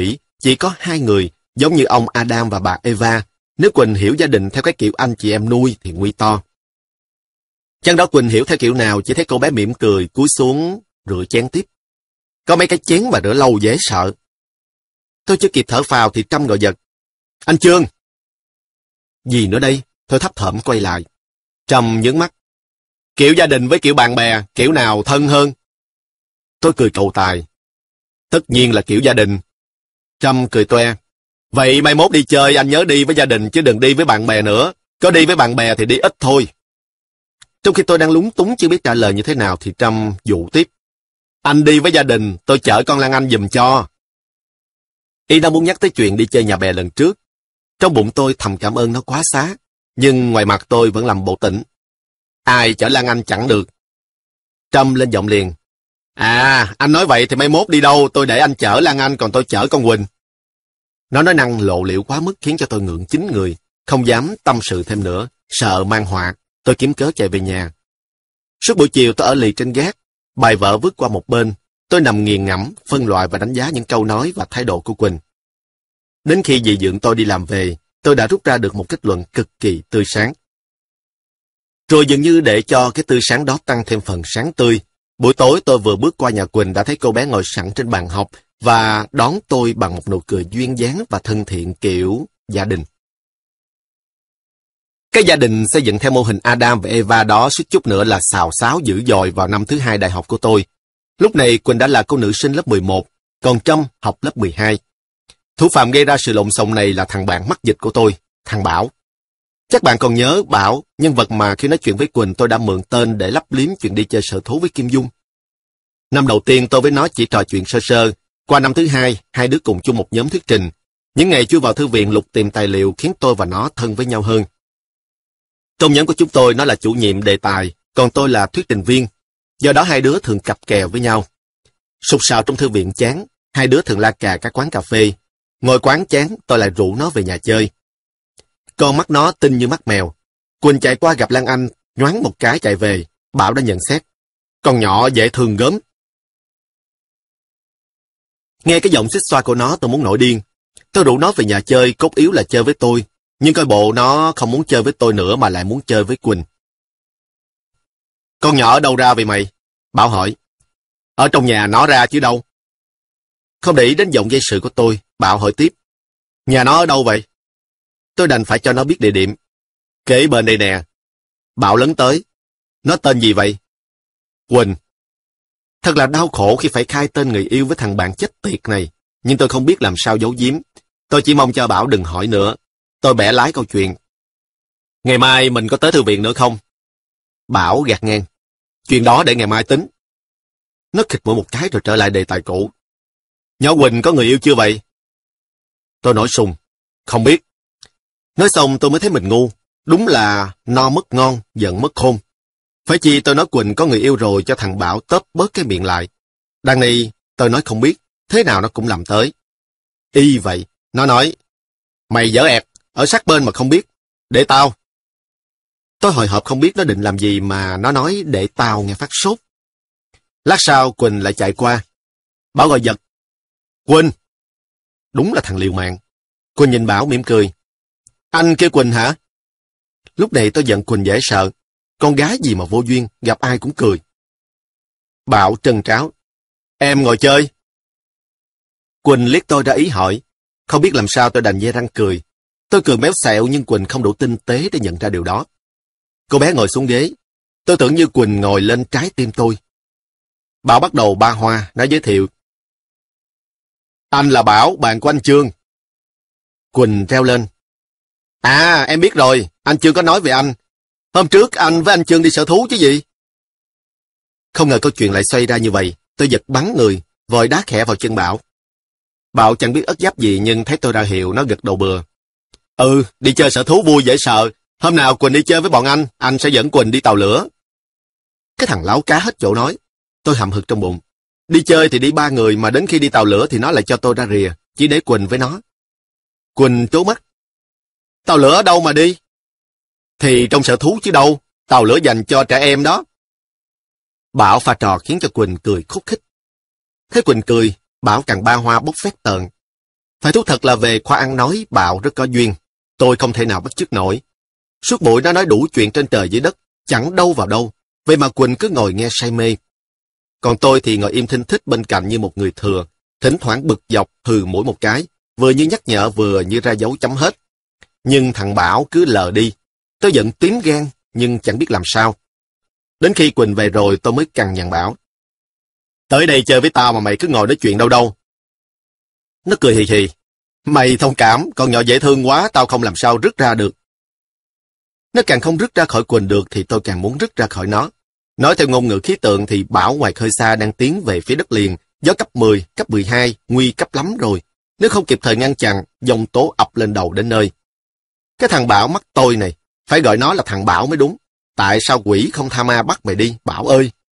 chỉ có hai người, giống như ông Adam và bà Eva. Nếu Quỳnh hiểu gia đình theo cái kiểu anh chị em nuôi thì nguy to. Chăng đó Quỳnh hiểu theo kiểu nào, chỉ thấy cô bé mỉm cười, cúi xuống, rửa chén tiếp. Có mấy cái chén mà rửa lâu dễ sợ. Tôi chưa kịp thở phào thì Trâm gọi giật. Anh Chương! Gì nữa đây? Tôi thấp thỏm quay lại. Trâm nhướng mắt. Kiểu gia đình với kiểu bạn bè, kiểu nào thân hơn? Tôi cười cầu tài. Tất nhiên là kiểu gia đình. Trâm cười toe. Vậy mai mốt đi chơi anh nhớ đi với gia đình chứ đừng đi với bạn bè nữa. Có đi với bạn bè thì đi ít thôi. Trong khi tôi đang lúng túng chưa biết trả lời như thế nào thì Trâm dụ tiếp. Anh đi với gia đình, tôi chở con Lan Anh giùm cho. Y đang muốn nhắc tới chuyện đi chơi nhà bè lần trước. Trong bụng tôi thầm cảm ơn nó quá xá, nhưng ngoài mặt tôi vẫn làm bộ tỉnh. Ai chở Lan Anh chẳng được. Trâm lên giọng liền. À, anh nói vậy thì mai mốt đi đâu tôi để anh chở Lan Anh còn tôi chở con Quỳnh. Nó nói năng lộ liễu quá mức khiến cho tôi ngượng chín người, không dám tâm sự thêm nữa, sợ mang họa. Tôi kiếm cớ chạy về nhà. Suốt buổi chiều tôi ở lì trên gác, bài vở vứt qua một bên. Tôi nằm nghiền ngẫm, phân loại và đánh giá những câu nói và thái độ của Quỳnh. Đến khi dì dượng tôi đi làm về, tôi đã rút ra được một kết luận cực kỳ tươi sáng. Rồi dường như để cho cái tươi sáng đó tăng thêm phần sáng tươi, buổi tối tôi vừa bước qua nhà Quỳnh đã thấy cô bé ngồi sẵn trên bàn học và đón tôi bằng một nụ cười duyên dáng và thân thiện kiểu gia đình. Cái gia đình xây dựng theo mô hình Adam và Eva đó suýt chút nữa là xào xáo dữ dội vào năm thứ 2 đại học của tôi. Lúc này Quỳnh đã là cô nữ sinh lớp 11, còn Trâm học lớp 12. Thủ phạm gây ra sự lộn xộn này là thằng bạn mắc dịch của tôi, thằng Bảo. Chắc bạn còn nhớ Bảo, nhân vật mà khi nói chuyện với Quỳnh tôi đã mượn tên để lấp liếm chuyện đi chơi sở thú với Kim Dung. Năm đầu tiên tôi với nó chỉ trò chuyện sơ sơ. Qua năm thứ 2, hai đứa cùng chung một nhóm thuyết trình. Những ngày chui vào thư viện lục tìm tài liệu khiến tôi và nó thân với nhau hơn. Trong nhóm của chúng tôi, nó là chủ nhiệm đề tài, còn tôi là thuyết trình viên. Do đó hai đứa thường cặp kèo với nhau. Sục sạo trong thư viện chán, hai đứa thường la cà các quán cà phê. Ngồi quán chán, tôi lại rủ nó về nhà chơi. Con mắt nó tinh như mắt mèo. Quỳnh chạy qua gặp Lan Anh, nhoáng một cái chạy về. Bảo đã nhận xét. Con nhỏ dễ thương gớm. Nghe cái giọng xích xoa của nó tôi muốn nổi điên. Tôi rủ nó về nhà chơi, cốt yếu là chơi với tôi. Nhưng coi bộ nó không muốn chơi với tôi nữa mà lại muốn chơi với Quỳnh. Con nhỏ ở đâu ra vậy mày? Bảo hỏi. Ở trong nhà nó ra chứ đâu. Không để ý đến giọng gây sự của tôi, Bảo hỏi tiếp. Nhà nó ở đâu vậy? Tôi đành phải cho nó biết địa điểm. Kế bên đây nè. Bảo lấn tới. Nó tên gì vậy? Quỳnh. Thật là đau khổ khi phải khai tên người yêu với thằng bạn chết tiệt này. Nhưng tôi không biết làm sao giấu giếm. Tôi chỉ mong cho Bảo đừng hỏi nữa. Tôi bẻ lái câu chuyện. Ngày mai mình có tới thư viện nữa không? Bảo gạt ngang. Chuyện đó để ngày mai tính. Nó khịt mũi một cái rồi trở lại đề tài cũ. Nhỏ Quỳnh có người yêu chưa vậy? Tôi nổi sùng. Không biết. Nói xong tôi mới thấy mình ngu. Đúng là no mất ngon, giận mất khôn. Phải chi tôi nói Quỳnh có người yêu rồi cho thằng Bảo tớp bớt cái miệng lại. Đằng này tôi nói không biết, thế nào nó cũng làm tới. Y vậy, nó nói. Mày dở ẹt, ở sát bên mà không biết. Để tao. Tôi hồi hộp không biết nó định làm gì mà nó nói để tao nghe phát sốt. Lát sau Quỳnh lại chạy qua. Bảo gọi giật. Quỳnh! Đúng là thằng liều mạng. Quỳnh nhìn Bảo mỉm cười. Anh kêu Quỳnh hả? Lúc này tôi giận Quỳnh dễ sợ. Con gái gì mà vô duyên, gặp ai cũng cười. Bảo trân tráo. Em ngồi chơi. Quỳnh liếc tôi ra ý hỏi. Không biết làm sao tôi đành nhe răng cười. Tôi cười méo xẹo nhưng Quỳnh không đủ tinh tế để nhận ra điều đó. Cô bé ngồi xuống ghế. Tôi tưởng như Quỳnh ngồi lên trái tim tôi. Bảo bắt đầu ba hoa, nói giới thiệu. Anh là Bảo, bạn của anh Chương. Quỳnh reo lên. À, em biết rồi, anh Chương có nói về anh. Hôm trước anh với anh Chương đi sở thú chứ gì? Không ngờ câu chuyện lại xoay ra như vậy. Tôi giật bắn người, vội đá khẽ vào chân Bảo. Bảo chẳng biết ất giáp gì nhưng thấy tôi ra hiệu nó gật đầu bừa. Ừ, đi chơi sở thú vui dễ sợ. Hôm nào Quỳnh đi chơi với bọn anh sẽ dẫn Quỳnh đi tàu lửa. Cái thằng láo cá hết chỗ nói. Tôi hậm hực trong bụng. Đi chơi thì đi 3 người mà đến khi đi tàu lửa thì nó lại cho tôi ra rìa, chỉ để Quỳnh với nó. Quỳnh trố mắt. Tàu lửa ở đâu mà đi? Thì trong sở thú chứ đâu, tàu lửa dành cho trẻ em đó. Bảo pha trò khiến cho Quỳnh cười khúc khích. Thấy Quỳnh cười, Bảo càng ba hoa bốc phét tợn. Phải thú thật là về khoa ăn nói, Bảo rất có duyên. Tôi không thể nào bắt chước nổi. Suốt buổi nó nói đủ chuyện trên trời dưới đất, chẳng đâu vào đâu. Vậy mà Quỳnh cứ ngồi nghe say mê. Còn tôi thì ngồi im thinh thích bên cạnh như một người thừa, thỉnh thoảng bực dọc hừ mỗi một cái, vừa như nhắc nhở vừa như ra dấu chấm hết. Nhưng thằng Bảo cứ lờ đi. Tôi giận tím gan, nhưng chẳng biết làm sao. Đến khi Quỳnh về rồi tôi mới cằn nhằn Bảo. Tới đây chơi với tao mà mày cứ ngồi nói chuyện đâu đâu. Nó cười hì hì. Mày thông cảm, con nhỏ dễ thương quá, tao không làm sao rứt ra được. Nó càng không rứt ra khỏi Quỳnh được thì tôi càng muốn rứt ra khỏi nó. Nói theo ngôn ngữ khí tượng thì bão ngoài khơi xa đang tiến về phía đất liền, gió cấp 10, cấp 12, nguy cấp lắm rồi. Nếu không kịp thời ngăn chặn, dông tố ập lên đầu đến nơi. Cái thằng Bảo mắc tôi này, phải gọi nó là thằng Bảo mới đúng. Tại sao quỷ không tha ma bắt mày đi, Bảo ơi?